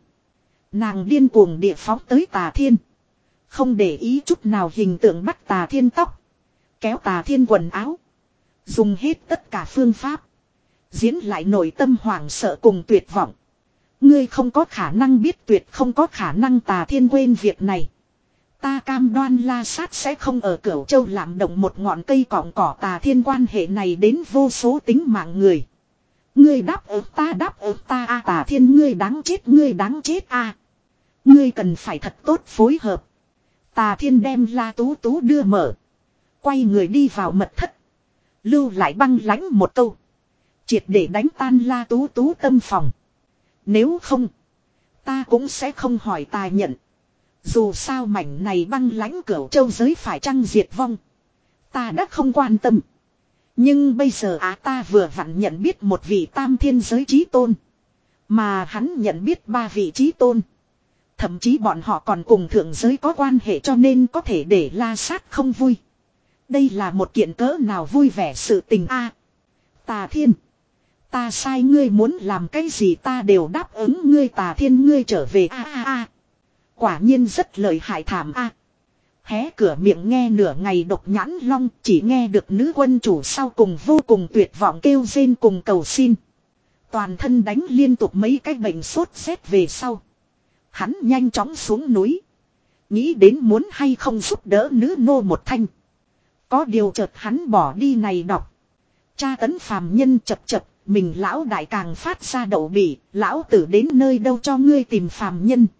Nàng điên cuồng địa phóng tới Tà Thiên. Không để ý chút nào hình tượng bắt Tà Thiên tóc. Kéo Tà Thiên quần áo. Dùng hết tất cả phương pháp. Diễn lại nội tâm hoảng sợ cùng tuyệt vọng. Ngươi không có khả năng biết tuyệt không có khả năng. Tà Thiên quên việc này. Ta cam đoan La Sát sẽ không ở Cửu Châu làm động một ngọn cây cọng cỏ. Tà Thiên quan hệ này đến vô số tính mạng người. Ngươi đáp ứng ta đáp ứng ta a. Tà Thiên ngươi đáng chết ngươi đáng chết a. Ngươi cần phải thật tốt phối hợp. Tà Thiên đem La Tú Tú đưa mở. Quay người đi vào mật thất. Lưu lại băng lãnh một câu. Triệt để đánh tan La Tú Tú tâm phòng. Nếu không. Ta cũng sẽ không hỏi ta nhận. Dù sao mảnh này băng lãnh Cửu Châu giới phải chăng diệt vong. Ta đã không quan tâm. Nhưng bây giờ á ta vừa vặn nhận biết một vị tam thiên giới chí tôn. Mà hắn nhận biết ba vị chí tôn. Thậm chí bọn họ còn cùng thượng giới có quan hệ cho nên có thể để La Sát không vui. Đây là một kiện cỡ nào vui vẻ sự tình a. À, Tà Thiên. Ta sai ngươi muốn làm cái gì ta đều đáp ứng ngươi. Tà Thiên ngươi trở về a a a. Quả nhiên rất lợi hại thảm a. À. Hé cửa miệng nghe nửa ngày Độc Nhãn Long, chỉ nghe được nữ quân chủ sau cùng vô cùng tuyệt vọng kêu rên cùng cầu xin. Toàn thân đánh liên tục mấy cái bệnh sốt rét về sau. Hắn nhanh chóng xuống núi. Nghĩ đến muốn hay không giúp đỡ nữ nô một thanh. Có điều chợt hắn bỏ đi này đọc. Tra tấn phàm nhân chập chập, mình lão đại càng phát ra đậu bỉ, lão tử đến nơi đâu cho ngươi tìm phàm nhân.